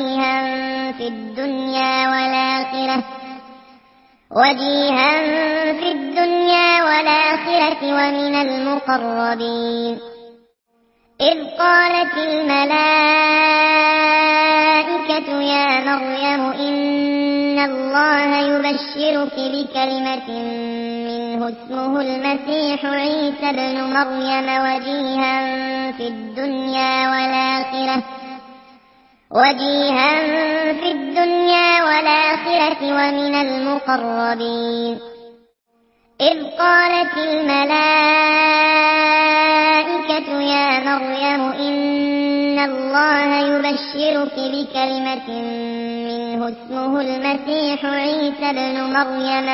وجيها في الدنيا والآخرة ومن المقربين. إذ قالت الملائكة يا مريم إن الله يبشرك بكلمة منه اسمه المسيح عيسى ابن مريم وجيها في الدنيا والآخرة ومن المقربين. إذ قالت الملائكة يا مريم إن الله يبشرك بكلمة منه اسمه المسيح عيسى ابن مريم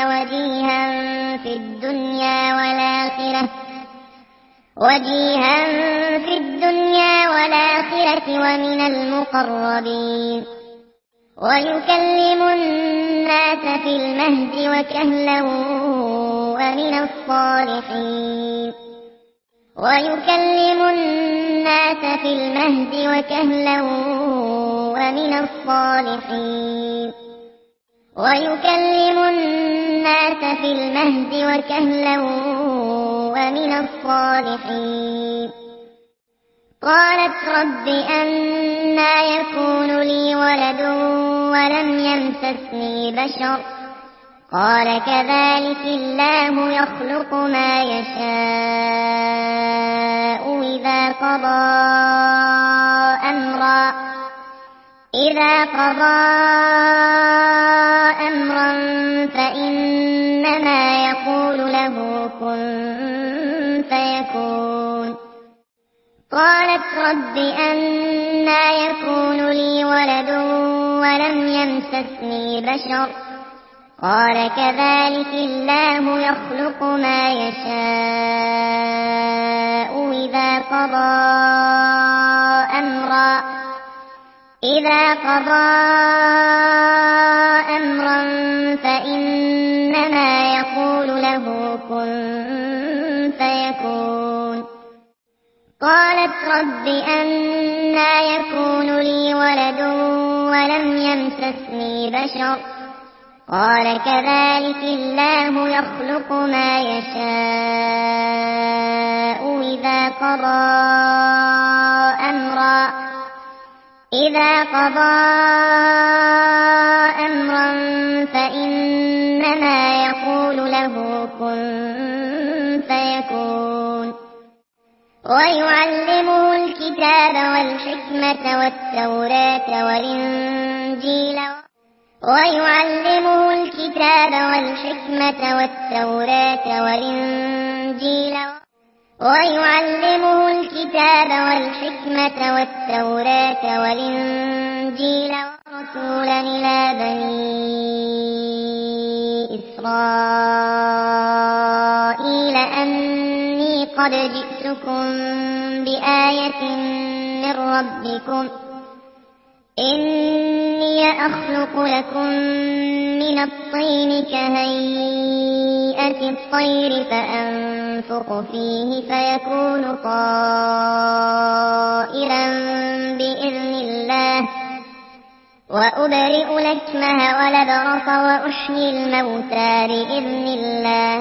وجيها في الدنيا والآخرة ومن المقربين. ويكلم الناس في المهد وكهلا ومن الصالحين. قالت رب أنى يكون لي ولد ولم يمسسني بشر قال كذلك الله يخلق ما يشاء إذا قضى أمرا فإنما يقول له كن فيكون. قالت رب أنى يكون لي ولد ولم يمسسني بشر قال كذلك الله يخلق ما يشاء إذا قضى أمرا فإنما يقول له كن فيكون. قالت رب أنى يكون لي ولد ولم يمسسني بشر قال كذلك الله يخلق ما يشاء إذا قضى أمرا فإنما يقول له كن فيكون. ويعلمه الكتاب والحكمة والتوراة والإنجيل ورسولا إلى بني إسرائيل أني قد جئتكم بآية من ربكم إني أخلق لكم من الطين كهيئة الطير فأنفخ فيه فيكون طائرا بإذن الله وأبرئ الأكمه والأبرص وأحيي الموتى بإذن الله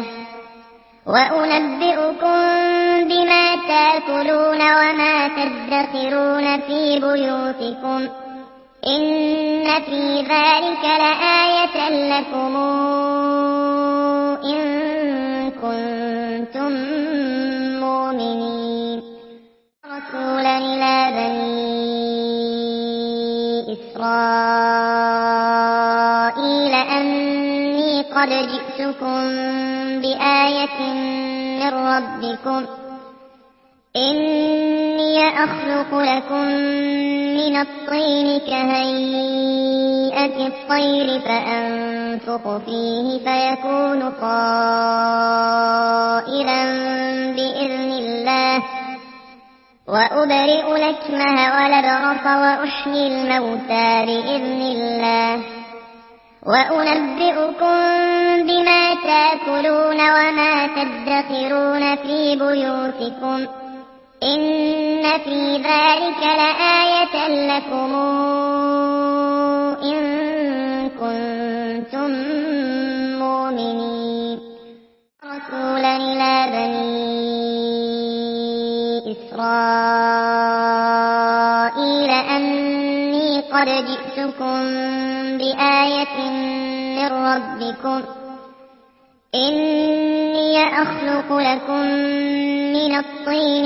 وأنبئكم بما تأكلون وما تدخرون في بيوتكم إن في ذلك لآية لكم إن كنتم مؤمنين. رسولا إلى بني إسرائيل أني قد جئتكم بآية من ربكم إني أخلق لكم من الطين كهيئة الطير فأنفخ فيه فيكون طائرا بإذن الله وأبرئ الأكمه والأبرص وأحيي الموتى بإذن الله وأنبئكم بما تأكلون وما تدخرون تدخرون في بيوتكم إن في ذلك لآية لكم إن كنتم مؤمنين رسولا إلى بني إسرائيل أني قد جئتكم بآية من ربكم إني أخلق لكم من الطين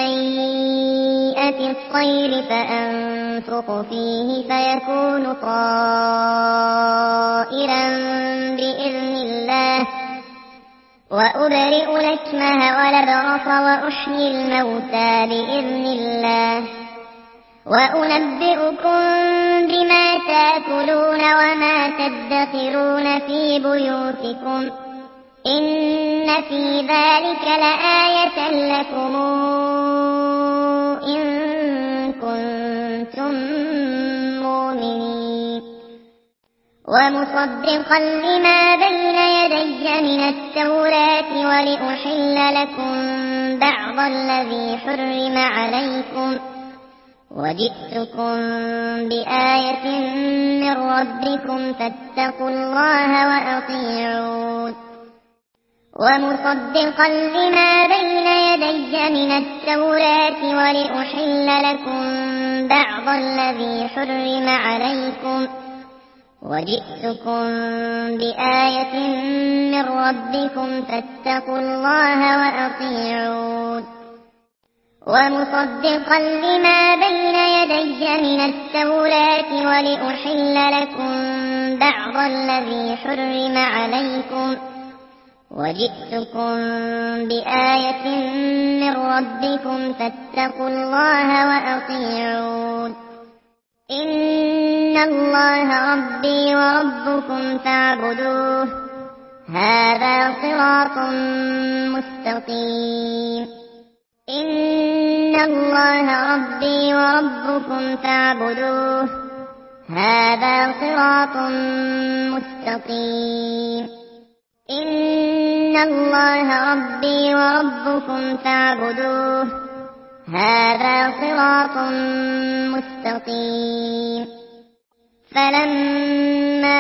كهيئة الطير فأنفخ فيه فيكون طائرا بإذن الله وأبرئ الأكمه والأبرص وأحيي الموتى بإذن الله وأنبئكم بما تأكلون وما تدخرون في بيوتكم إن في ذلك لآية لكم إن كنتم مؤمنين ومصدقا لما بين يدي من التوراة ولأحل لكم بعض الذي حرم عليكم وجئتكم بآية من ربكم فاتقوا الله وأطيعون ومصدقا لما بين يدي من التوراة ولأحل لكم بعض الذي حرم عليكم وجئتكم بآية من ربكم فاتقوا الله وأطيعون ومصدقا لما بين يدي من التوراة ولأحل لكم بعض الذي حرم عليكم وجئتكم بآية من ربكم فاتقوا الله وأطيعون إن الله ربي وربكم فاعبدوه هذا صراط مستقيم إن الله ربي وربكم فاعبدوه هذا صراط مستقيم إن الله ربي وربكم فاعبدوه هذا صراط مستقيم فلما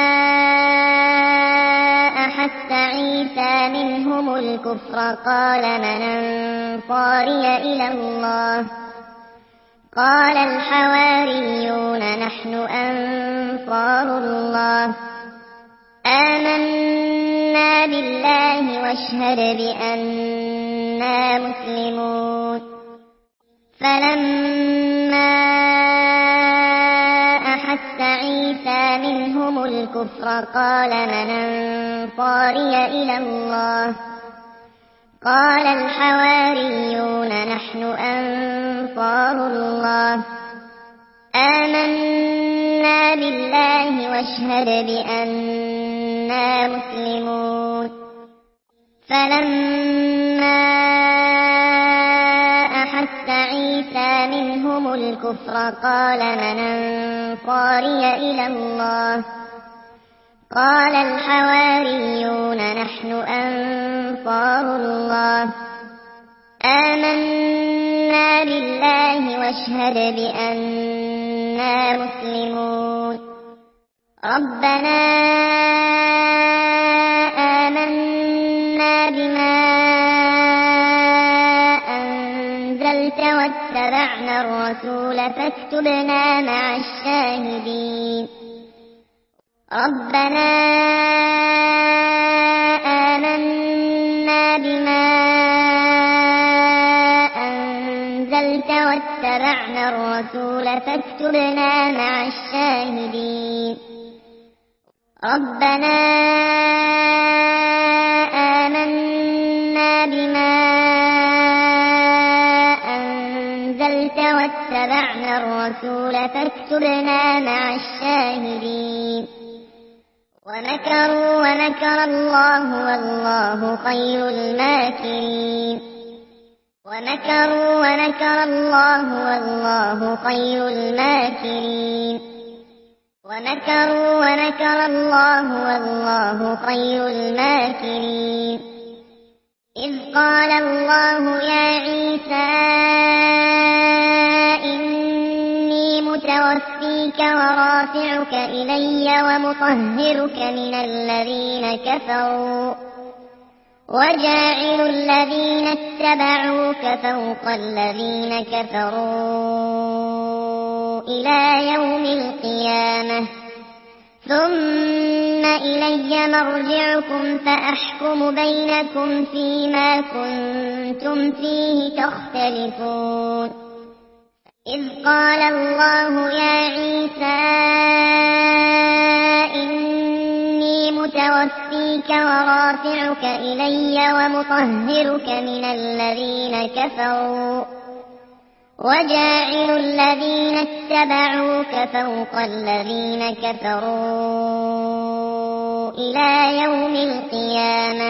أحس عيسى منهم الكفر قال من أنصاري إلى الله قال الحواريون نحن أنصار الله آمنا بالله واشهد بأننا مسلمون فلما أحس عيسى منهم الكفر قال من أنصاري إلى الله قال الحواريون نحن أنصار الله آمنا بالله واشهد بأننا مسلمون فلما أحس عيسى منهم الكفر قال من أنصاري إلى الله قال الحواريون نحن أنصار الله آمنا بالله واشهد بأننا مسلمون ربنا آمنا بما أنزلت واتبعنا الرسول فاكتبنا مع الشاهدين ربنا آمنا بما أنزلت واتبعنا الرسول فاكتبنا مع الشاهدين ربنا آمنا بما أنزلت واتبعنا الرسول فاكتبنا مع الشاهدين ومكروا ومكر الله والله خير الماكرين ومكروا ومكر الله والله خير الماكرين ومكروا ومكر الله والله خير الماكرين إذ قال الله يا عيسى إني متوفيك ورافعك إلي ومطهرك من الذين كفروا وجاعل الذين اتبعوك فوق الذين كفروا إلى يوم القيامة ثم إلي مرجعكم فأحكم بينكم فيما كنتم فيه تختلفون إذ قال الله يا عيسى إني متوفيك ورافعك إلي ومطهرك من الذين كفروا وجاعل الذين اتبعوك فوق الذين كفروا إلى يوم القيامة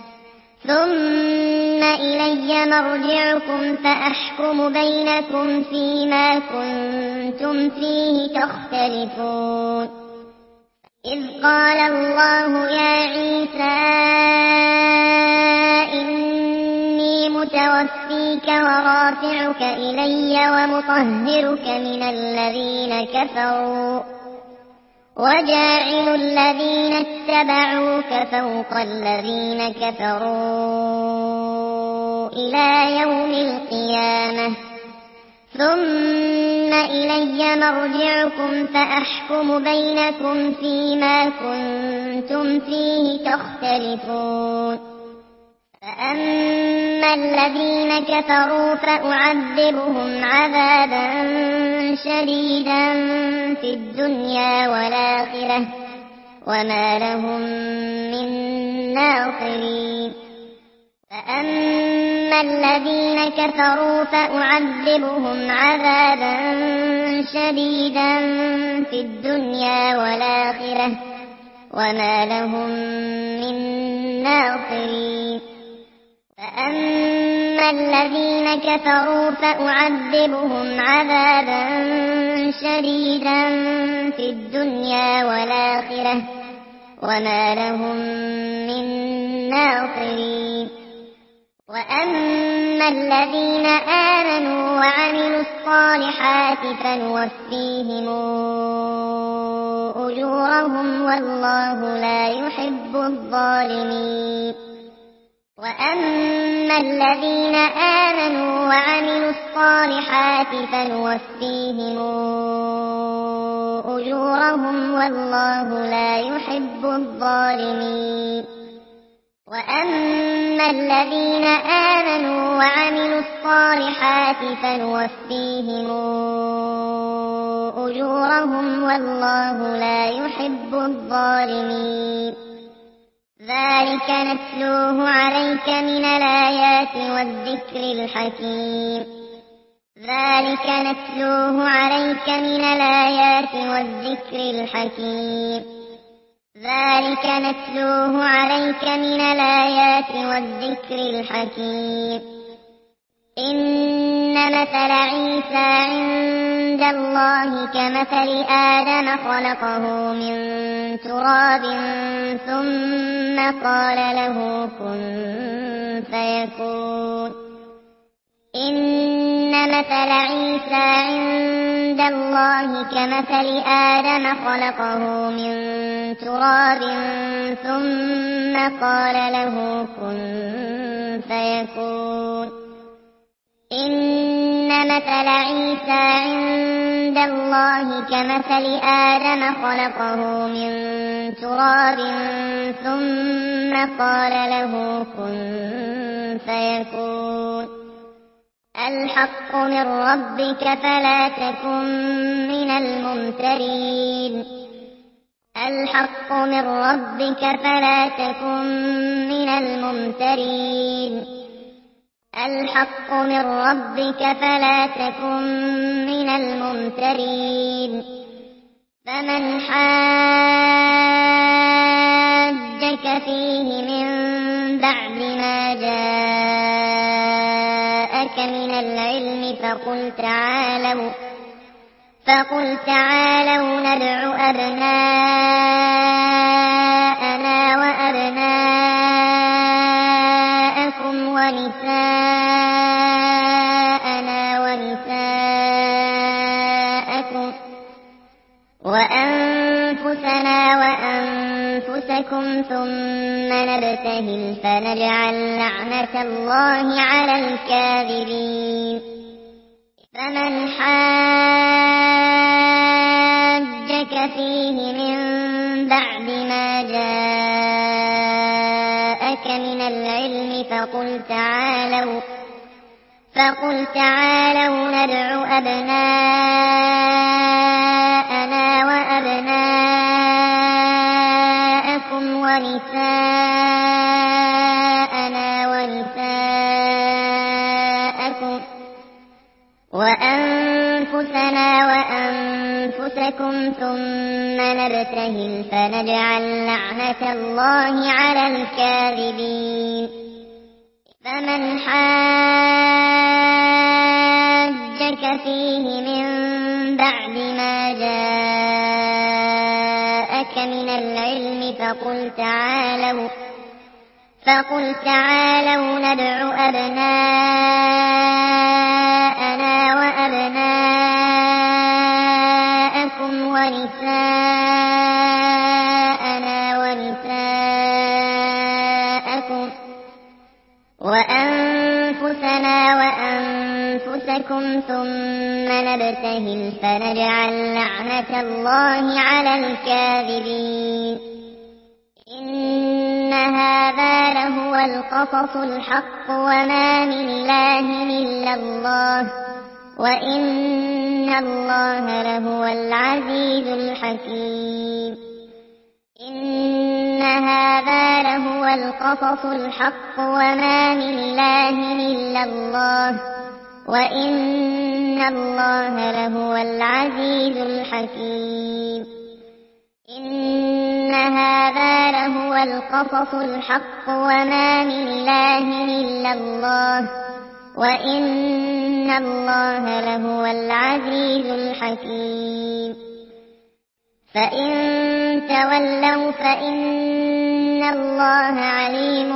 ثم إلي مرجعكم فأحكم بينكم فيما كنتم فيه تختلفون إذ قال الله يا عيسى إني متوفيك ورافعك إلي ومطهرك من الذين كفروا وجاعل الذين اتبعوك فوق الذين كفروا إلى يوم القيامة ثم إلي مرجعكم فأحكم بينكم فيما كنتم فيه تختلفون فأما الذين كفروا فأعذبهم عذابا شديدا في الدنيا والآخرة وما لهم من ناصرين فأما الذين كفروا فأعذبهم عذابا شديدا في الدنيا والآخرة وما لهم من ناصرين فأما الذين كفروا فأعذبهم عذابا شديدا في الدنيا والآخرة وما لهم من ناصرين وأما الذين آمنوا وعملوا الصالحات فنوفيهم أجورهم والله لا يحب الظالمين وأما الذين آمنوا وعملوا الصالحات فنوفيهم أجورهم والله لا يحب الظالمين وأما الذين آمنوا وعملوا الصالحات فنوفيهم أجورهم والله لا يحب الظالمين ذلك نتلوه عليك من الآيات والذكر الحكيم ذلك نتلوه عليك من الآيات والذكر الحكيم ذلك نتلوه عليك من الآيات والذكر الحكيم إن مثل عيسى عند الله كمثل آدم خلقه من تراب ثم قال له كن فيكون إن مثل عيسى عند الله كمثل آدم خلقه من تراب ثم قال له كن فيكون إن مثل عيسى عند الله كمثل آدم خلقه من تراب ثم قال له كن فيكون الحق من ربك فلا تكن من الممترين الحق من ربك فلا تكن من الممترين الحق من ربك فلا تكن من الممترين فمن حاجك فيه من بعد ما جاءك من العلم فقل تعالوا ندع أبناءنا وأبناءكم ونساءنا ونساءكم وأنفسنا وأنفسكم ثم نبتهل فنجعل لعنة الله على الكاذبين فمن حاجك فيه من بعد ما جاءك من العلم فقل تعالوا ندع أبناءنا وأبناءكم ونساءنا ونساءكم وأنفسنا وأنفسكم ثم نبتهل فنجعل لعنة الله على الكاذبين فمن حاجك فيه من بعد ما جاءك من العلم فقل تعالوا ندع أبناءنا وأبناءكم ونساءنا ونساءكم وأنفسنا وأنفسكم ثم نبتهل فنجعل لعنة الله على الكاذبين إن هذا لهو القصص الحق وما من إله إلا الله وإن الله لهو العزيز الحكيم إن هذا لهو القصص الحق وما من إله إلا الله وإن الله لهو العزيز الحكيم إن هذا لهو القصص الحق وما من إله إلا الله وإن الله لهو العزيز الحكيم فإن تولوا فإن الله عليم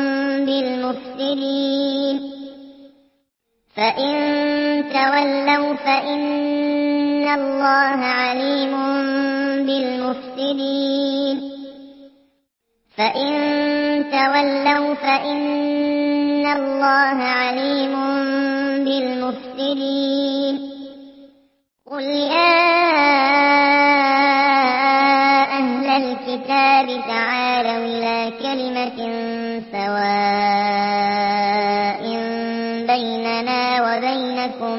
بالمفسدين فإن تولوا فإن الله عليم بالمفسدين فإن تولوا فإن الله عليم بالمفسدين قل يا أهل الكتاب تعالوا إلى كلمة سواء بيننا وبينكم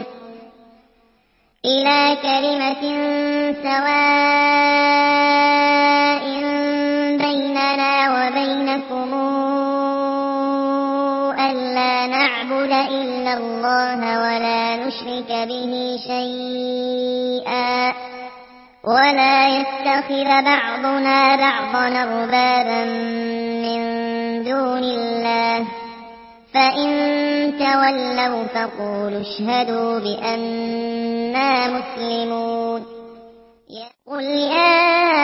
ألا نعبد إلا الله ولا نشرك به شيئا ولا يتخذ بعضنا بعضا أربابا من دون الله فإن تولوا فقولوا اشهدوا بأننا مسلمون قل يا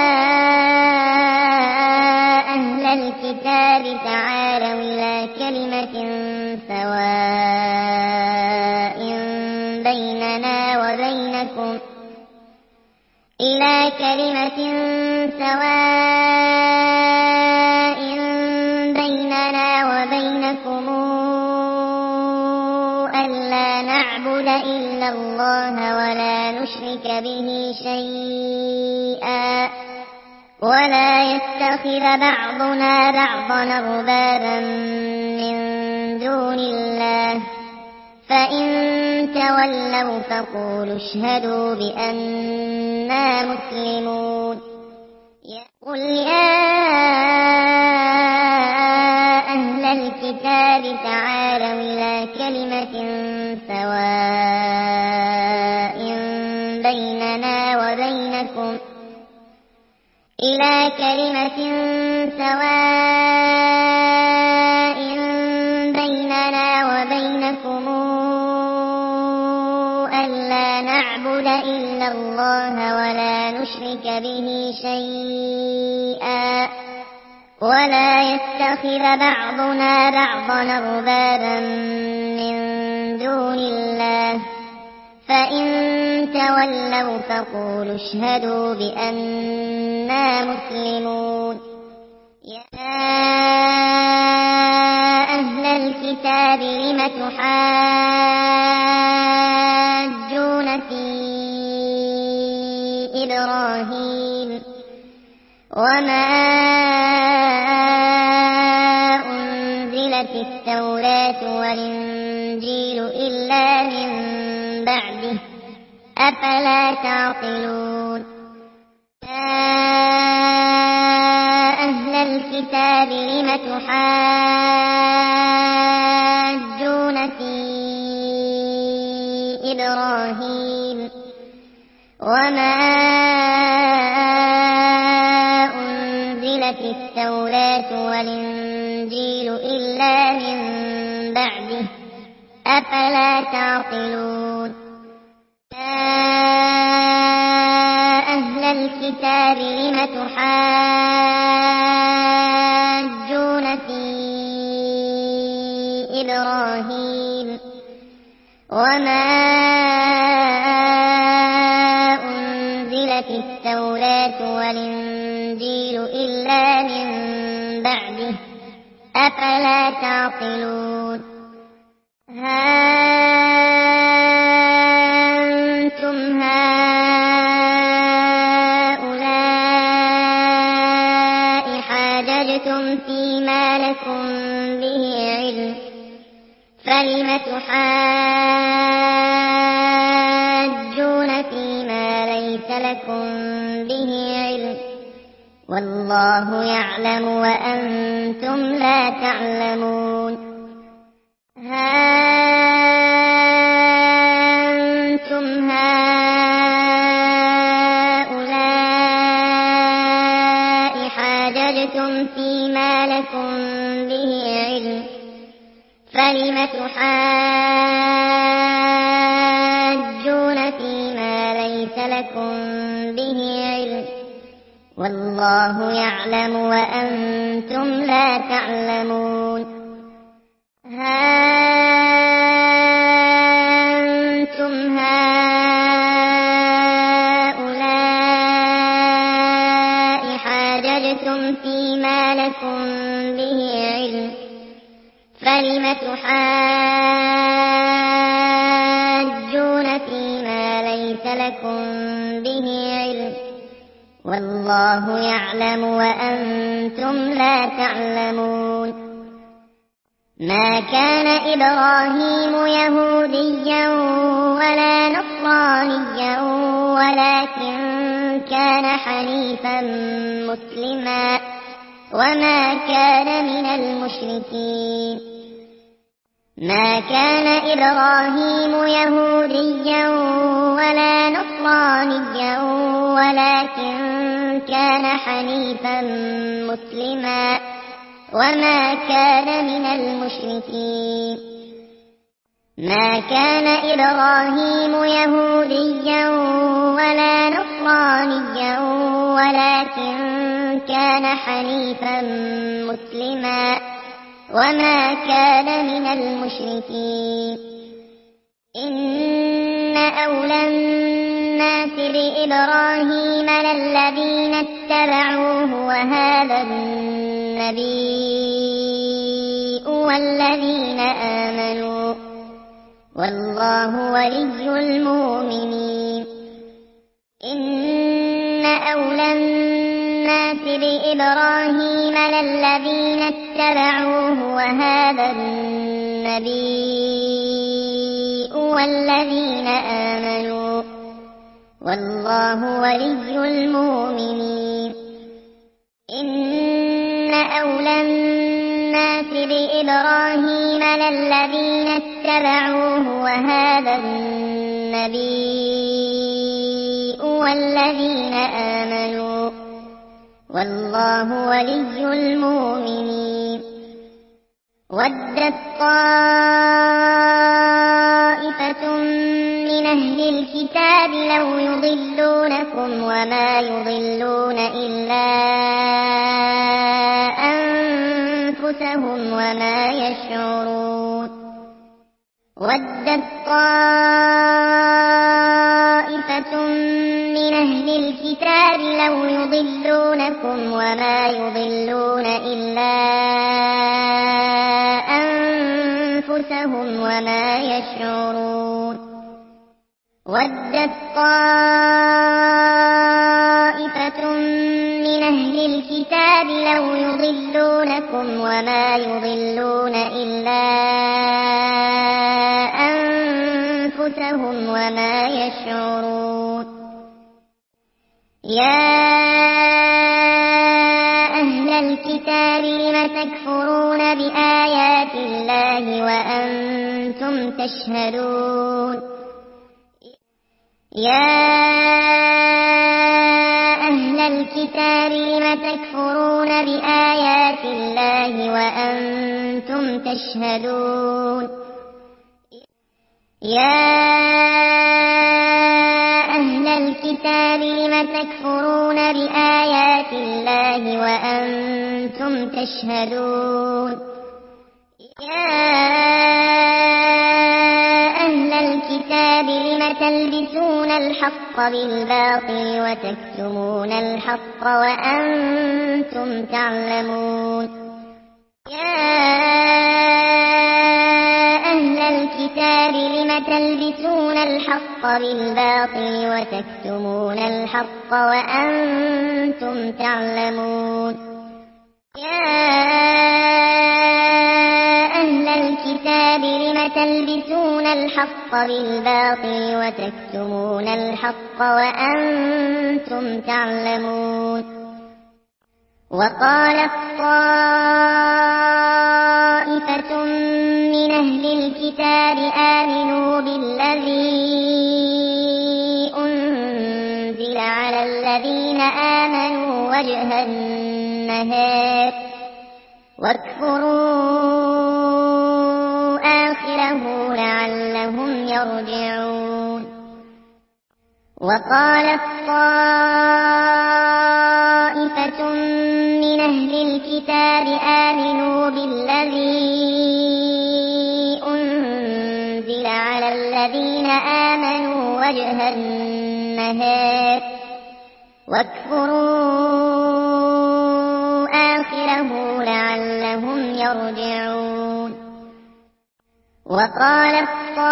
أهل الكتاب تعالوا إلى كلمة سواء بيننا وبينكم ألا نعبد إلا الله ولا نشرك به شيئا ولا يتخذ بعضنا بعضا أربابا من دون الله فإن تولوا فقولوا اشهدوا بأننا مسلمون قل يا أهل الكتاب تعالوا إلى كلمة سواء بيننا وبينكم ألا نعبد إلا الله ولا نشرك به شيئا ولا يتخذ بعضنا بعضا أربابا من دون الله فإن تولوا فقولوا اشهدوا بأننا مسلمون يا أهل الكتاب لم تحاجون في إبراهيم وما أنزلت التوراة والإنجيل إلا من بعده أفلا تعقلون يا أهل الكتاب لم تحاجون في إبراهيم وما أنزلت التوراة والإنجيل إلا من بعده أفلا تعقلون يا أهل الكتاب لم تحاجون في إبراهيم وما أنزلت التوراة والإنجيل إلا من بعده أفلا تعقلون أنتم هؤلاء حاججتم فيما لكم به علم فلم تحاجون فيما ليس لكم به علم والله يعلم وأنتم لا تعلمون أنتم هؤلاء حاججتم فيما لكم به علم فلم تحاجون فيما ليس لكم به علم والله يعلم وأنتم لا تعلمون أنتم هؤلاء حاججتم فيما لكم به علم فلم تحاجون فيما ليس لكم به علم والله يعلم وأنتم لا تعلمون ما كان إبراهيم يهوديا ولا نصرانيا ولكن كان حنيفا مسلما وما كان من المشركين ما كان إبراهيم يهوديا ولا نصرانيا ولكن كان حنيفا مسلما وما كان من المشركين ما كان إبراهيم يهوديا ولا نصرانيا ولكن كان حنيفا مسلما وما كان من المشركين إن أولى الناس بإبراهيم للذين اتبعوه وهذا النبي والذين آمنوا والله ولي المؤمنين إن أولى الناس بإبراهيم للذين اتبعوه وهذا النبي والذين آمنوا والله ولي المؤمنين إن أولى الناس بإبراهيم للذين اتبعوه وهذا النبي والذين آمنوا والله ولي المؤمنين ودت طائفة من أهل الكتاب لو يضلونكم وما يضلون إلا أنفسهم وما يشعرون ودت طائفة من أهل الكتاب لو يضلونكم وما يضلون إلا أنفسهم وما يشعرون ودت طائفة من أهل الكتاب لو يضلونكم وما يضلون إلا أنفسهم وما يشعرون يا أهل الكتاب لم تكفرون بآيات الله وأنتم تشهدون يا أهل الكتاب لم تكفرون بآيات الله وأنتم تشهدون يا أهل الكتاب لم تكفرون بآيات الله وأنتم تشهدون يا أهل الكتاب لم تلبسون الحق بالباطل وتكتمون الحق وأنتم تعلمون يا أهل الكتاب لم تلبسون الحق بالباطل وتكتمون الحق وأنتم تعلمون يا أهل الكتاب لم تلبسون الحق بالباطل وتكتمون الحق وأنتم تعلمون وقالت طائفة من أهل الكتاب آمنوا بالذي أنزل على الذين آمنوا وجه النهار واكفروا آخره لعلهم يرجعون وقالت طائفة من أهل الكتاب آمنوا بالذي أنزل على الذين آمنوا وجه النهار واكفروا آخره لعلهم يرجعون وقالت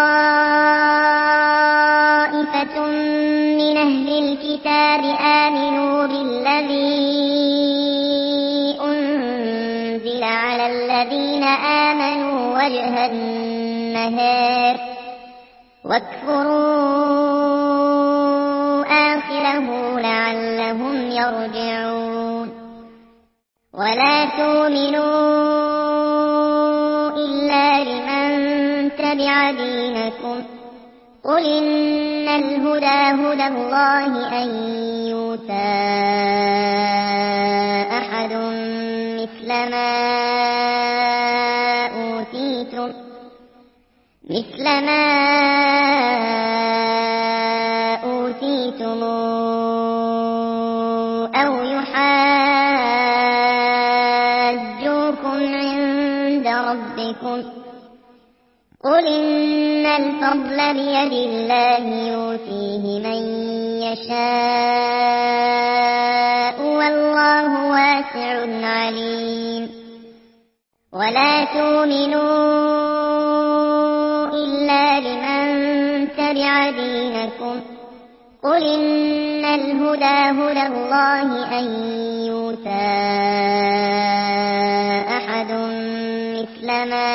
طائفة من أهل الكتاب آمنوا بالذي أنزل على الذين آمنوا وجه النهار واكفروا آخره لعلهم يرجعون ولا تؤمنوا إلا لمن تبع دينكم قل إن الهدى هدى الله أن يؤتى أحد مثل ما أوتيتم أو يحاجوكم عند ربكم قل إن الفضل بيد الله يؤتيه من يشاء والله واسع عليم ولا تؤمنوا إلا لمن تبع دينكم قل إن الهدى هدى الله أن يؤتى أحد مثل ما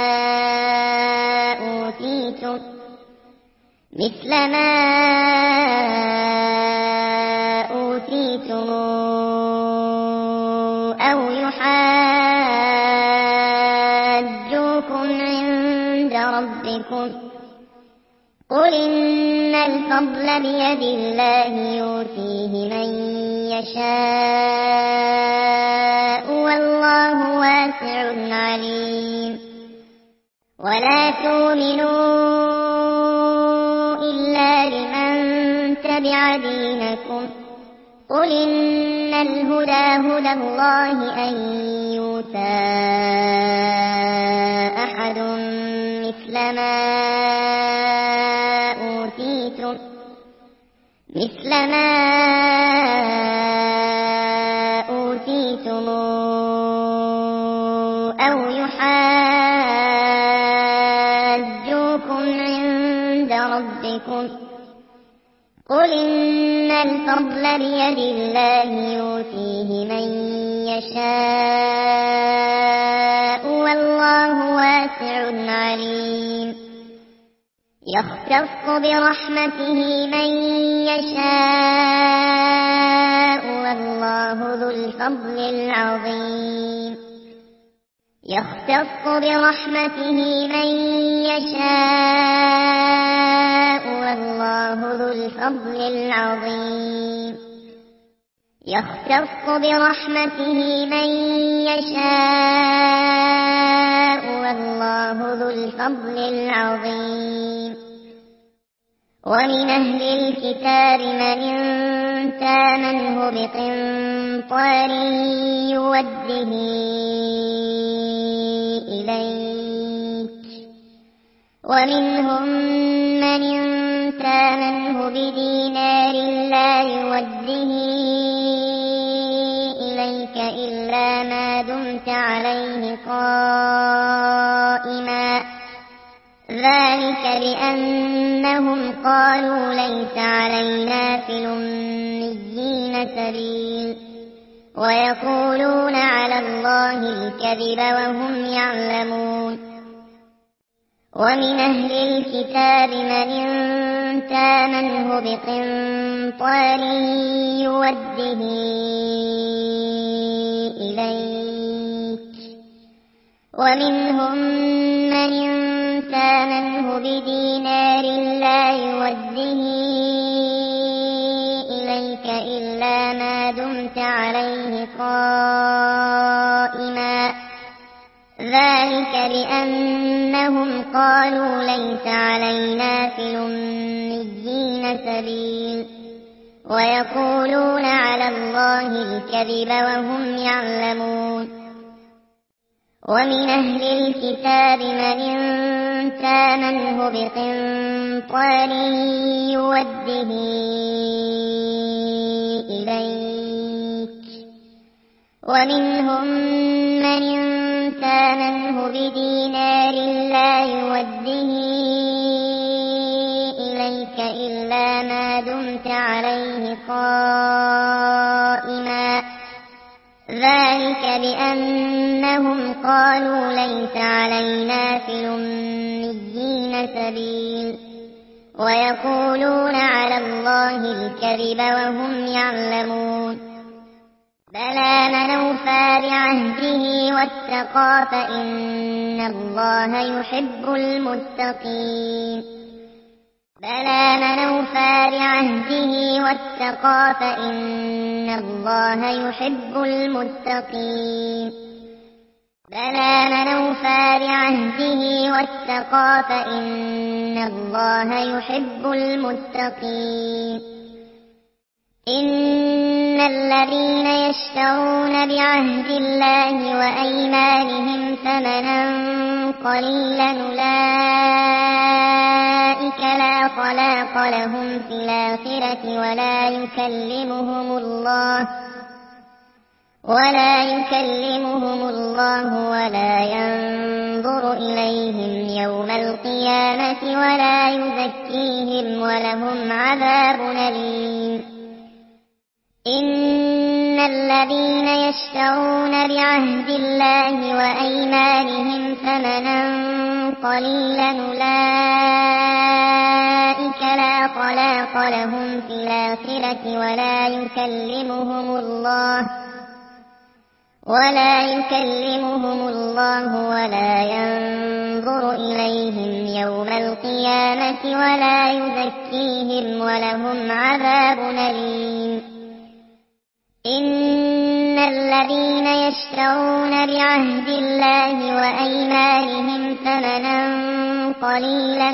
أوتيتم أو يحاجوكم عند ربكم قل إن الفضل بيد الله يؤتيه من يشاء والله واسع عليم ولا تؤمنوا إلا لمن تبع دينكم قل إن الهدى هدى الله أن يؤتى أحد مثل ما أوتيتم أو يحاجوكم عند ربكم قل إن الفضل بيد الله يؤتيه من يشاء والله واسع عليم يختص برحمته من يشاء والله ذو الفضل العظيم يختص برحمته من يشاء والله ذو الفضل العظيم يختص برحمته من يشاء والله ذو الفضل العظيم ومن أهل الكتاب من تامنه بقنطار يوده إليك ومنهم من تامنه بدينار لا يوده إليك إلا ما دمت عليه قائما ذلك بأنهم قالوا ليس علينا في الأميين سبيل ويقولون على الله الكذب وهم يعلمون ومن أهل الكتاب من تامنه بقنطار يوده إليك ومنهم من تامنه بدينار لا يوده إليك إلا ما دمت عليه قائما ذلك بأنهم قالوا ليس علينا في الأميين سبيل ويقولون على الله الكذب وهم يعلمون ومن أهل الكتاب من تامنه بقنطار يوده إليك ومنهم من تامنه بدينار لا يوده إليك إلا ما دمت عليه قائما ذلك بأنهم قالوا ليس علينا في الأميين سبيل ويقولون على الله الكذب وهم يعلمون بلى من أوفى بعهده واتقى فإن الله يحب المتقين بلى من أوفى بعهده واتقى فإن الله يحب المتقين بلى من أوفى بعهده واتقى فإن الله يحب المتقين إن الذين يشترون بعهد الله وأيمانهم ثمنا قليلا أولئك لا خلاق لهم في الآخرة ولا يكلمهم الله ولا ينظر إليهم يوم القيامة ولا يزكيهم ولهم عذاب أليم إن الذين يشترون بعهد الله وأيمانهم ثمنا قليلا أولئك لا خلاق لهم في الآخرة ولا يكلمهم الله ولا ينظر إليهم يوم القيامة ولا يزكيهم ولهم عذاب أليم إن الذين يشترون بعهد الله وأيمانهم ثمنا قليلا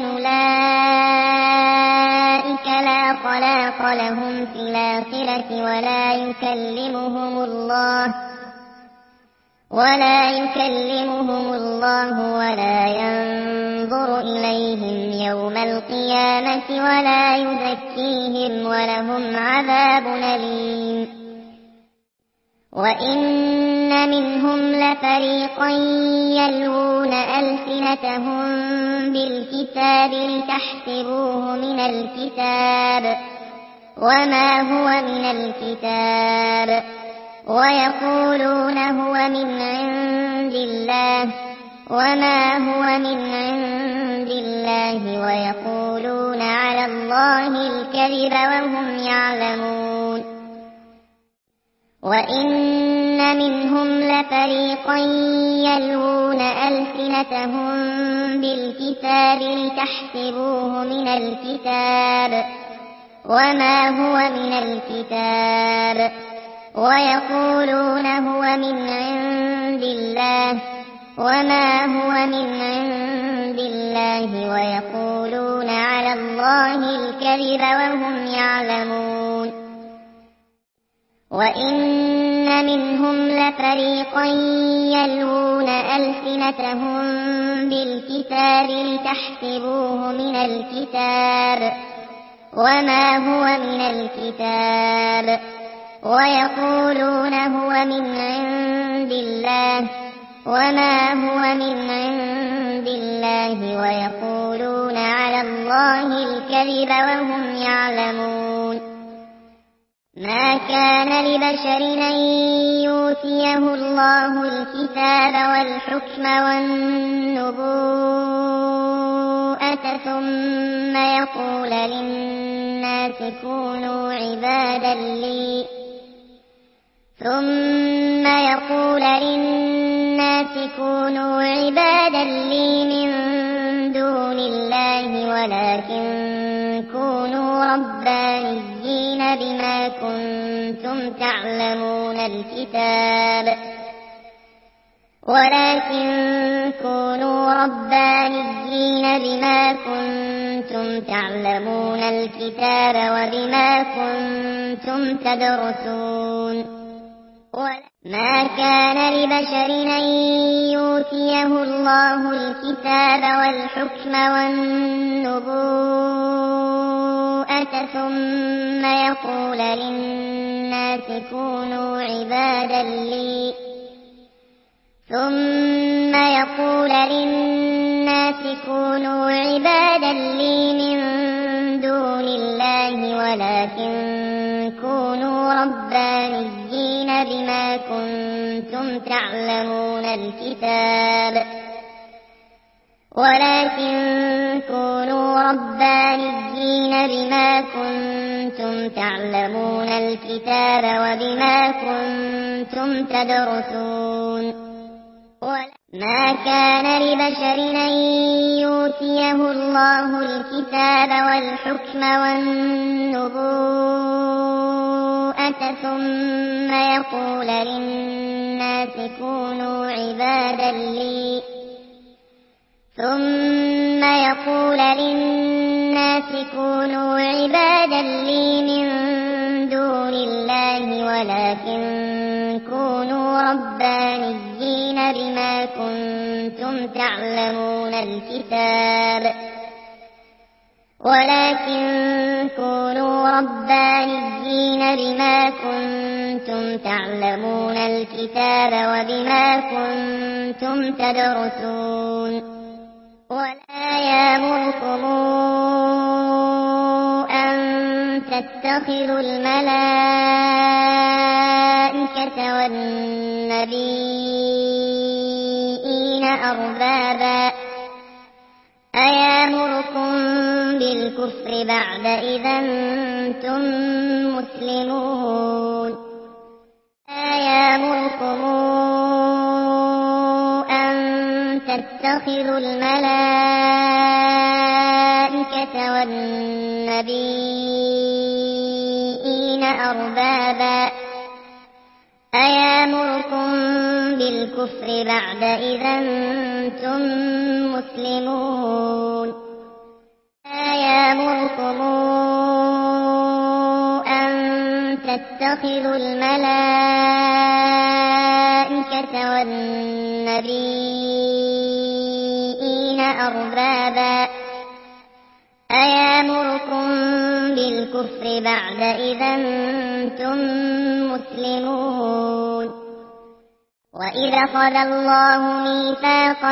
أولئك لا خلاق لهم في الآخرة ولا يكلمهم الله ولا يكلمهم الله ولا ينظر إليهم يوم القيامة ولا يزكيهم ولهم عذاب أليم. وإن منهم لفريقا يلوون ألسنتهم بالكتاب لتحسبوه من الكتاب وما هو من الكتاب ويقولون هو من عند الله وما هو من عند الله ويقولون على الله الكذب وهم يعلمون. وإن منهم لفريقا يلوون ألسنتهم بالكتاب لتحسبوه من الكتاب وما هو من الكتاب ويقولون هو من عند الله وما هو من عند الله ويقولون على الله الكذب وهم يعلمون. وإن منهم لفريقا يلوون ألسنتهم بالكتاب لتحسبوه من الكتاب وما هو من الكتاب ويقولون هو من عند الله وما هو من عند الله ويقولون على الله الكذب وهم يعلمون. ما كان لبشر أن يؤتيه الله الكتاب والحكم والنبوءة ثم يقول للناس كونوا عبادا لي من دون الله ولكن كونوا ربانيين بما كنتم تعلمون الكتاب وبما كنتم تدرسون. ما كان لبشر أن يؤتيه الله الكتاب والحكم والنبوءة ثم يقول للناس كونوا عبادا لي من دون الله ولكن كونوا ربانيين بما كنتم تعلمون الكتاب وبما كنتم تدرسون. ما كان لبشر أن يؤتيه الله الكتاب والحكم والنبوءة ثم يقول للناس كونوا عبادا لي من دون الله ولكن كونوا ربانيين بما كنتم تعلمون الكتاب وبما كنتم تدرسون. ولا يأمركم أن تتخذوا الملائكة والنبيين أربابا أيأمركم بالكفر بعد إذا أنتم مسلمون. أيأمركم أن تتخذوا الملائكة والنبيين أربابا أيأمركم بالكفر بعد إذا أنتم مسلمون. أيأمركم أن تتخذوا الملائكة والملائكة والنبيين أربابا أيامركم بالكفر بعد إذا أنتم مسلمون وإذا أخذ الله ميثاق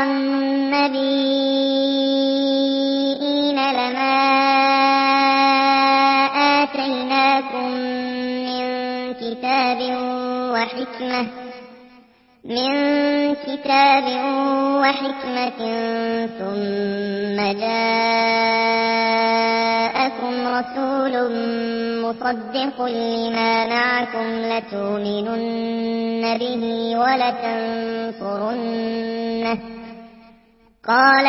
النبيين لما آتيناكم من كتاب وحكمة ثم جاءكم رسول مصدق لما معكم لتؤمنن به ولتنصرنه قال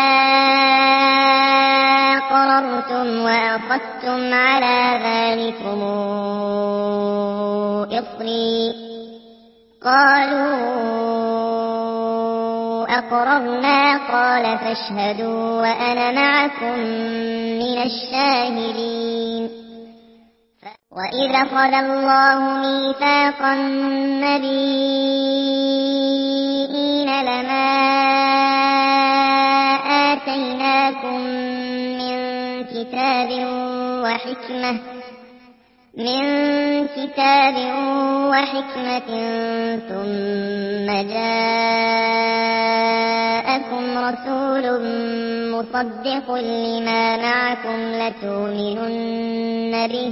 أقررتم وأخذتم على ذلكم إصري قالوا أقررنا قال فاشهدوا وأنا معكم من الشاهدين وإذا أخذ الله ميثاق النبيين لما آتيناكم من كتاب وحكمة ثم جاءكم رسول مصدق لما معكم لتؤمنن به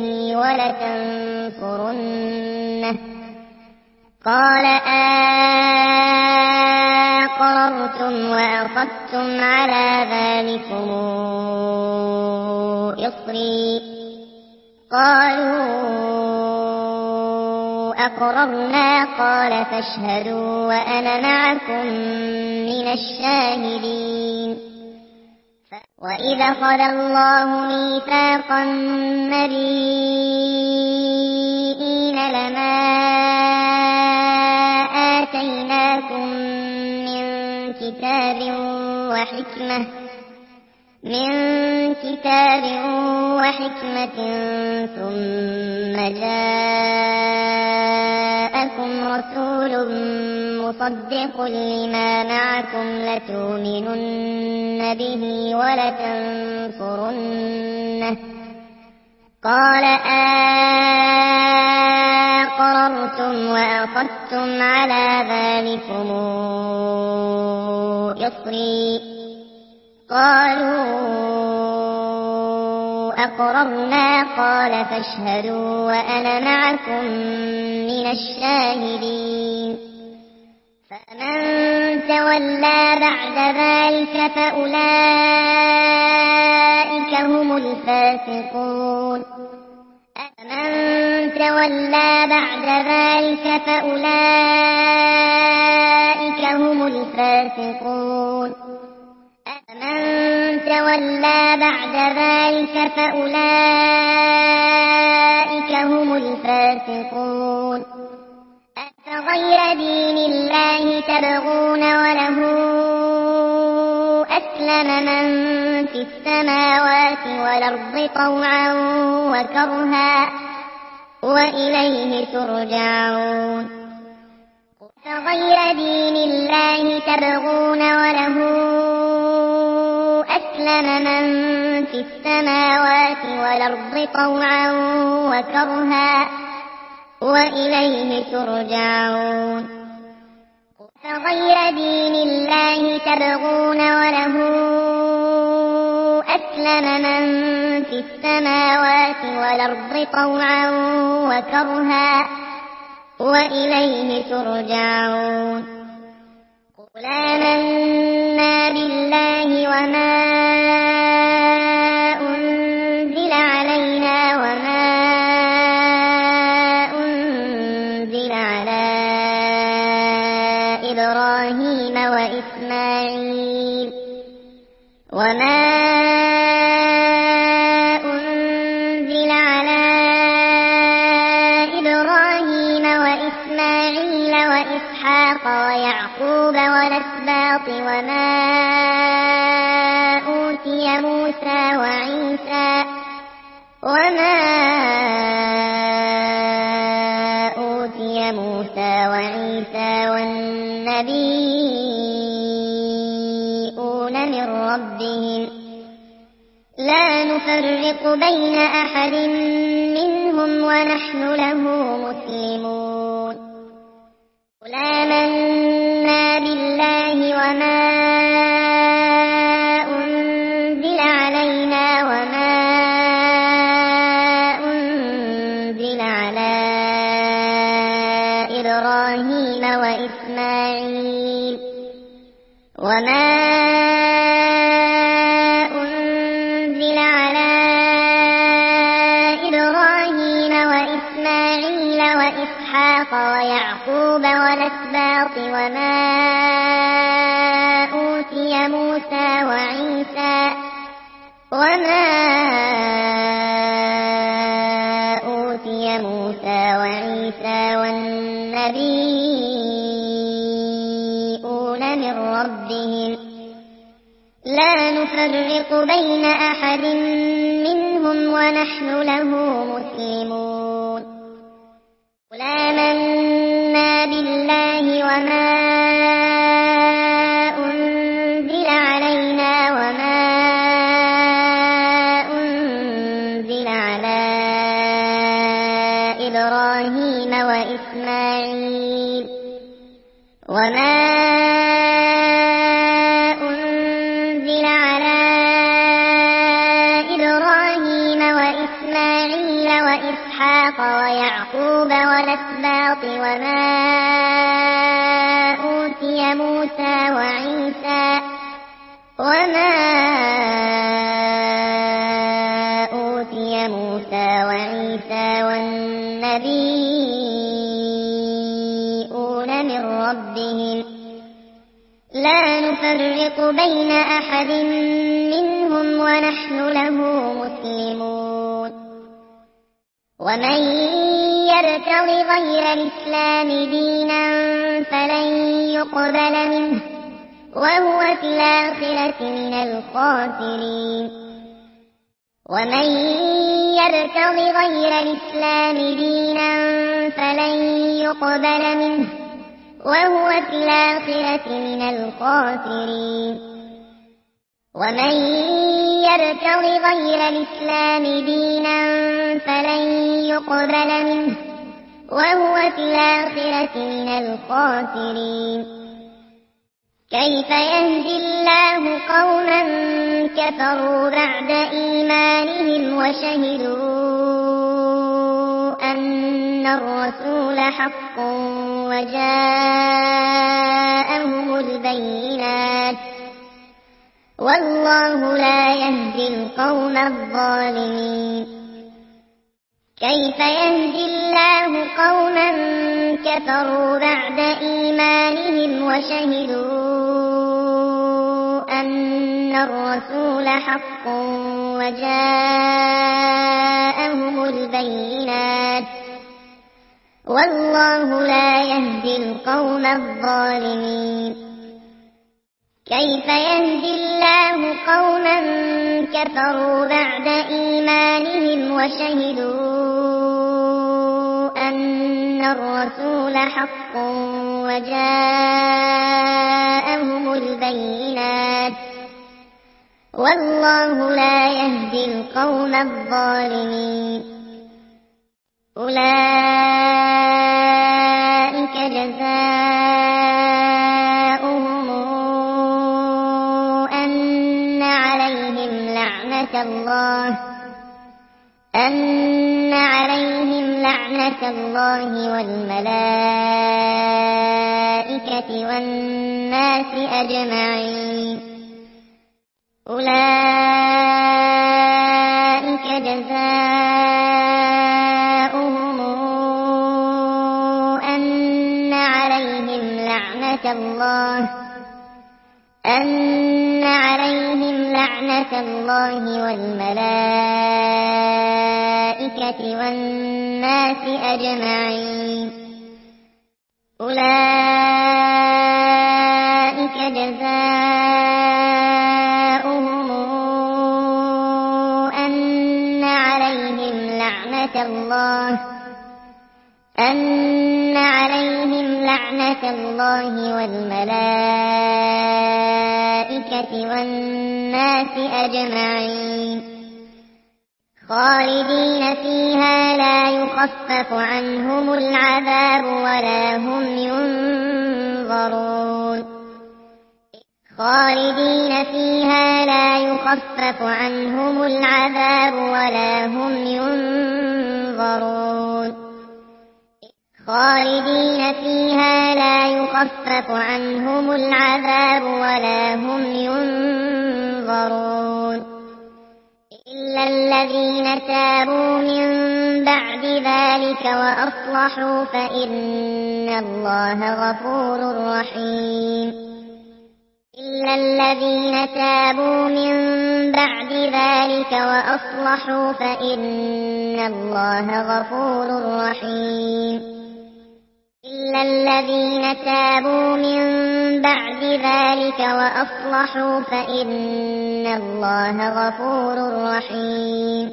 ولتنصرنه قال أقررتم وأخذتم على ذلكم إصري قالوا أقررنا قال فاشهدوا وأنا معكم من الشاهدين وإذا أخذ الله ميثاق النبيين لما آتيناكم من كتاب وحكمة ثم جاءكم رسول مصدق لما معكم لتؤمنن به ولتنصرنه قال أقررتم وأخذتم على ذلكم إصري قالوا أقررنا قال فاشهدوا وأنا معكم من الشاهدين فمن تولى بعد ذلك فأولئك هم الفاسقون فمن تولى بعد ذلك فأولئك هم الفاسقون من تولى بعد ذلك فأولئك هم الفاسقون أفغير دين الله تبغون وله أسلم من في السماوات والأرض طوعا وكرها وإليه ترجعون أفغير دين الله تبغون وله أسلم من في السماوات والأرض طوعا وكرها وإليه ترجعون فغير دين الله تبغون وله أسلم من في السماوات والأرض طوعا وكرها وإليه ترجعون قل آمنا بالله وما أنزل علينا وما أنزل على إبراهيم وإسماعيل وإسحاق ويعقوب والأسباط وما أوتي موسى وعيسى من ربهم لا نفرق بين أحد منهم ونحن له مسلمون قل آمنا بالله وما أنزل علينا وما أنزل على إبراهيم وإسماعيل وإسحاق ويعقوب والأسباط وما أوتي موسى وعيسى والنبيون من ربهم لا نفرق بين أحد منهم ونحن له مسلمون قل آمنا بالله وما أنزل علينا وما أنزل على إبراهيم وإسماعيل وإسحاق ويعقوب والأسباط وما أوتي موسى وعيسى والنبيون من ربهم لا نفرق بين أحد منهم ونحن له مسلمون ومن يبتغ غير الإسلام دينا فلن يقبل منه وهو في الآخرة من الخاسرين ومن يبتغ غير الإسلام دينا فلن يقبل منه وهو في الآخرة من الخاسرين ومن يبتغ غير الإسلام دينا فلن يقبل منه وهو في الآخرة من الخاسرين كيف يهدي الله قوما كفروا بعد إيمانهم وشهدوا أن الرسول حق وجاءهم البينات والله لا يهدي القوم الظالمين كيف يهدي الله قوما كفروا بعد إيمانهم وشهدوا أن الرسول حق وجاءهم البينات والله لا يهدي القوم الظالمين كيف يهدي الله قوما كفروا بعد إيمانهم وشهدوا أن الرسول حق وجاءهم البينات والله لا يهدي القوم الظالمين أولئك جزاؤهم أن عليهم لعنة الله والملائكة والناس أجمعين أولئك جزاؤهم أن عليهم لعنة الله والملائكة والناس أجمعين أولئك جزاؤهم أن عليهم لعنة الله والملائكة الملائكة والناس أجمعين خالدين فيها لا يخفف عنهم العذاب ولا هم ينظرون خالدين فيها لا يخفف عنهم العذاب ولا هم ينظرون خالدين فيها لا يخفف عنهم العذاب ولا هم ينظرون إلا الذين تابوا من بعد ذلك وأصلحوا فإن الله غفور رحيم إلا الذين تابوا من بعد ذلك وأصلحوا فإن الله غفور رحيم إلا الذين تابوا من بعد ذلك وأصلحوا فإن الله غفور رحيم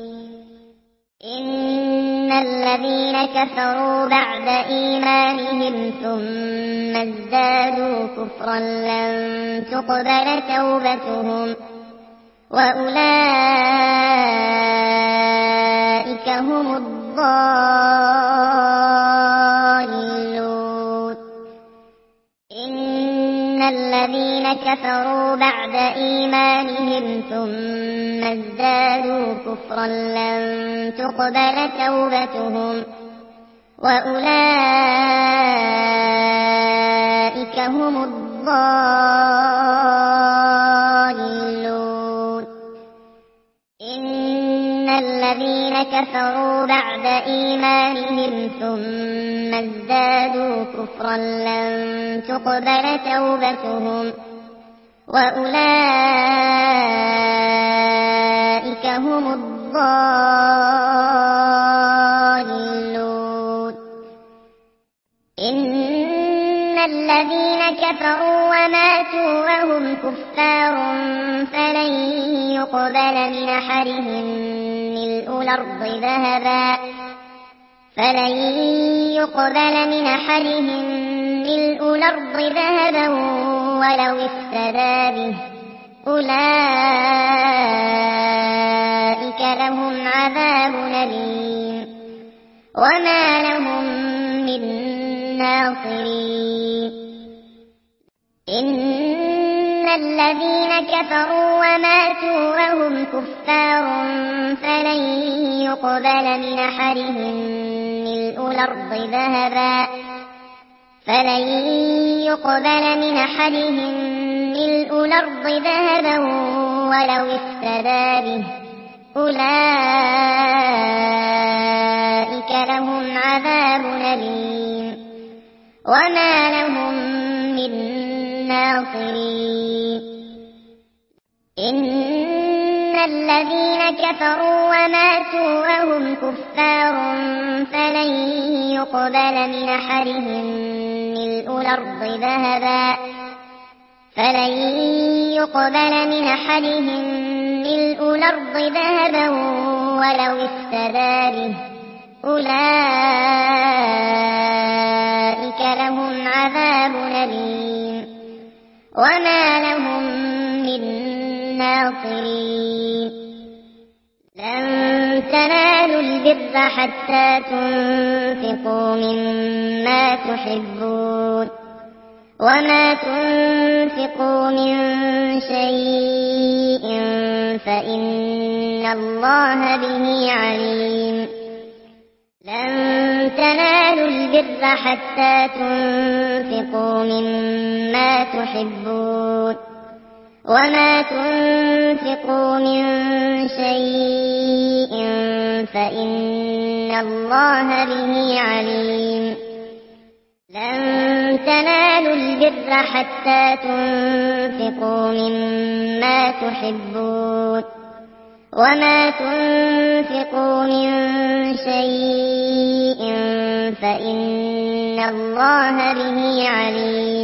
إن الذين كفروا بعد إيمانهم ثم ازدادوا كفرا لن تقبل توبتهم وأولئك هم الضالون إن الذين كفروا بعد إيمانهم ثم ازدادوا كفرا لن تقبل توبتهم وأولئك هم الضالون إن الذين كفروا بعد إيمانهم ثم ازدادوا كفرا لن تقبل توبتهم وأولئك هم الضالون إن الذين كفروا وماتوا وهم كفار فلن يقبل من أحدهم ملء الأرض ذهبا ولو افتدى به أولئك لهم عذاب أليم وما لهم من ناصرين إن الذين كفروا وماتوا وهم كفار فلن يقبل من أحدهم ملء الأرض ذهبا ولو افتدى به أولئك لهم عذاب أليم وما لهم من ناصرين إن الذين كفروا وماتوا وهم كفار فلن يقبل من أحدهم ملء الأرض ذهبا ولو افتدى به أولئك لهم عذاب أليم وما لهم من ناصرين لن تنالوا البر حتى تنفقوا مما تحبون وما تنفقوا من شيء فإن الله به عليم لن تنالوا البر حتى تنفقوا مما تحبون وما تنفقوا من شيء فإن الله به عليم لن تنالوا البر حتى تنفقوا مما تحبون وما تنفقوا من شيء فإن الله به عليم